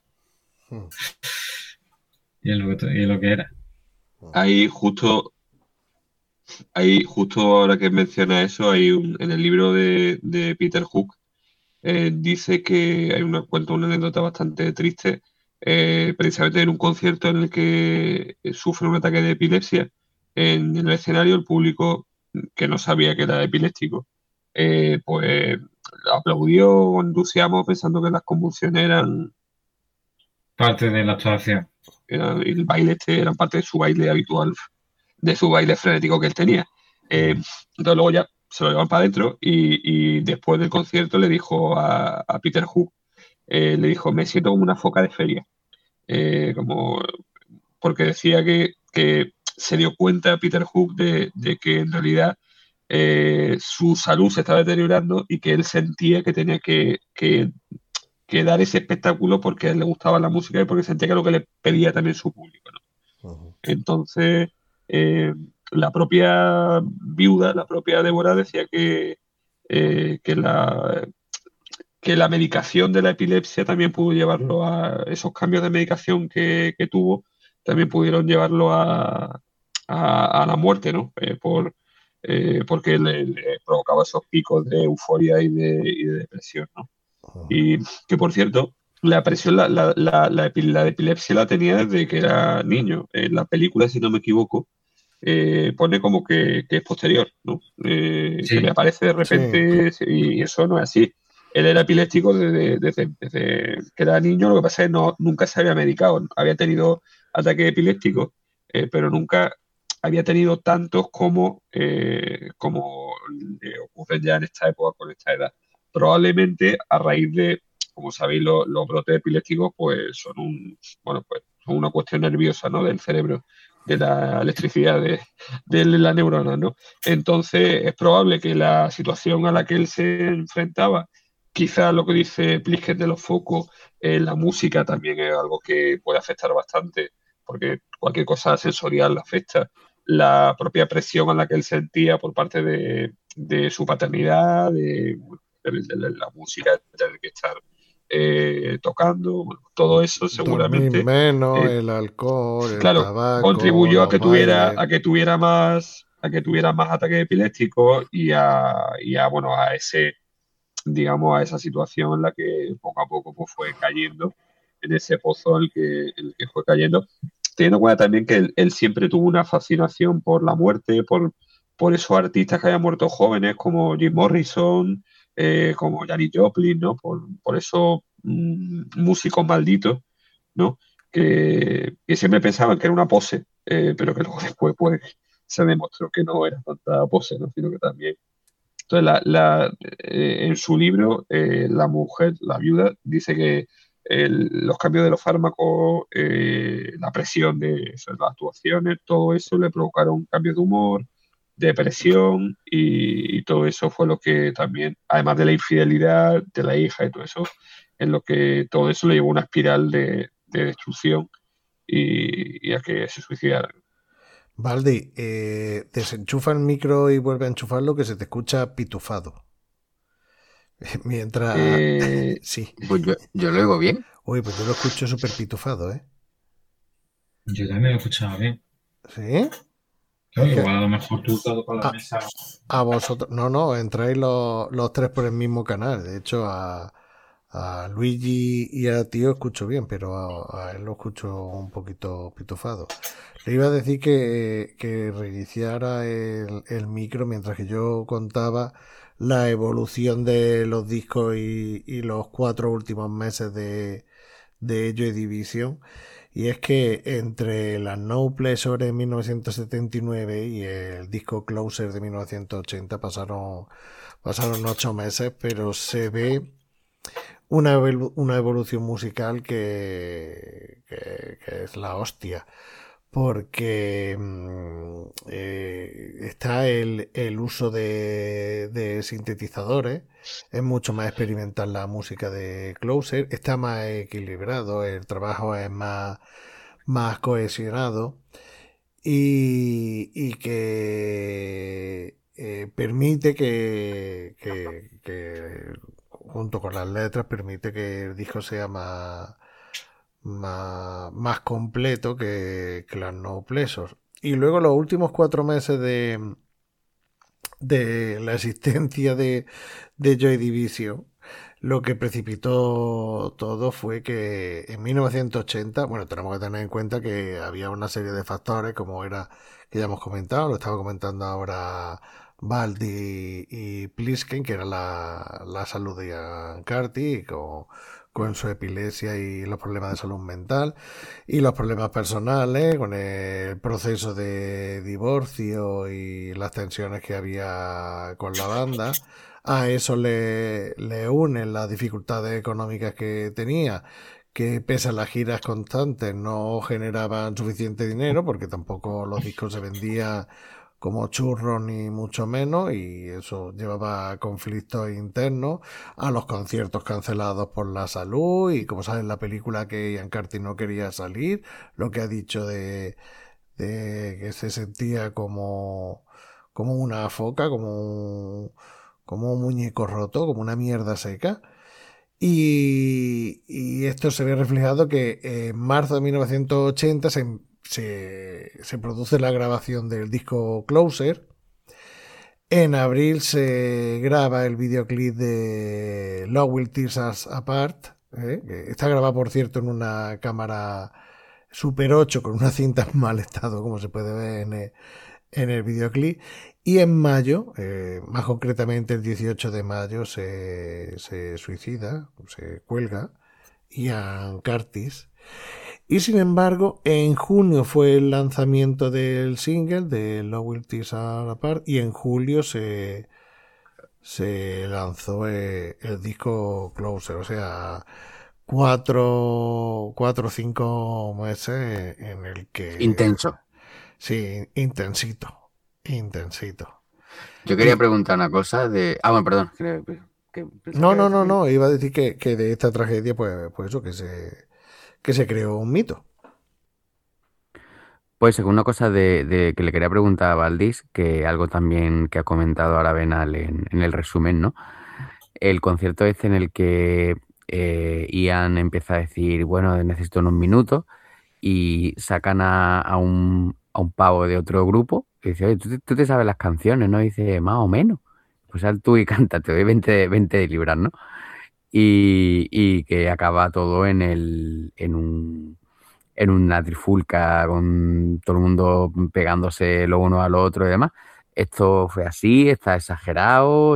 Speaker 3: Y es lo que era.
Speaker 4: Ahí justo ahora que menciona eso, en el libro de Peter Hook, dice que cuenta una anécdota bastante triste, precisamente en un concierto en el que sufre un ataque de epilepsia. En el escenario, el público, que no sabía que era epiléptico, pues aplaudió con entusiasmo pensando que las convulsiones eran
Speaker 3: parte de la actuación.
Speaker 4: El baile eran parte de su baile habitual, de su baile frenético que él tenía. Entonces luego ya se lo llevan para adentro y después del concierto le dijo a Peter Hook, le dijo, me siento como una foca de feria. Porque decía que se dio cuenta Peter Hook de que en realidad su salud se estaba deteriorando y que él sentía que tenía que dar ese espectáculo porque a él le gustaba la música y porque sentía que era lo que le pedía también su público, ¿no? Uh-huh. Entonces, la propia viuda, la propia Débora, decía que la medicación de la epilepsia también pudo llevarlo a esos cambios de medicación que tuvo, también pudieron llevarlo a la muerte, ¿no? Porque le provocaba esos picos de euforia y de depresión, ¿no? Y que, por cierto, la presión, la epilepsia la tenía desde que era niño. En la película, si no me equivoco, pone como que es posterior, ¿no? Sí. Que le aparece de repente, sí. Y eso no es así. Él era epiléptico desde que era niño, lo que pasa es que nunca se había medicado. Había tenido ataques epilépticos, pero nunca había tenido tantos como ocurren ya en esta época con esta edad. Probablemente a raíz de, como sabéis, los brotes epilépticos pues son una cuestión nerviosa, ¿no? Del cerebro, de la electricidad de la neurona, ¿no? Entonces es probable que la situación a la que él se enfrentaba, quizás lo que dice Pliskett de los focos, la música también es algo que puede afectar bastante, porque cualquier cosa sensorial afecta. La propia presión a la que él sentía por parte de su paternidad, de la música, tener que estar tocando, bueno, todo eso seguramente.
Speaker 1: Dormir menos, el alcohol, el
Speaker 4: claro,
Speaker 1: tabaco,
Speaker 4: contribuyó a que tuviera más ataques epilépticos y a ese, digamos, a esa situación en la que poco a poco pues, fue cayendo en ese pozo en el que fue cayendo, teniendo en cuenta también que él siempre tuvo una fascinación por la muerte, por esos artistas que habían muerto jóvenes como Jim Morrison, como Janis Joplin, ¿no? Por esos músicos malditos, ¿no? Que siempre pensaban que era una pose, pero que luego después pues, se demostró que no era tanta pose, ¿no? Sino que también. Entonces, en su libro, la mujer, la viuda, dice que los cambios de los fármacos, la presión de las actuaciones, todo eso le provocaron cambios de humor, depresión y todo eso fue lo que también, además de la infidelidad de la hija y todo eso, en lo que todo eso le llevó a una espiral de destrucción y a que se suicidaran.
Speaker 1: Baldi, desenchufa el micro y vuelve a enchufarlo que se te escucha pitufado. Mientras... sí.
Speaker 5: Pues yo lo oigo bien.
Speaker 1: Uy, pues yo lo escucho súper pitufado, ¿eh?
Speaker 3: Yo también lo escuchaba bien.
Speaker 1: ¿Sí?
Speaker 3: Claro, igual a lo mejor tú todo con la mesa.
Speaker 1: A vosotros, no, entráis los tres por el mismo canal. De hecho, a Luigi y a Tío escucho bien, pero a él lo escucho un poquito pitufado. Le iba a decir que reiniciara el micro mientras que yo contaba la evolución de los discos y los 4 últimos meses de Joy Division. Y es que entre la No Pleasure en 1979 y el disco Closer de 1980 pasaron 8 meses, pero se ve una evolución musical que es la hostia. Porque está el uso de sintetizadores, es mucho más experimental la música de Closer, está más equilibrado, el trabajo es más cohesionado y que permite que junto con las letras permite que el disco sea más completo que las No Pleasure. Y luego los últimos 4 meses de la existencia de Joy Division, lo que precipitó todo fue que en 1980, bueno, tenemos que tener en cuenta que había una serie de factores, como era, que ya hemos comentado, lo estaba comentando ahora Baldi y Plisken, que era la salud de Ian Carty, con su epilepsia y los problemas de salud mental y los problemas personales, con el proceso de divorcio y las tensiones que había con la banda. A eso le unen las dificultades económicas que tenía, que pese a las giras constantes no generaban suficiente dinero, porque tampoco los discos se vendían como churros ni mucho menos, y eso llevaba a conflictos internos, a los conciertos cancelados por la salud, y como sabes en la película que Ian Carty no quería salir, lo que ha dicho de que se sentía como una foca, como un muñeco roto, como una mierda seca. Y esto se ve reflejado que en marzo de 1980 se produce la grabación del disco Closer. En abril se graba el videoclip de Love Will Tear Us Apart. Que está grabado, por cierto, en una cámara Super 8 con una cinta en mal estado, como se puede ver en el videoclip. Y en mayo, más concretamente el 18 de mayo, se suicida, se cuelga Ian Curtis. Y sin embargo, en junio fue el lanzamiento del single de Love Will Tear Us Apart, y en julio se lanzó el disco Closer. O sea, 4 o 5 meses en el que...
Speaker 5: Intenso.
Speaker 1: Sí, intensito.
Speaker 5: Yo quería preguntar una cosa de... Ah, bueno, perdón.
Speaker 1: No. Iba a decir que de esta tragedia, pues eso, que se creó un mito.
Speaker 5: Pues según una cosa de que le quería preguntar a Valdís, que algo también que ha comentado ahora Benal en el resumen, ¿no? El concierto este en el que Ian empieza a decir, bueno, necesito unos minutos, y sacan a un pavo de otro grupo y dice, oye, ¿tú te sabes las canciones, ¿no? Y dice, más o menos. Pues sal tú y canta, te doy 20 de libras, ¿no? Y que acaba todo en una trifulca con todo el mundo pegándose lo uno al otro y demás. ¿Esto fue así? ¿Está exagerado?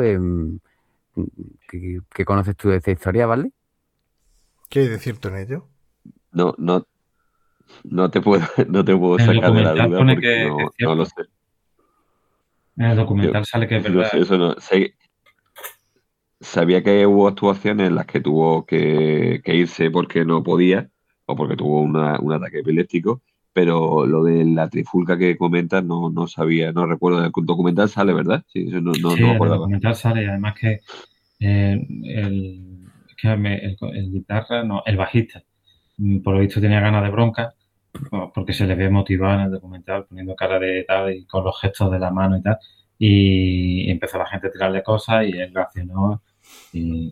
Speaker 5: ¿Qué conoces tú de esta historia, ¿vale?
Speaker 1: ¿Qué hay de cierto en ello?
Speaker 4: No te puedo sacar de la duda porque no lo sé.
Speaker 3: En el documental sale que es verdad.
Speaker 4: Eso no sé. Sabía que hubo actuaciones en las que tuvo que irse porque no podía o porque tuvo un ataque epiléptico, pero lo de la trifulca que comentas no sabía, no recuerdo. El documental sale, ¿verdad? Sí, eso no me acordaba.
Speaker 3: El documental sale, y además que el guitarra, no, el bajista, por lo visto tenía ganas de bronca, porque se le ve motivado en el documental, poniendo cara de tal y con los gestos de la mano y tal, y empezó la gente a tirarle cosas y él reaccionó y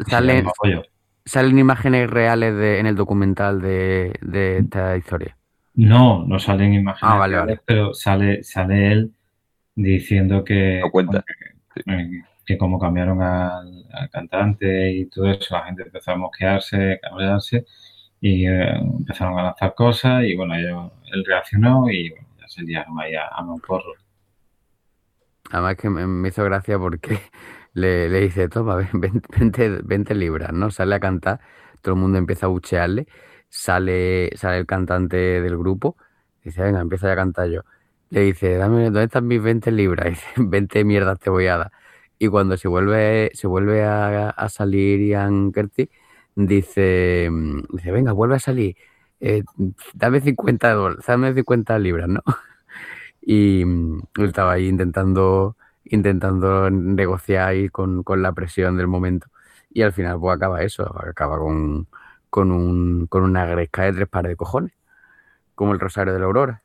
Speaker 5: salen imágenes reales en el documental de esta historia.
Speaker 3: No salen imágenes
Speaker 5: Vale,
Speaker 3: reales,
Speaker 5: vale.
Speaker 3: pero sale él diciendo
Speaker 4: No cuenta.
Speaker 3: que como cambiaron al cantante y todo eso, la gente empezó a mosquearse, cabrearse y empezaron a lanzar cosas y bueno, él reaccionó y bueno, ya se liaron ahí a mamporro.
Speaker 5: Además que me hizo gracia porque le dice, toma, 20 libras, ¿no? Sale a cantar, todo el mundo empieza a buchearle, sale el cantante del grupo, dice, venga, empieza ya a cantar yo. Le dice, dame, ¿dónde están mis 20 libras? Y dice, 20 mierdas te voy a dar. Y cuando se vuelve a salir Ian Curtis, dice, venga, vuelve a salir, dame 50 dólares, dame 50 libras, ¿no? Y él estaba ahí intentando negociar ahí con la presión del momento. Y al final pues acaba eso, acaba con una gresca de 3 pares de cojones, como el Rosario de la Aurora.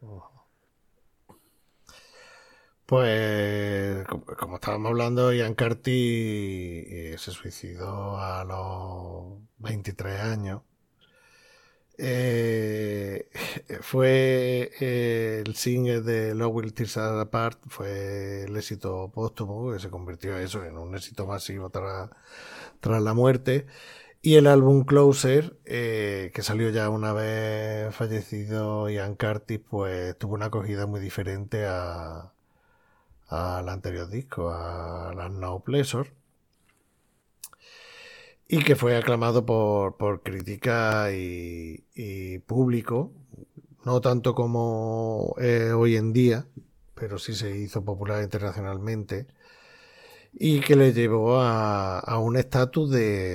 Speaker 1: Pues, como estábamos hablando, Ian Curtis se suicidó a los 23 años. Fue el single de Love Will Tear Us Apart, fue el éxito póstumo que se convirtió eso en un éxito masivo tras la muerte. Y el álbum Closer, que salió ya una vez fallecido Ian Curtis, pues tuvo una acogida muy diferente al anterior disco, a Last No Pleasure, y que fue aclamado por crítica y público, no tanto como hoy en día, pero sí se hizo popular internacionalmente, y que le llevó a un estatus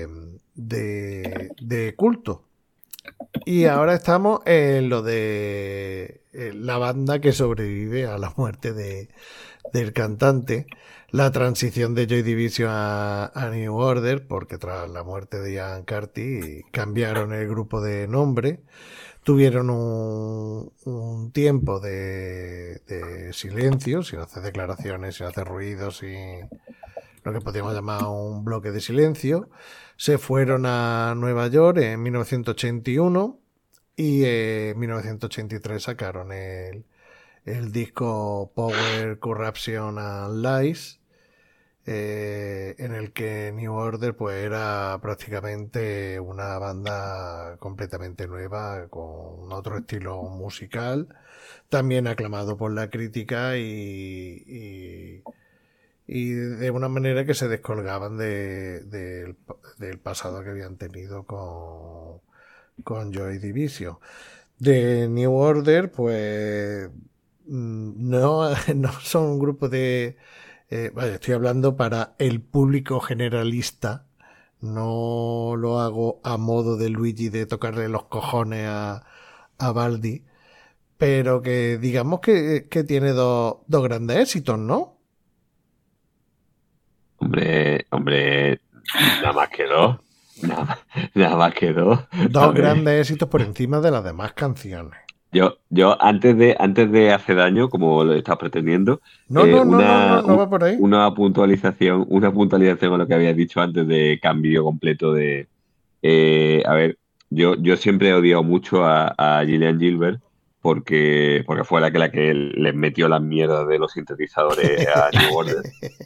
Speaker 1: de culto. Y ahora estamos en lo de la banda que sobrevive a la muerte del cantante, la transición de Joy Division a New Order, porque tras la muerte de Ian Curtis cambiaron el grupo de nombre, tuvieron un tiempo de silencio, sin hacer declaraciones, sin hacer ruidos, sin lo que podríamos llamar un bloque de silencio. Se fueron a Nueva York en 1981 y en 1983 sacaron el disco Power, Corruption and Lies, en el que New Order pues era prácticamente una banda completamente nueva con otro estilo musical, también aclamado por la crítica y de una manera que se descolgaban del pasado que habían tenido con Joy Division. De New Order, pues no son un grupo de... vaya, estoy hablando para el público generalista. No lo hago a modo de Luigi de tocarle los cojones a Baldi. Pero que digamos que tiene dos grandes éxitos, ¿no?
Speaker 4: Hombre, nada más que dos. Nada más que dos.
Speaker 1: Dos grandes éxitos por encima de las demás canciones.
Speaker 4: Yo antes de hacer daño, como lo estás pretendiendo,
Speaker 1: no va por ahí.
Speaker 4: Una puntualización a lo que habías dicho antes de cambio completo de... a ver, yo siempre he odiado mucho a Gillian Gilbert porque fue la que les metió las mierdas de los sintetizadores a New Order.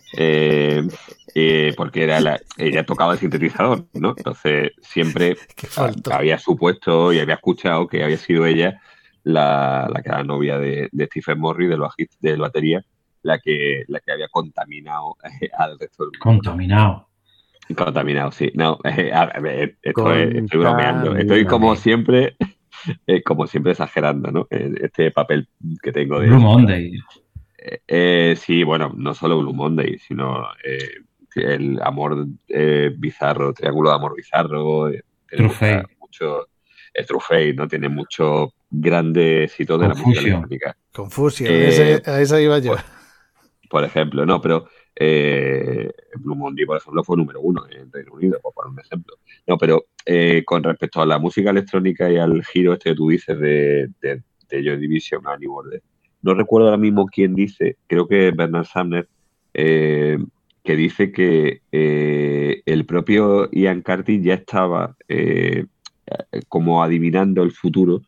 Speaker 4: Porque ella tocaba el sintetizador, ¿no? Entonces siempre había supuesto y había escuchado que había sido ella la que era novia de Stephen Morris, del batería, la que había contaminado al resto del mundo. Contaminado, sí. No, estoy bromeando. Estoy como siempre exagerando, ¿no? Este papel que tengo de...
Speaker 3: Blue Monday.
Speaker 4: Sí, bueno, no solo Blue Monday, sino el amor bizarro, triángulo de amor bizarro.
Speaker 3: True Fate.
Speaker 4: El True Fate, ¿no? Tiene muchos grandes hitos de la música electrónica.
Speaker 1: Confusion, a esa iba yo.
Speaker 4: Por ejemplo, no, pero Blue Monday, por ejemplo, fue número 1 en Reino Unido, por poner un ejemplo. No, pero con respecto a la música electrónica y al giro este que tú dices de Joy Division a New Order, no recuerdo ahora mismo quién dice, creo que Bernard Sumner, que dice que el propio Ian Curtis ya estaba como adivinando el futuro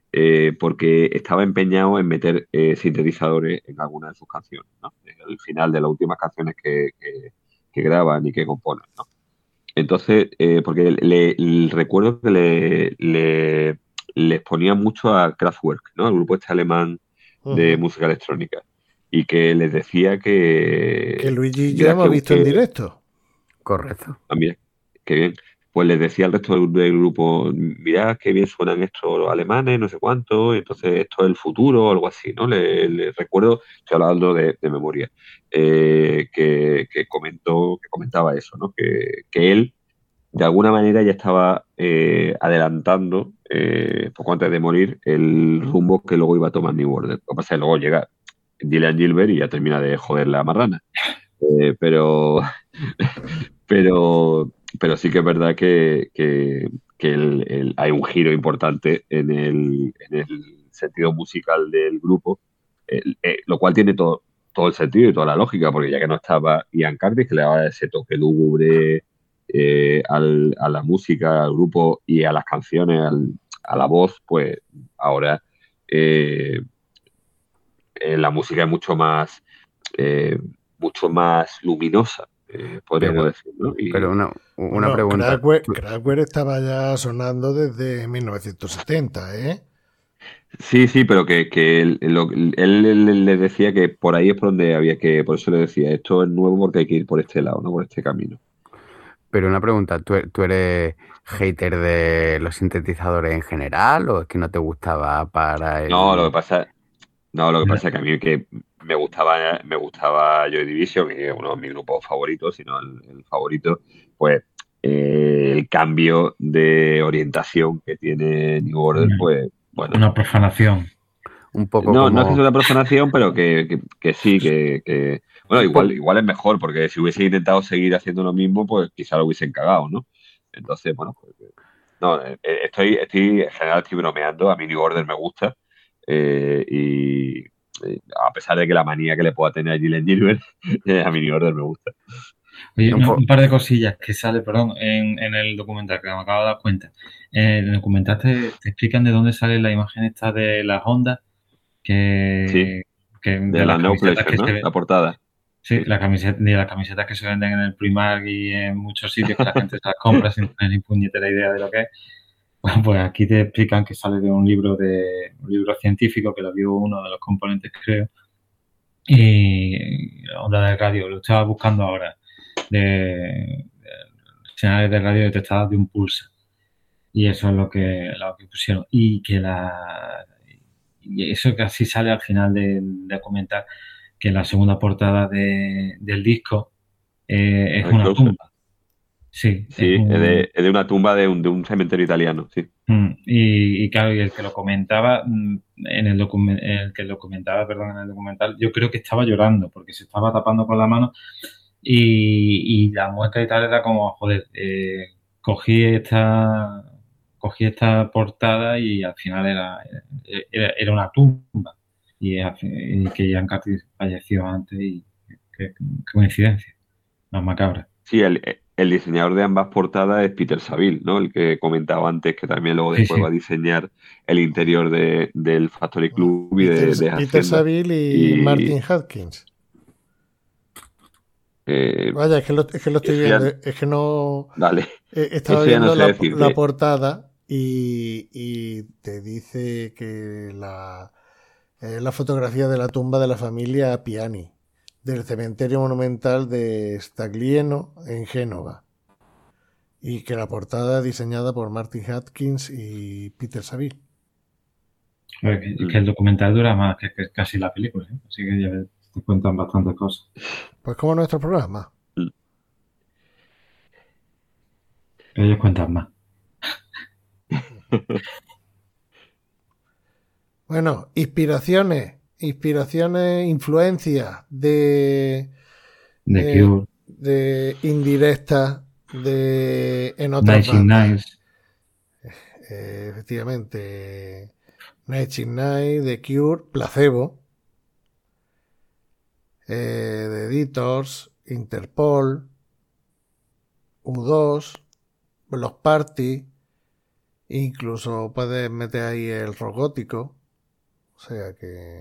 Speaker 4: porque estaba empeñado en meter sintetizadores en algunas de sus canciones, ¿no? El final de las últimas canciones que graban y que componen, ¿no? Entonces, porque recuerdo que les ponía mucho a Kraftwerk, ¿no? El grupo este alemán de música electrónica. Y que les decía
Speaker 1: que Luigi y yo
Speaker 4: mira,
Speaker 1: hemos visto en directo.
Speaker 5: Correcto.
Speaker 4: Ah, mira, qué bien. Pues les decía al resto del grupo, mirad qué bien suenan estos los alemanes, no sé cuánto, y entonces esto es el futuro o algo así, ¿no? Le recuerdo, estoy hablando de memoria, que comentaba eso, ¿no? Que él de alguna manera ya estaba adelantando, poco antes de morir, el rumbo que luego iba a tomar New Order. Lo que pasa es que luego llega Dylan Gilbert y ya termina de joder la marrana. Pero, pero sí que es verdad que hay un giro importante en el sentido musical del grupo, lo cual tiene todo el sentido y toda la lógica, porque ya que no estaba Ian Curtis, que le daba ese toque lúgubre a la música, al grupo y a las canciones, a la voz, pues ahora eh, la música es eh, mucho más luminosa, podríamos decir, ¿no?
Speaker 5: Pero una pregunta.
Speaker 1: Kraftwerk estaba ya sonando desde 1970, ¿eh?
Speaker 4: Sí, pero que él le decía que por ahí es por donde había que, por eso le decía, esto es nuevo porque hay que ir por este lado, ¿no? Por este camino.
Speaker 5: Pero una pregunta, ¿tú eres hater de los sintetizadores en general o es que no te gustaba para el...?
Speaker 4: No, lo que pasa es que a mí que me gustaba Joy Division, que es uno de mis grupos favoritos, si no el favorito, pues el cambio de orientación que tiene New Order, pues bueno.
Speaker 3: Una profanación.
Speaker 5: Un poco
Speaker 4: No,
Speaker 5: como...
Speaker 4: no es que sea una profanación, pero que sí, que bueno, igual es mejor, porque si hubiese intentado seguir haciendo lo mismo, pues quizá lo hubiesen cagado, ¿no? Entonces, bueno, pues, no, en general estoy bromeando, a mí New Order me gusta, y a pesar de que la manía que le pueda tener a Gillen Gilbert, a mí New Order me gusta.
Speaker 3: Oye, un par de cosillas que sale, perdón, en el documental, que me acabo de dar cuenta. En el documental te explican de dónde sale la imagen esta de las ondas,
Speaker 4: Sí,
Speaker 3: de
Speaker 4: de la
Speaker 3: las
Speaker 4: No
Speaker 3: camisetas
Speaker 4: Pleasure,
Speaker 3: que
Speaker 4: ¿no?
Speaker 3: se ven.
Speaker 4: La portada.
Speaker 3: Sí,
Speaker 4: Sí.
Speaker 3: de las camisetas que se venden en el Primark y en muchos sitios que la gente se las compra sin tener ni puñetera idea de lo que es. Pues aquí te explican que sale de un libro científico que lo vio uno de los componentes, creo. Y onda de radio, lo estaba buscando ahora, de señales de radio detectadas de un pulso. Y eso es lo que pusieron. Y eso que así sale al final de comentar que la segunda portada del disco es una
Speaker 4: Closer.
Speaker 3: tumba. Sí,
Speaker 4: Sí, es de una tumba de un cementerio italiano, sí.
Speaker 3: Y claro, y el que lo comentaba en el documental, yo creo que estaba llorando porque se estaba tapando con la mano y la muestra y tal era como, joder, cogí esta portada y al final era una tumba y que Ian Curtis falleció antes y qué coincidencia, más macabra.
Speaker 4: Sí, el diseñador de ambas portadas es Peter Saville, ¿no? El que comentaba antes, que también luego después va a diseñar el interior del Factory Club y de
Speaker 1: Peter
Speaker 4: Hacienda.
Speaker 1: Saville y Martin Hopkins. Vaya, es que lo estoy viendo. Es que no...
Speaker 4: Vale.
Speaker 1: Estaba viendo la portada y te dice que la fotografía de la tumba de la familia Piani, del cementerio monumental de Staglieno en Génova, y que la portada diseñada por Martin Hopkins y Peter Saville.
Speaker 3: Que el documental dura más que casi la película, ¿eh? Así que ya te cuentan bastantes cosas.
Speaker 1: Pues como nuestro programa.
Speaker 3: Ellos cuentan más.
Speaker 1: Bueno, inspiraciones, influencias de
Speaker 3: Cure,
Speaker 1: de indirectas en otras bandas. Efectivamente, Nine Inch Nails, The Cure, Placebo, The Editors, Interpol, U2, Bloc Party, Incluso puedes meter ahí el rock gótico. O sea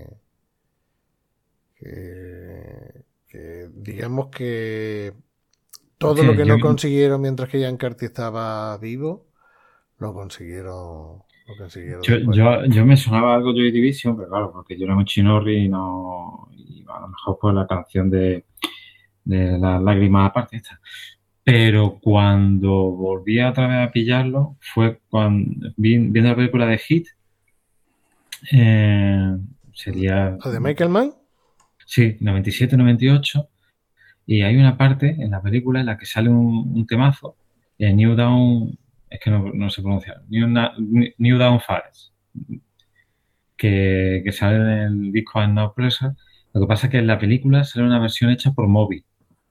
Speaker 1: que digamos que todo lo que no consiguieron mientras que Giancarlo estaba vivo, lo consiguieron después.
Speaker 3: Yo me sonaba algo Joy Division, pero claro, porque yo era muy chinorri y no. Y a lo mejor por la canción de las lágrimas aparte esta. Pero cuando volví otra vez a pillarlo fue cuando viendo la película de Hit. Sería.
Speaker 1: ¿La de Michael Mann?
Speaker 3: Sí, 97-98. Y hay una parte en la película en la que sale un temazo, New Down, es que no se pronuncia, New Down Fares, que sale en el disco I'm No Pleasure. Lo que pasa es que en la película sale una versión hecha por Moby.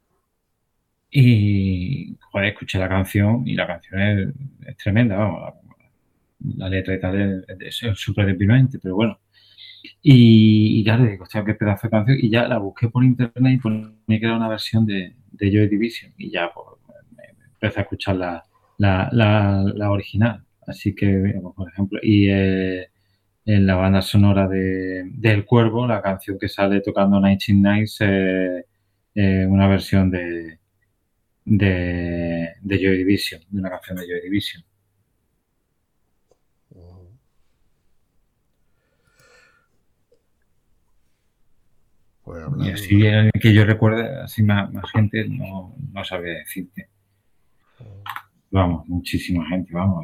Speaker 3: Y, joder, escuché la canción y la canción es tremenda, vamos, la letra y tal es súper deprimente, pero bueno. Y claro, digo, hostia, qué pedazo de canción. Y ya la busqué por internet y ponía que era una versión de Joy Division. Y ya pues, empecé a escuchar la original. Así que, por ejemplo, y en la banda sonora del Cuervo, la canción que sale tocando 19 Nights, una versión de Joy Division, de una canción de Joy Division. Y así que yo recuerde, así más gente, no sabría decirte. Vamos, muchísima gente, vamos.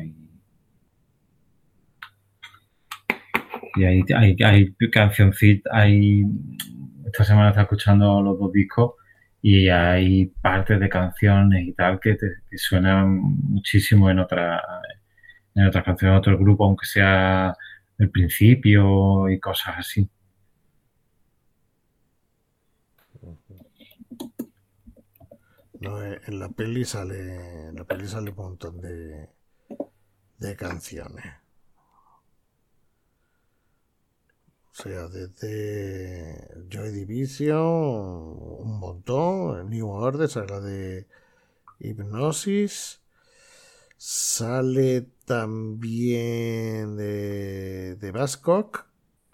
Speaker 3: Y hay cancioncitas, esta semana está escuchando los dos discos y hay partes de canciones y tal que suenan muchísimo en otras canciones, en otro grupo, aunque sea el principio y cosas así.
Speaker 1: No, en la peli sale un montón de canciones. O sea, desde Joy Division, un montón. New Order, sale la de Hipnosis. Sale también de Buzzcock,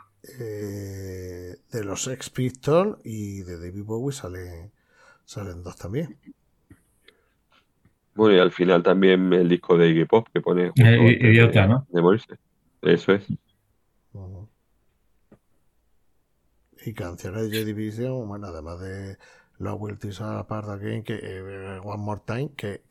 Speaker 1: de los Sex Pistols y de David Bowie salen dos también.
Speaker 4: Bueno, y al final también el disco de Iggy Pop que pone justo
Speaker 3: Idiota, ¿no?
Speaker 4: De morirse. Eso es.
Speaker 1: Y canciones de Joy Division, bueno, además de Love Will Tear Us Apart Again, One More Time,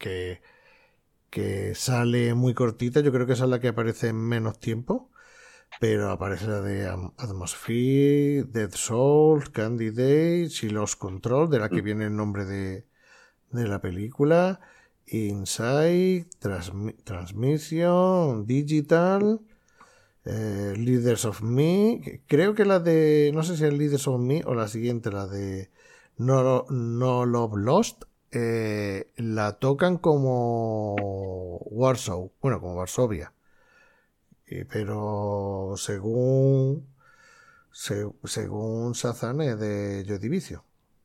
Speaker 1: que sale muy cortita. Yo creo que esa es la que aparece en menos tiempo, pero aparece la de Atmosphere, Dead Souls, Candy Days y Lost Control, de la que viene el nombre de la película, Inside, Transmission, Digital, Leaders of Me. Creo que la de, no sé si es Leaders of Me o la siguiente, la de No Love Lost, la tocan como Warsaw, bueno, como Varsovia, pero según Shazam es de Joy Division.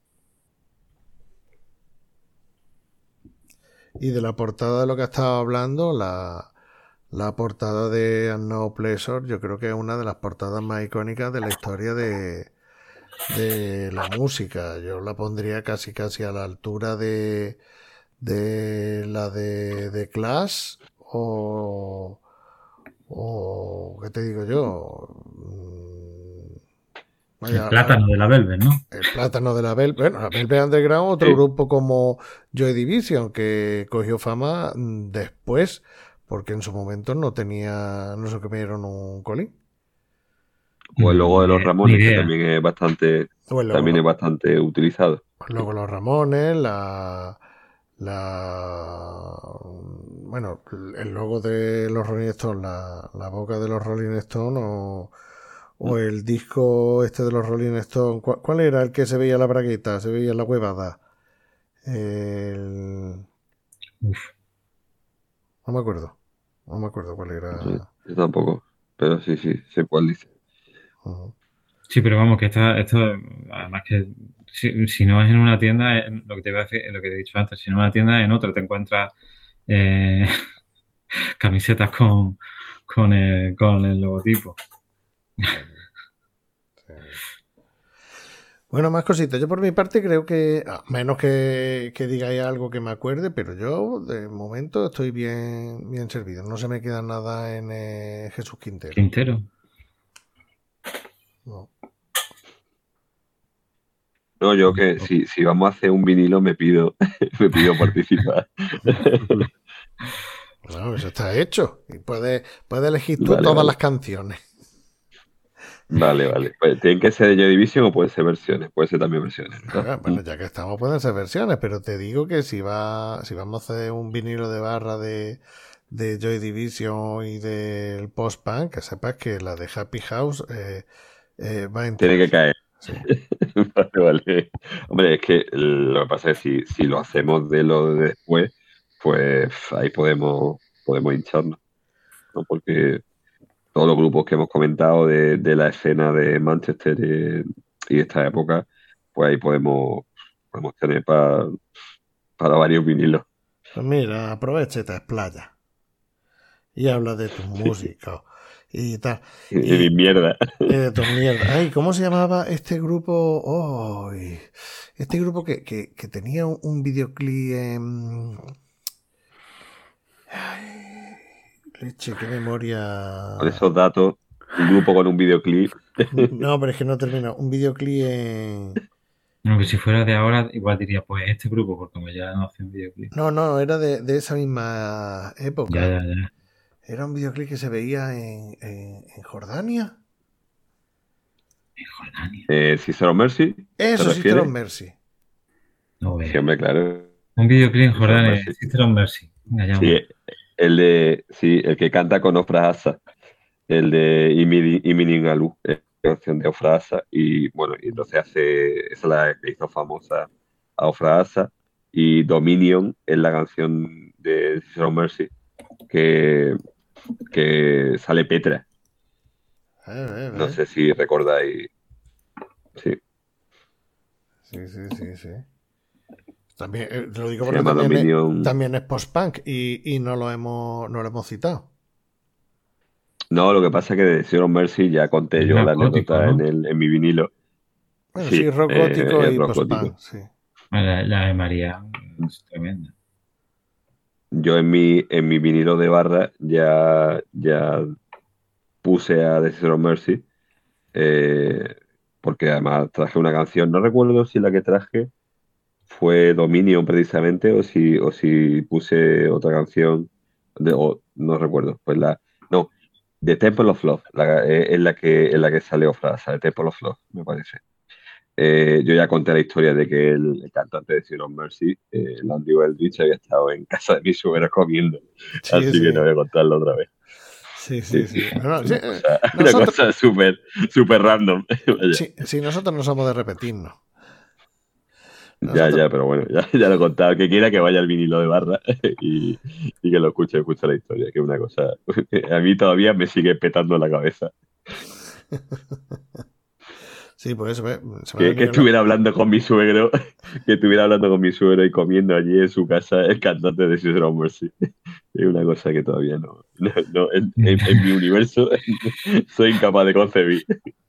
Speaker 1: Y de la portada de lo que estaba hablando, la portada de No Pleasure, yo creo que es una de las portadas más icónicas de la historia de la música. Yo la pondría casi a la altura de la de Clash o ¿qué te digo yo?
Speaker 3: Vaya, el plátano de la Velvet, ¿no?
Speaker 1: El plátano de la Velvet. Bueno, la Velvet Underground, otro grupo como Joy Division, que cogió fama después, porque en su momento no se comieron un colín.
Speaker 4: O el logo de los Ramones, que también es bastante utilizado.
Speaker 1: Luego los Ramones, bueno, el logo de los Rolling Stones, la boca de los Rolling Stones, o el disco este de los Rolling Stones. ¿Cuál era el que se veía la bragueta? Se veía la huevada. No me acuerdo cuál era.
Speaker 4: Sí, yo tampoco, pero sí, sé cuál dice.
Speaker 3: Sí, pero vamos, que esto además que si no es en una tienda, lo que te iba a decir, lo que te he dicho antes, si no es en una tienda, en otra te encuentras camisetas con el logotipo.
Speaker 1: Bueno, más cositas. Yo por mi parte creo que, a menos que digáis algo que me acuerde, pero yo de momento estoy bien servido. No se me queda nada en Jesús Quintero.
Speaker 3: Quintero.
Speaker 1: No.
Speaker 4: No, yo que si vamos a hacer un vinilo me pido participar.
Speaker 1: Bueno, eso está hecho. Y puedes elegir tú
Speaker 4: Vale,
Speaker 1: todas
Speaker 4: vale.
Speaker 1: las canciones.
Speaker 4: Vale. Pues, ¿tienen que ser de Joy Division o pueden ser versiones? Puede ser también versiones, ¿verdad?
Speaker 1: Bueno, ya que estamos, pueden ser versiones, pero te digo que si vamos a hacer un vinilo de barra de Joy Division y del post-punk, que sepas que la de Happy House va a entrar.
Speaker 4: Tiene que caer.
Speaker 1: Sí.
Speaker 4: Vale. Hombre, es que lo que pasa es que si lo hacemos de lo de después, pues ahí podemos hincharnos, ¿no? Porque todos los grupos que hemos comentado de la escena de Manchester y esta época, pues ahí podemos tener para varios vinilos.
Speaker 1: Pues mira, aprovecha y te explayas. Y habla de tus músicos y tal.
Speaker 4: Y mi mierda.
Speaker 1: De tu mierda. Ay, ¿cómo se llamaba este grupo? Oh, este grupo que tenía un videoclip en... Ay, leche, qué memoria.
Speaker 4: Con esos datos, un grupo con un videoclip.
Speaker 1: No, pero es que no termina. Un videoclip en...
Speaker 3: No, que si fuera de ahora, igual diría, pues este grupo, porque como ya no hacen videoclip.
Speaker 1: No, era de esa misma época.
Speaker 3: Ya.
Speaker 1: Era un videoclip que se veía en Jordania.
Speaker 3: En Jordania.
Speaker 4: Sister of Mercy.
Speaker 1: Eso, Sister of Mercy.
Speaker 3: No veo.
Speaker 4: Sí, hombre, claro.
Speaker 3: Un videoclip en
Speaker 4: Sister of
Speaker 3: Jordania,
Speaker 4: Mercy.
Speaker 3: Sister of Mercy. Venga, ya,
Speaker 4: Sí, el que canta con Ofra Asa, el de Imini Alu, canción de Ofra Asa, y bueno, y entonces esa es la que hizo famosa a Ofra Asa, y Dominion es la canción de Sister of Mercy, que sale Petra. No sé si recordáis. Sí.
Speaker 1: Sí. También, lo digo
Speaker 4: Se
Speaker 1: porque
Speaker 4: llama Dominion.
Speaker 1: también es post-punk y no lo hemos citado.
Speaker 4: No, lo que pasa es que de Sister of Mercy ya conté yo la anécdota, ¿no? en mi vinilo.
Speaker 1: Bueno, sí, rock gótico y
Speaker 4: rock
Speaker 1: post-punk,
Speaker 4: gótico.
Speaker 1: sí.
Speaker 3: La de María es tremenda.
Speaker 4: Yo en mi vinilo de barra ya puse a The Sister of Mercy, porque además traje una canción, no recuerdo si la que traje fue Dominion precisamente o si puse otra canción, no recuerdo, pues The Temple of Love, es la que sale Ofrasa, The Temple of Love, me parece. Yo ya conté la historia de que el cantante de Sin of Mercy, Landy Eldridge, había estado en casa de mi suegra comiendo.
Speaker 1: Sí,
Speaker 4: así que no voy a contarlo otra vez.
Speaker 1: Sí. Bueno,
Speaker 4: una cosa súper random.
Speaker 1: Sí, nosotros no somos de repetirnos.
Speaker 4: Ya, pero bueno, ya lo he contado. Que quiera que vaya al vinilo de barra y que lo escuche la historia, que es una cosa que a mí todavía me sigue petando la cabeza.
Speaker 1: Sí, por eso.
Speaker 4: Que estuviera hablando con mi suegro, y comiendo allí en su casa el cantante de Sister of Mercy. Es una cosa que todavía no en mi universo soy incapaz de concebir.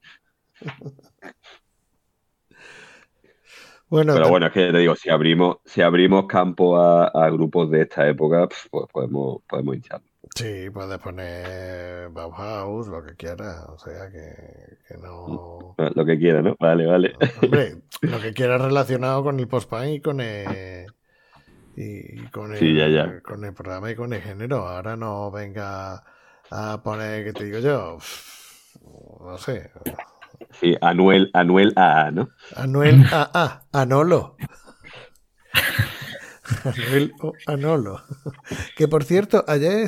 Speaker 1: Bueno,
Speaker 4: pero bueno, es que te digo, si abrimos campo a grupos de esta época, pues podemos hincharlo.
Speaker 1: Sí, puedes poner Bauhaus, lo que quieras, o sea que no...
Speaker 4: Lo que quieras, ¿no? Vale.
Speaker 1: Hombre, lo que quieras relacionado con el post-punk y con el... con el programa y con el género. Ahora no venga a poner, ¿qué te digo yo? No sé.
Speaker 4: Sí, Anuel AA, ¿no?
Speaker 1: Anuel AA, Anolo. Anolo. Que por cierto, ayer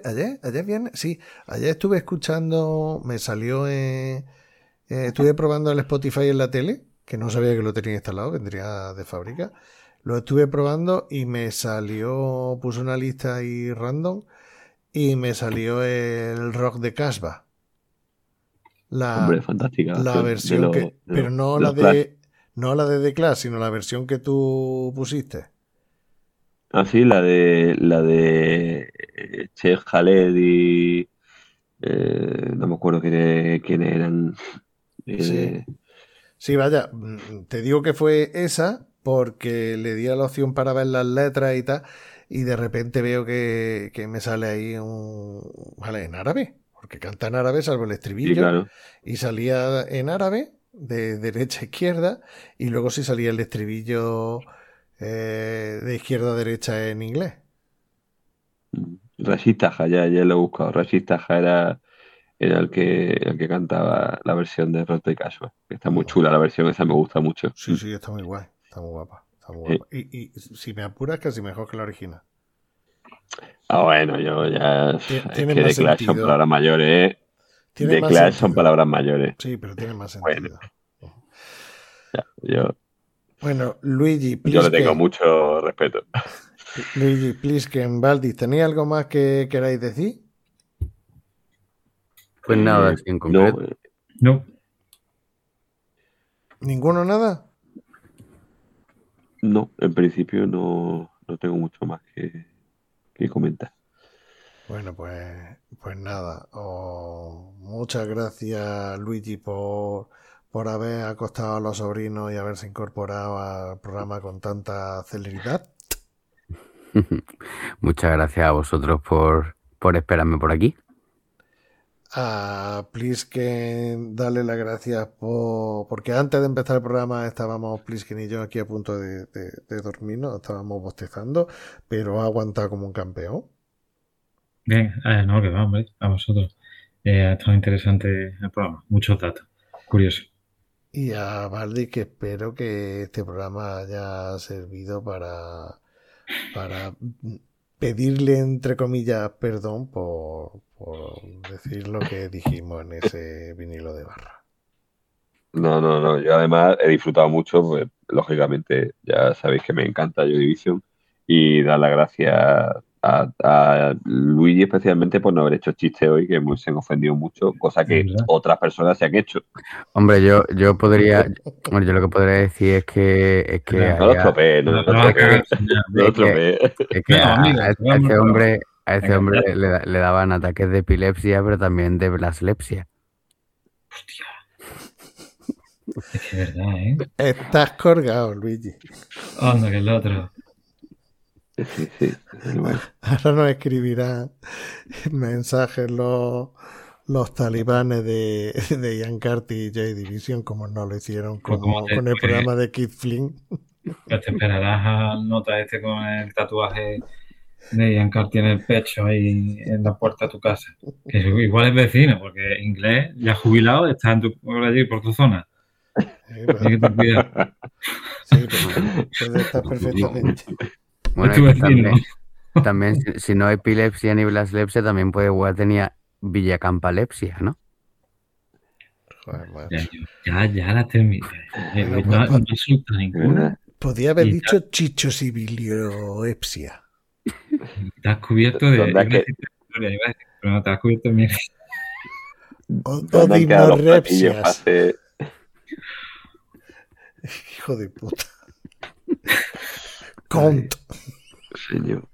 Speaker 1: estuve escuchando, me salió estuve probando el Spotify en la tele, que no sabía que lo tenía instalado, vendría de fábrica. Lo estuve probando y me salió, puse una lista ahí random y me salió el rock de Casbah.
Speaker 4: Hombre, fantástica.
Speaker 1: La versión pero no la de The Clash, sino la versión que tú pusiste.
Speaker 4: Ah, sí, la de Sheikh Khaled y no me acuerdo quiénes eran.
Speaker 1: Sí. Sí, vaya, te digo que fue esa porque le di a la opción para ver las letras y tal, y de repente veo que me sale ahí Vale, en árabe, porque canta en árabe salvo el
Speaker 4: Sí,
Speaker 1: estribillo,
Speaker 4: claro.
Speaker 1: y salía en árabe, de derecha a izquierda, y luego sí salía el estribillo de izquierda a derecha en inglés.
Speaker 4: Rashid Taha, ya lo he buscado. Rashid Taha era el que cantaba la versión de Roto y Casual. Está muy chula la versión, esa me gusta mucho.
Speaker 1: Sí, sí, está muy guay, está muy guapa, está muy
Speaker 4: Sí.
Speaker 1: guapa. Y si me apuras, casi mejor que la original.
Speaker 4: Ah, bueno, yo ya. Es
Speaker 1: Tiene
Speaker 4: que
Speaker 1: más
Speaker 4: The Clash son
Speaker 1: sentido.
Speaker 4: palabras mayores.
Speaker 1: Tiene
Speaker 4: The
Speaker 1: más
Speaker 4: Clash son
Speaker 1: sentido.
Speaker 4: palabras mayores.
Speaker 1: Sí, pero tiene más
Speaker 4: Bueno,
Speaker 1: sentido.
Speaker 4: ya,
Speaker 1: Bueno, Luigi,
Speaker 4: yo le tengo
Speaker 1: Plisken,
Speaker 4: mucho respeto.
Speaker 1: Luigi, Plisken, Valdis, ¿tenéis algo más que queráis decir?
Speaker 5: Pues nada, así en
Speaker 4: No,
Speaker 5: concreto.
Speaker 3: No.
Speaker 1: ¿Ninguno nada?
Speaker 4: no, en principio no tengo mucho más que comentar.
Speaker 1: Bueno, pues nada. Muchas gracias, Luigi, por haber acostado a los sobrinos y haberse incorporado al programa con tanta celeridad.
Speaker 5: Muchas gracias a vosotros por esperarme por aquí.
Speaker 1: A Plisken, darle las gracias porque antes de empezar el programa estábamos Plisken y yo aquí a punto de dormirnos, estábamos bostezando, pero ha aguantado como un campeón.
Speaker 3: Bien, no, que va, hombre, a vosotros. Ha estado interesante el programa, muchos datos, curioso.
Speaker 1: Y a Valdi, que espero que este programa haya servido para pedirle, entre comillas, perdón por decir lo que dijimos en ese vinilo de barra.
Speaker 4: No. Yo además he disfrutado mucho, pues lógicamente ya sabéis que me encanta Joy Division y dar las gracias a Luigi especialmente por no haber hecho chistes hoy, que se han ofendido mucho, cosa que
Speaker 3: ¿Verdad?
Speaker 4: otras personas se han hecho.
Speaker 5: Hombre, yo podría, hombre, yo lo que podría decir es que
Speaker 4: No los tropees, no los tropees, no los tropees.
Speaker 5: es que
Speaker 3: No, amigo,
Speaker 5: a
Speaker 3: vamos,
Speaker 5: ese hombre, a ese
Speaker 3: venga,
Speaker 5: hombre
Speaker 3: ya.
Speaker 5: le daban ataques de epilepsia, pero también de blaslepsia.
Speaker 3: Hostia. Es que es verdad, ¿eh?
Speaker 1: Estás colgado, Luigi.
Speaker 3: Anda, que el otro.
Speaker 4: Sí. Bueno.
Speaker 1: Ahora nos escribirán mensajes los talibanes de Ian Carty y Joy Division, como no lo hicieron
Speaker 3: Pues como
Speaker 1: con el programa de Kid Flynn.
Speaker 3: te esperarás al nota este con el tatuaje de Ian Carty en el pecho ahí en la puerta de tu casa. Que igual es vecino, porque inglés, ya jubilado, está por allí, por tu zona. Hay que tener cuidado.
Speaker 1: Sí, puede estar perfectamente.
Speaker 5: Bueno,
Speaker 3: Es tu
Speaker 5: es que
Speaker 3: vecino.
Speaker 5: también si no epilepsia ni blaslepsia, también puede igual tenía villacampalepsia, ¿no?
Speaker 1: Joder, macho.
Speaker 3: Ya la terminé.
Speaker 1: Bueno,
Speaker 3: No insulta ninguna.
Speaker 1: Podría haber
Speaker 3: Y
Speaker 1: dicho chichosibilioepsia.
Speaker 3: Te has cubierto de.
Speaker 4: ¿Dónde
Speaker 3: Iba a decir historia, pero no te has cubierto de mierda.
Speaker 4: ¿Dónde han quedado los platillos para hacer?
Speaker 1: Hijo de puta. Cont.
Speaker 4: Señor.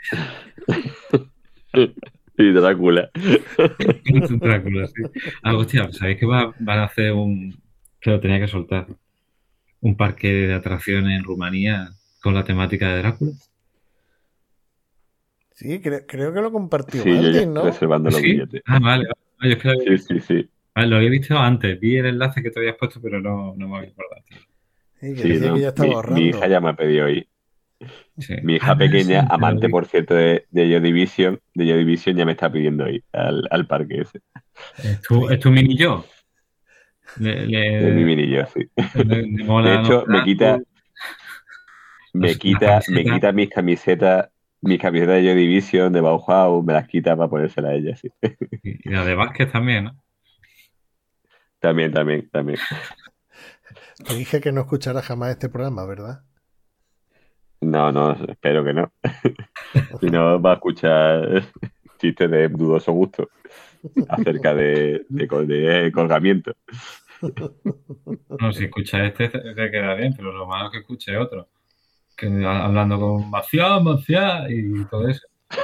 Speaker 4: Y Drácula.
Speaker 3: Drácula, sí. Ah, hostia, ¿sabéis que van a hacer que lo tenía que soltar? Un parque de atracciones en Rumanía con la temática de Drácula.
Speaker 1: Sí, creo que lo compartió
Speaker 4: Sí, yo
Speaker 1: Valdi,
Speaker 4: ya
Speaker 1: ¿no?
Speaker 4: reservando los
Speaker 3: ¿Sí?
Speaker 4: billetes.
Speaker 3: Ah, vale. Yo es que lo había visto.
Speaker 4: Sí.
Speaker 3: Vale, lo había visto antes. Vi el enlace que te habías puesto, pero no me había acordado.
Speaker 1: Sí, que
Speaker 4: Sí,
Speaker 1: decía
Speaker 4: no.
Speaker 1: que ya estaba ahorrando.
Speaker 4: Mi hija ya me ha pedido ir.
Speaker 3: Sí.
Speaker 4: Mi hija pequeña,
Speaker 3: Sí,
Speaker 4: amante
Speaker 3: pero-
Speaker 4: por cierto de Joy Division, ya me está pidiendo ir al parque ese.
Speaker 3: ¿Es tu mini yo?
Speaker 4: De mi mini yo, sí.
Speaker 3: Le mola,
Speaker 4: De hecho,
Speaker 3: ¿no?
Speaker 4: me quita mis camisetas de Joy Division, de Bauhaus, me las quita para ponérselas a ella, sí.
Speaker 3: Y la de básquet también, ¿no?
Speaker 4: También.
Speaker 1: Te dije que no escuchara jamás este programa, ¿verdad?
Speaker 4: No, espero que no. Si no, va a escuchar chistes de dudoso gusto acerca de colgamiento.
Speaker 3: No, si escucha este, te queda bien, pero lo malo es que escuche otro. hablando con Maciá y todo eso.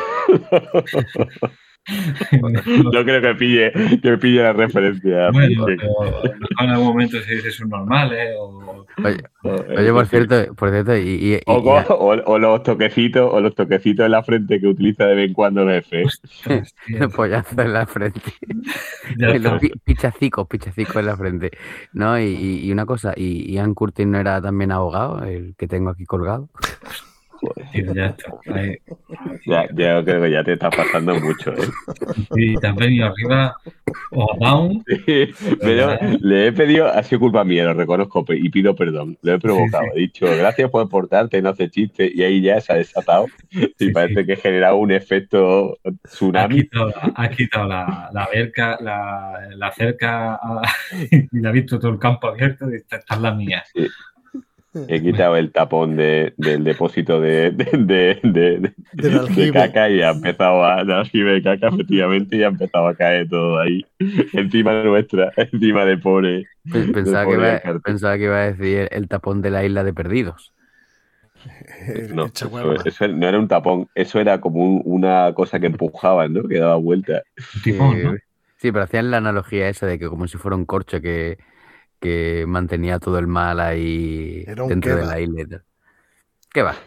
Speaker 4: No creo que pille la referencia.
Speaker 3: Bueno, pero en algún momento se dice subnormales
Speaker 5: Oye, por cierto,
Speaker 4: o los toquecitos en la frente que utiliza de vez en cuando el jefe.
Speaker 5: pollazo en la frente. Los pichacicos en la frente. No, y una cosa, ¿y Ian Curtis no era también abogado, el que tengo aquí colgado?
Speaker 3: Ya está. Ahí.
Speaker 4: Ya creo que ya te está pasando mucho, ¿eh?
Speaker 3: Y te has venido arriba o down.
Speaker 4: Sí, pero le he pedido, ha sido culpa mía, lo reconozco y pido perdón. Lo he provocado, he dicho gracias por portarte, no hace chiste, y ahí ya se ha desatado. Y parece que ha generado un efecto tsunami.
Speaker 3: Ha quitado la cerca y le ha visto todo el campo abierto y esta es la mía.
Speaker 4: Sí. He quitado el tapón del depósito de caca y ha empezado a... De aljibe de caca, efectivamente, y ha empezado a caer todo ahí. Encima del pobre...
Speaker 5: Pensaba que iba a decir el tapón de la isla de Perdidos.
Speaker 4: No, eso no era un tapón. Eso era como una cosa que empujaban, ¿no? Que daba vuelta.
Speaker 3: Tipón, ¿no?
Speaker 5: Sí, pero hacían la analogía esa de que como si fuera un corcho que mantenía todo el mal ahí dentro de la isla. ¿Qué va?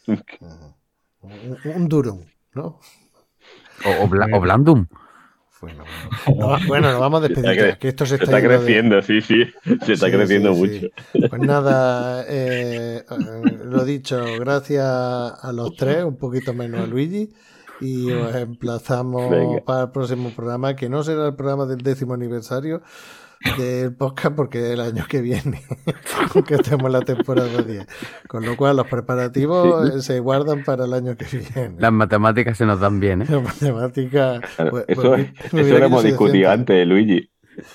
Speaker 1: Un durum, ¿no?
Speaker 5: O blandum.
Speaker 1: Bueno, nos vamos a despedir. Que esto se
Speaker 4: está creciendo, sí. Se está creciendo mucho.
Speaker 1: Sí. Pues nada, lo dicho, gracias a los tres, un poquito menos a Luigi. Y os emplazamos para el próximo programa, que no será el programa del 10º aniversario del podcast, porque es el año que viene, que estemos en la temporada 10. Con lo cual los preparativos se guardan para el año que viene.
Speaker 5: Las matemáticas se nos dan bien, ¿eh?
Speaker 1: Las matemáticas...
Speaker 4: Claro, eso lo hemos discutido antes, Luigi.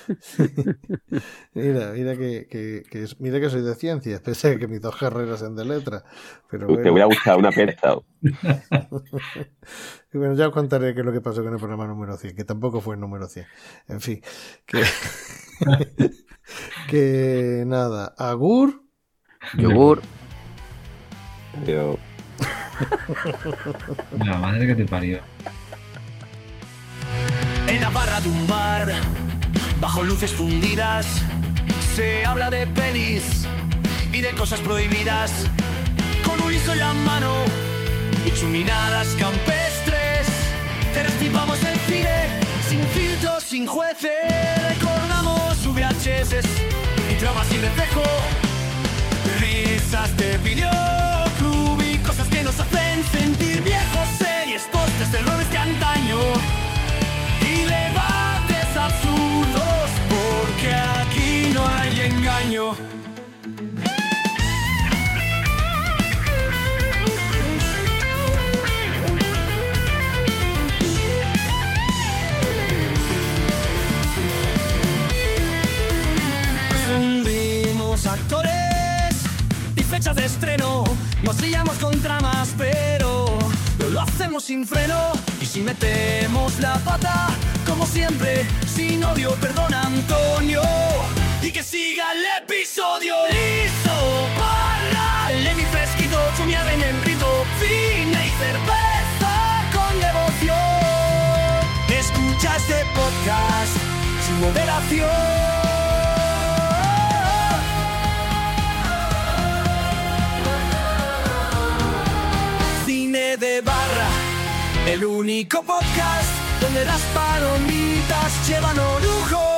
Speaker 1: Mira que soy de ciencias, pese a que mis 2 carreras sean de letras. Pero
Speaker 4: Te voy a buscar una pesta.
Speaker 1: Y bueno, ya os contaré qué es lo que pasó con el programa número 100, que tampoco fue el número 100. En fin, que nada, agur.
Speaker 5: Yogur.
Speaker 3: La madre que te parió.
Speaker 8: En la barra de un bar, bajo luces fundidas, se habla de pelis y de cosas prohibidas. Con un liso en la mano y chuminadas campestres, derribamos el cine sin filtros, sin jueces. Recordamos VHS y traumas sin reflejo, risas de videoclub y cosas que nos hacen sentir viejos. Series, postres, errores de antaño y debates absurdos, porque aquí no hay engaño. Vimos actores y fechas de estreno, nos liamos con tramas, pero lo hacemos sin freno. Y si metemos la pata, como siempre, sin odio, perdona Antonio, y que siga el episodio. Listo, para Lemmy fresquito, chumiar en el rito, cine y cerveza con devoción. Escucha este podcast sin moderación. Cine de barra, el único podcast donde las palomitas llevan orujo.